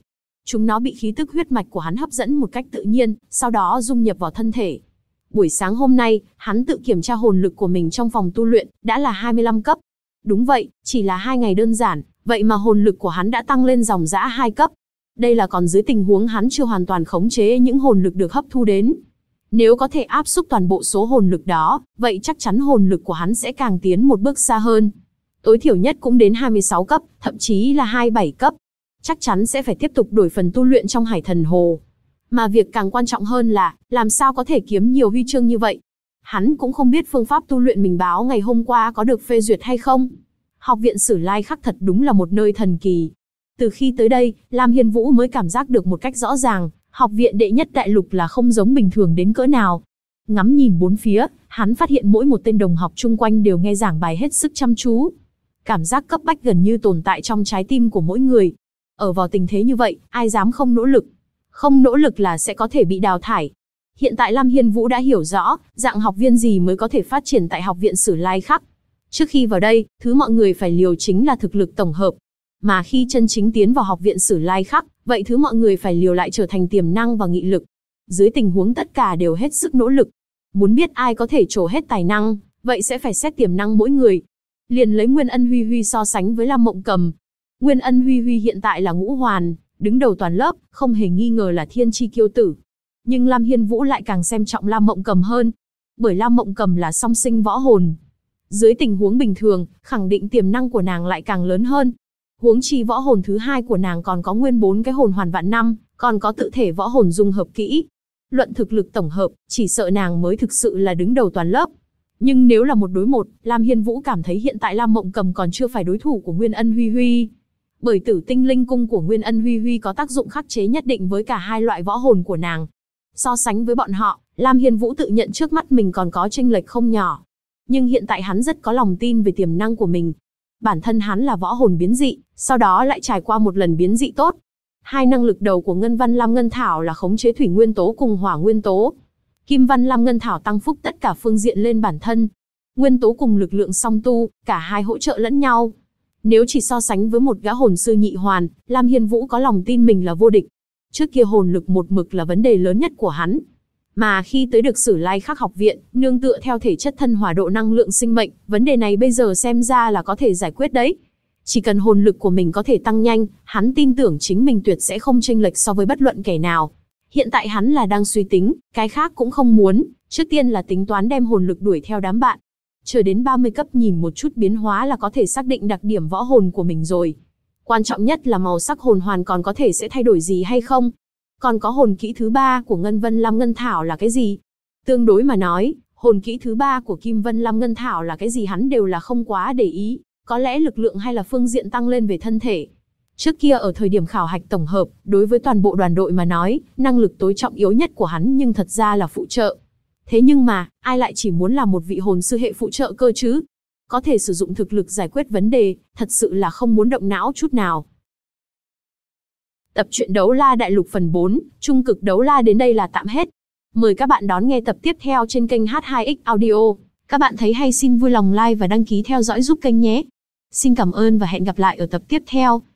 Chúng nó bị khí tức huyết mạch của hắn hấp dẫn một cách tự nhiên, sau đó dung nhập vào thân thể. Buổi sáng hôm nay, hắn tự kiểm tra hồn lực của mình trong phòng tu luyện, đã là 25 cấp. Đúng vậy, chỉ là 2 ngày đơn giản, vậy mà hồn lực của hắn đã tăng lên dòng dã 2 cấp. Đây là còn dưới tình huống hắn chưa hoàn toàn khống chế những hồn lực được hấp thu đến. Nếu có thể áp xúc toàn bộ số hồn lực đó, vậy chắc chắn hồn lực của hắn sẽ càng tiến một bước xa hơn. Tối thiểu nhất cũng đến 26 cấp, thậm chí là 27 cấp. Chắc chắn sẽ phải tiếp tục đổi phần tu luyện trong Hải Thần Hồ. Mà việc càng quan trọng hơn là, làm sao có thể kiếm nhiều huy chương như vậy. Hắn cũng không biết phương pháp tu luyện mình báo ngày hôm qua có được phê duyệt hay không. Học viện Sử Lai Khắc thật đúng là một nơi thần kỳ. Từ khi tới đây, Lam Hiên Vũ mới cảm giác được một cách rõ ràng, học viện đệ nhất đại lục là không giống bình thường đến cỡ nào. Ngắm nhìn bốn phía, hắn phát hiện mỗi một tên đồng học chung quanh đều nghe giảng bài hết sức chăm chú. Cảm giác cấp bách gần như tồn tại trong trái tim của mỗi người. Ở vào tình thế như vậy, ai dám không nỗ lực? Không nỗ lực là sẽ có thể bị đào thải. Hiện tại Lam Hiên Vũ đã hiểu rõ, dạng học viên gì mới có thể phát triển tại học viện Sử Lai Khắc. Trước khi vào đây, thứ mọi người phải liều chính là thực lực tổng hợp. Mà khi chân chính tiến vào học viện Sử Lai Khắc, vậy thứ mọi người phải liều lại trở thành tiềm năng và nghị lực. Dưới tình huống tất cả đều hết sức nỗ lực. Muốn biết ai có thể trổ hết tài năng, vậy sẽ phải xét tiềm năng mỗi người. Liền lấy Nguyên Ân Huy Huy so sánh với Lam Mộng Cầm. Nguyên Ân Huy Huy hiện tại là ngũ hoàn, đứng đầu toàn lớp, không hề nghi ngờ là thiên chi kiêu tử. Nhưng Lam Hiên Vũ lại càng xem trọng Lam Mộng Cầm hơn. Bởi Lam Mộng Cầm là song sinh võ hồn. Dưới tình huống bình thường, khẳng định tiềm năng của nàng lại càng lớn hơn. Huống chi võ hồn thứ hai của nàng còn có nguyên 4 cái hồn hoàn vạn năm, còn có tự thể võ hồn dung hợp kỹ. Luận thực lực tổng hợp, chỉ sợ nàng mới thực sự là đứng đầu toàn lớp. Nhưng nếu là một đối một, Lam Hiên Vũ cảm thấy hiện tại Lam Mộng Cầm còn chưa phải đối thủ của Nguyên Ân Huy Huy. Bởi Tử Tinh Linh Cung của Nguyên Ân Huy Huy có tác dụng khắc chế nhất định với cả hai loại võ hồn của nàng. So sánh với bọn họ, Lam Hiên Vũ tự nhận trước mắt mình còn có chênh lệch không nhỏ. Nhưng hiện tại hắn rất có lòng tin về tiềm năng của mình. Bản thân hắn là võ hồn biến dị, sau đó lại trải qua một lần biến dị tốt. Hai năng lực đầu của Ngân Văn Lam Ngân Thảo là khống chế thủy nguyên tố cùng hỏa nguyên tố. Kim Văn Lam Ngân Thảo tăng phúc tất cả phương diện lên bản thân. Nguyên tố cùng lực lượng song tu, cả hai hỗ trợ lẫn nhau. Nếu chỉ so sánh với một gã hồn sư nhị hoàn, Lam Hiên Vũ có lòng tin mình là vô địch. Trước kia hồn lực một mực là vấn đề lớn nhất của hắn. Mà khi tới được Sử Lai Khắc học viện, nương tựa theo thể chất thân hỏa độ năng lượng sinh mệnh, vấn đề này bây giờ xem ra là có thể giải quyết đấy. Chỉ cần hồn lực của mình có thể tăng nhanh, hắn tin tưởng chính mình tuyệt sẽ không chênh lệch so với bất luận kẻ nào. Hiện tại hắn là đang suy tính, cái khác cũng không muốn, trước tiên là tính toán đem hồn lực đuổi theo đám bạn. Chờ đến 30 cấp nhìn một chút biến hóa là có thể xác định đặc điểm võ hồn của mình rồi. Quan trọng nhất là màu sắc hồn hoàn còn có thể sẽ thay đổi gì hay không. Còn có hồn kỹ thứ 3 của Ngân Vân Lam Ngân Thảo là cái gì? Tương đối mà nói, hồn kỹ thứ 3 của Kim Vân Lam Ngân Thảo là cái gì hắn đều là không quá để ý. Có lẽ lực lượng hay là phương diện tăng lên về thân thể. Trước kia ở thời điểm khảo hạch tổng hợp, đối với toàn bộ đoàn đội mà nói, năng lực tối trọng yếu nhất của hắn nhưng thật ra là phụ trợ. Thế nhưng mà, ai lại chỉ muốn là một vị hồn sư hệ phụ trợ cơ chứ? Có thể sử dụng thực lực giải quyết vấn đề, thật sự là không muốn động não chút nào. Tập truyện Đấu La Đại Lục phần 4, Trung cực Đấu La đến đây là tạm hết. Mời các bạn đón nghe tập tiếp theo trên kênh H2X Audio. Các bạn thấy hay xin vui lòng like và đăng ký theo dõi giúp kênh nhé. Xin cảm ơn và hẹn gặp lại ở tập tiếp theo.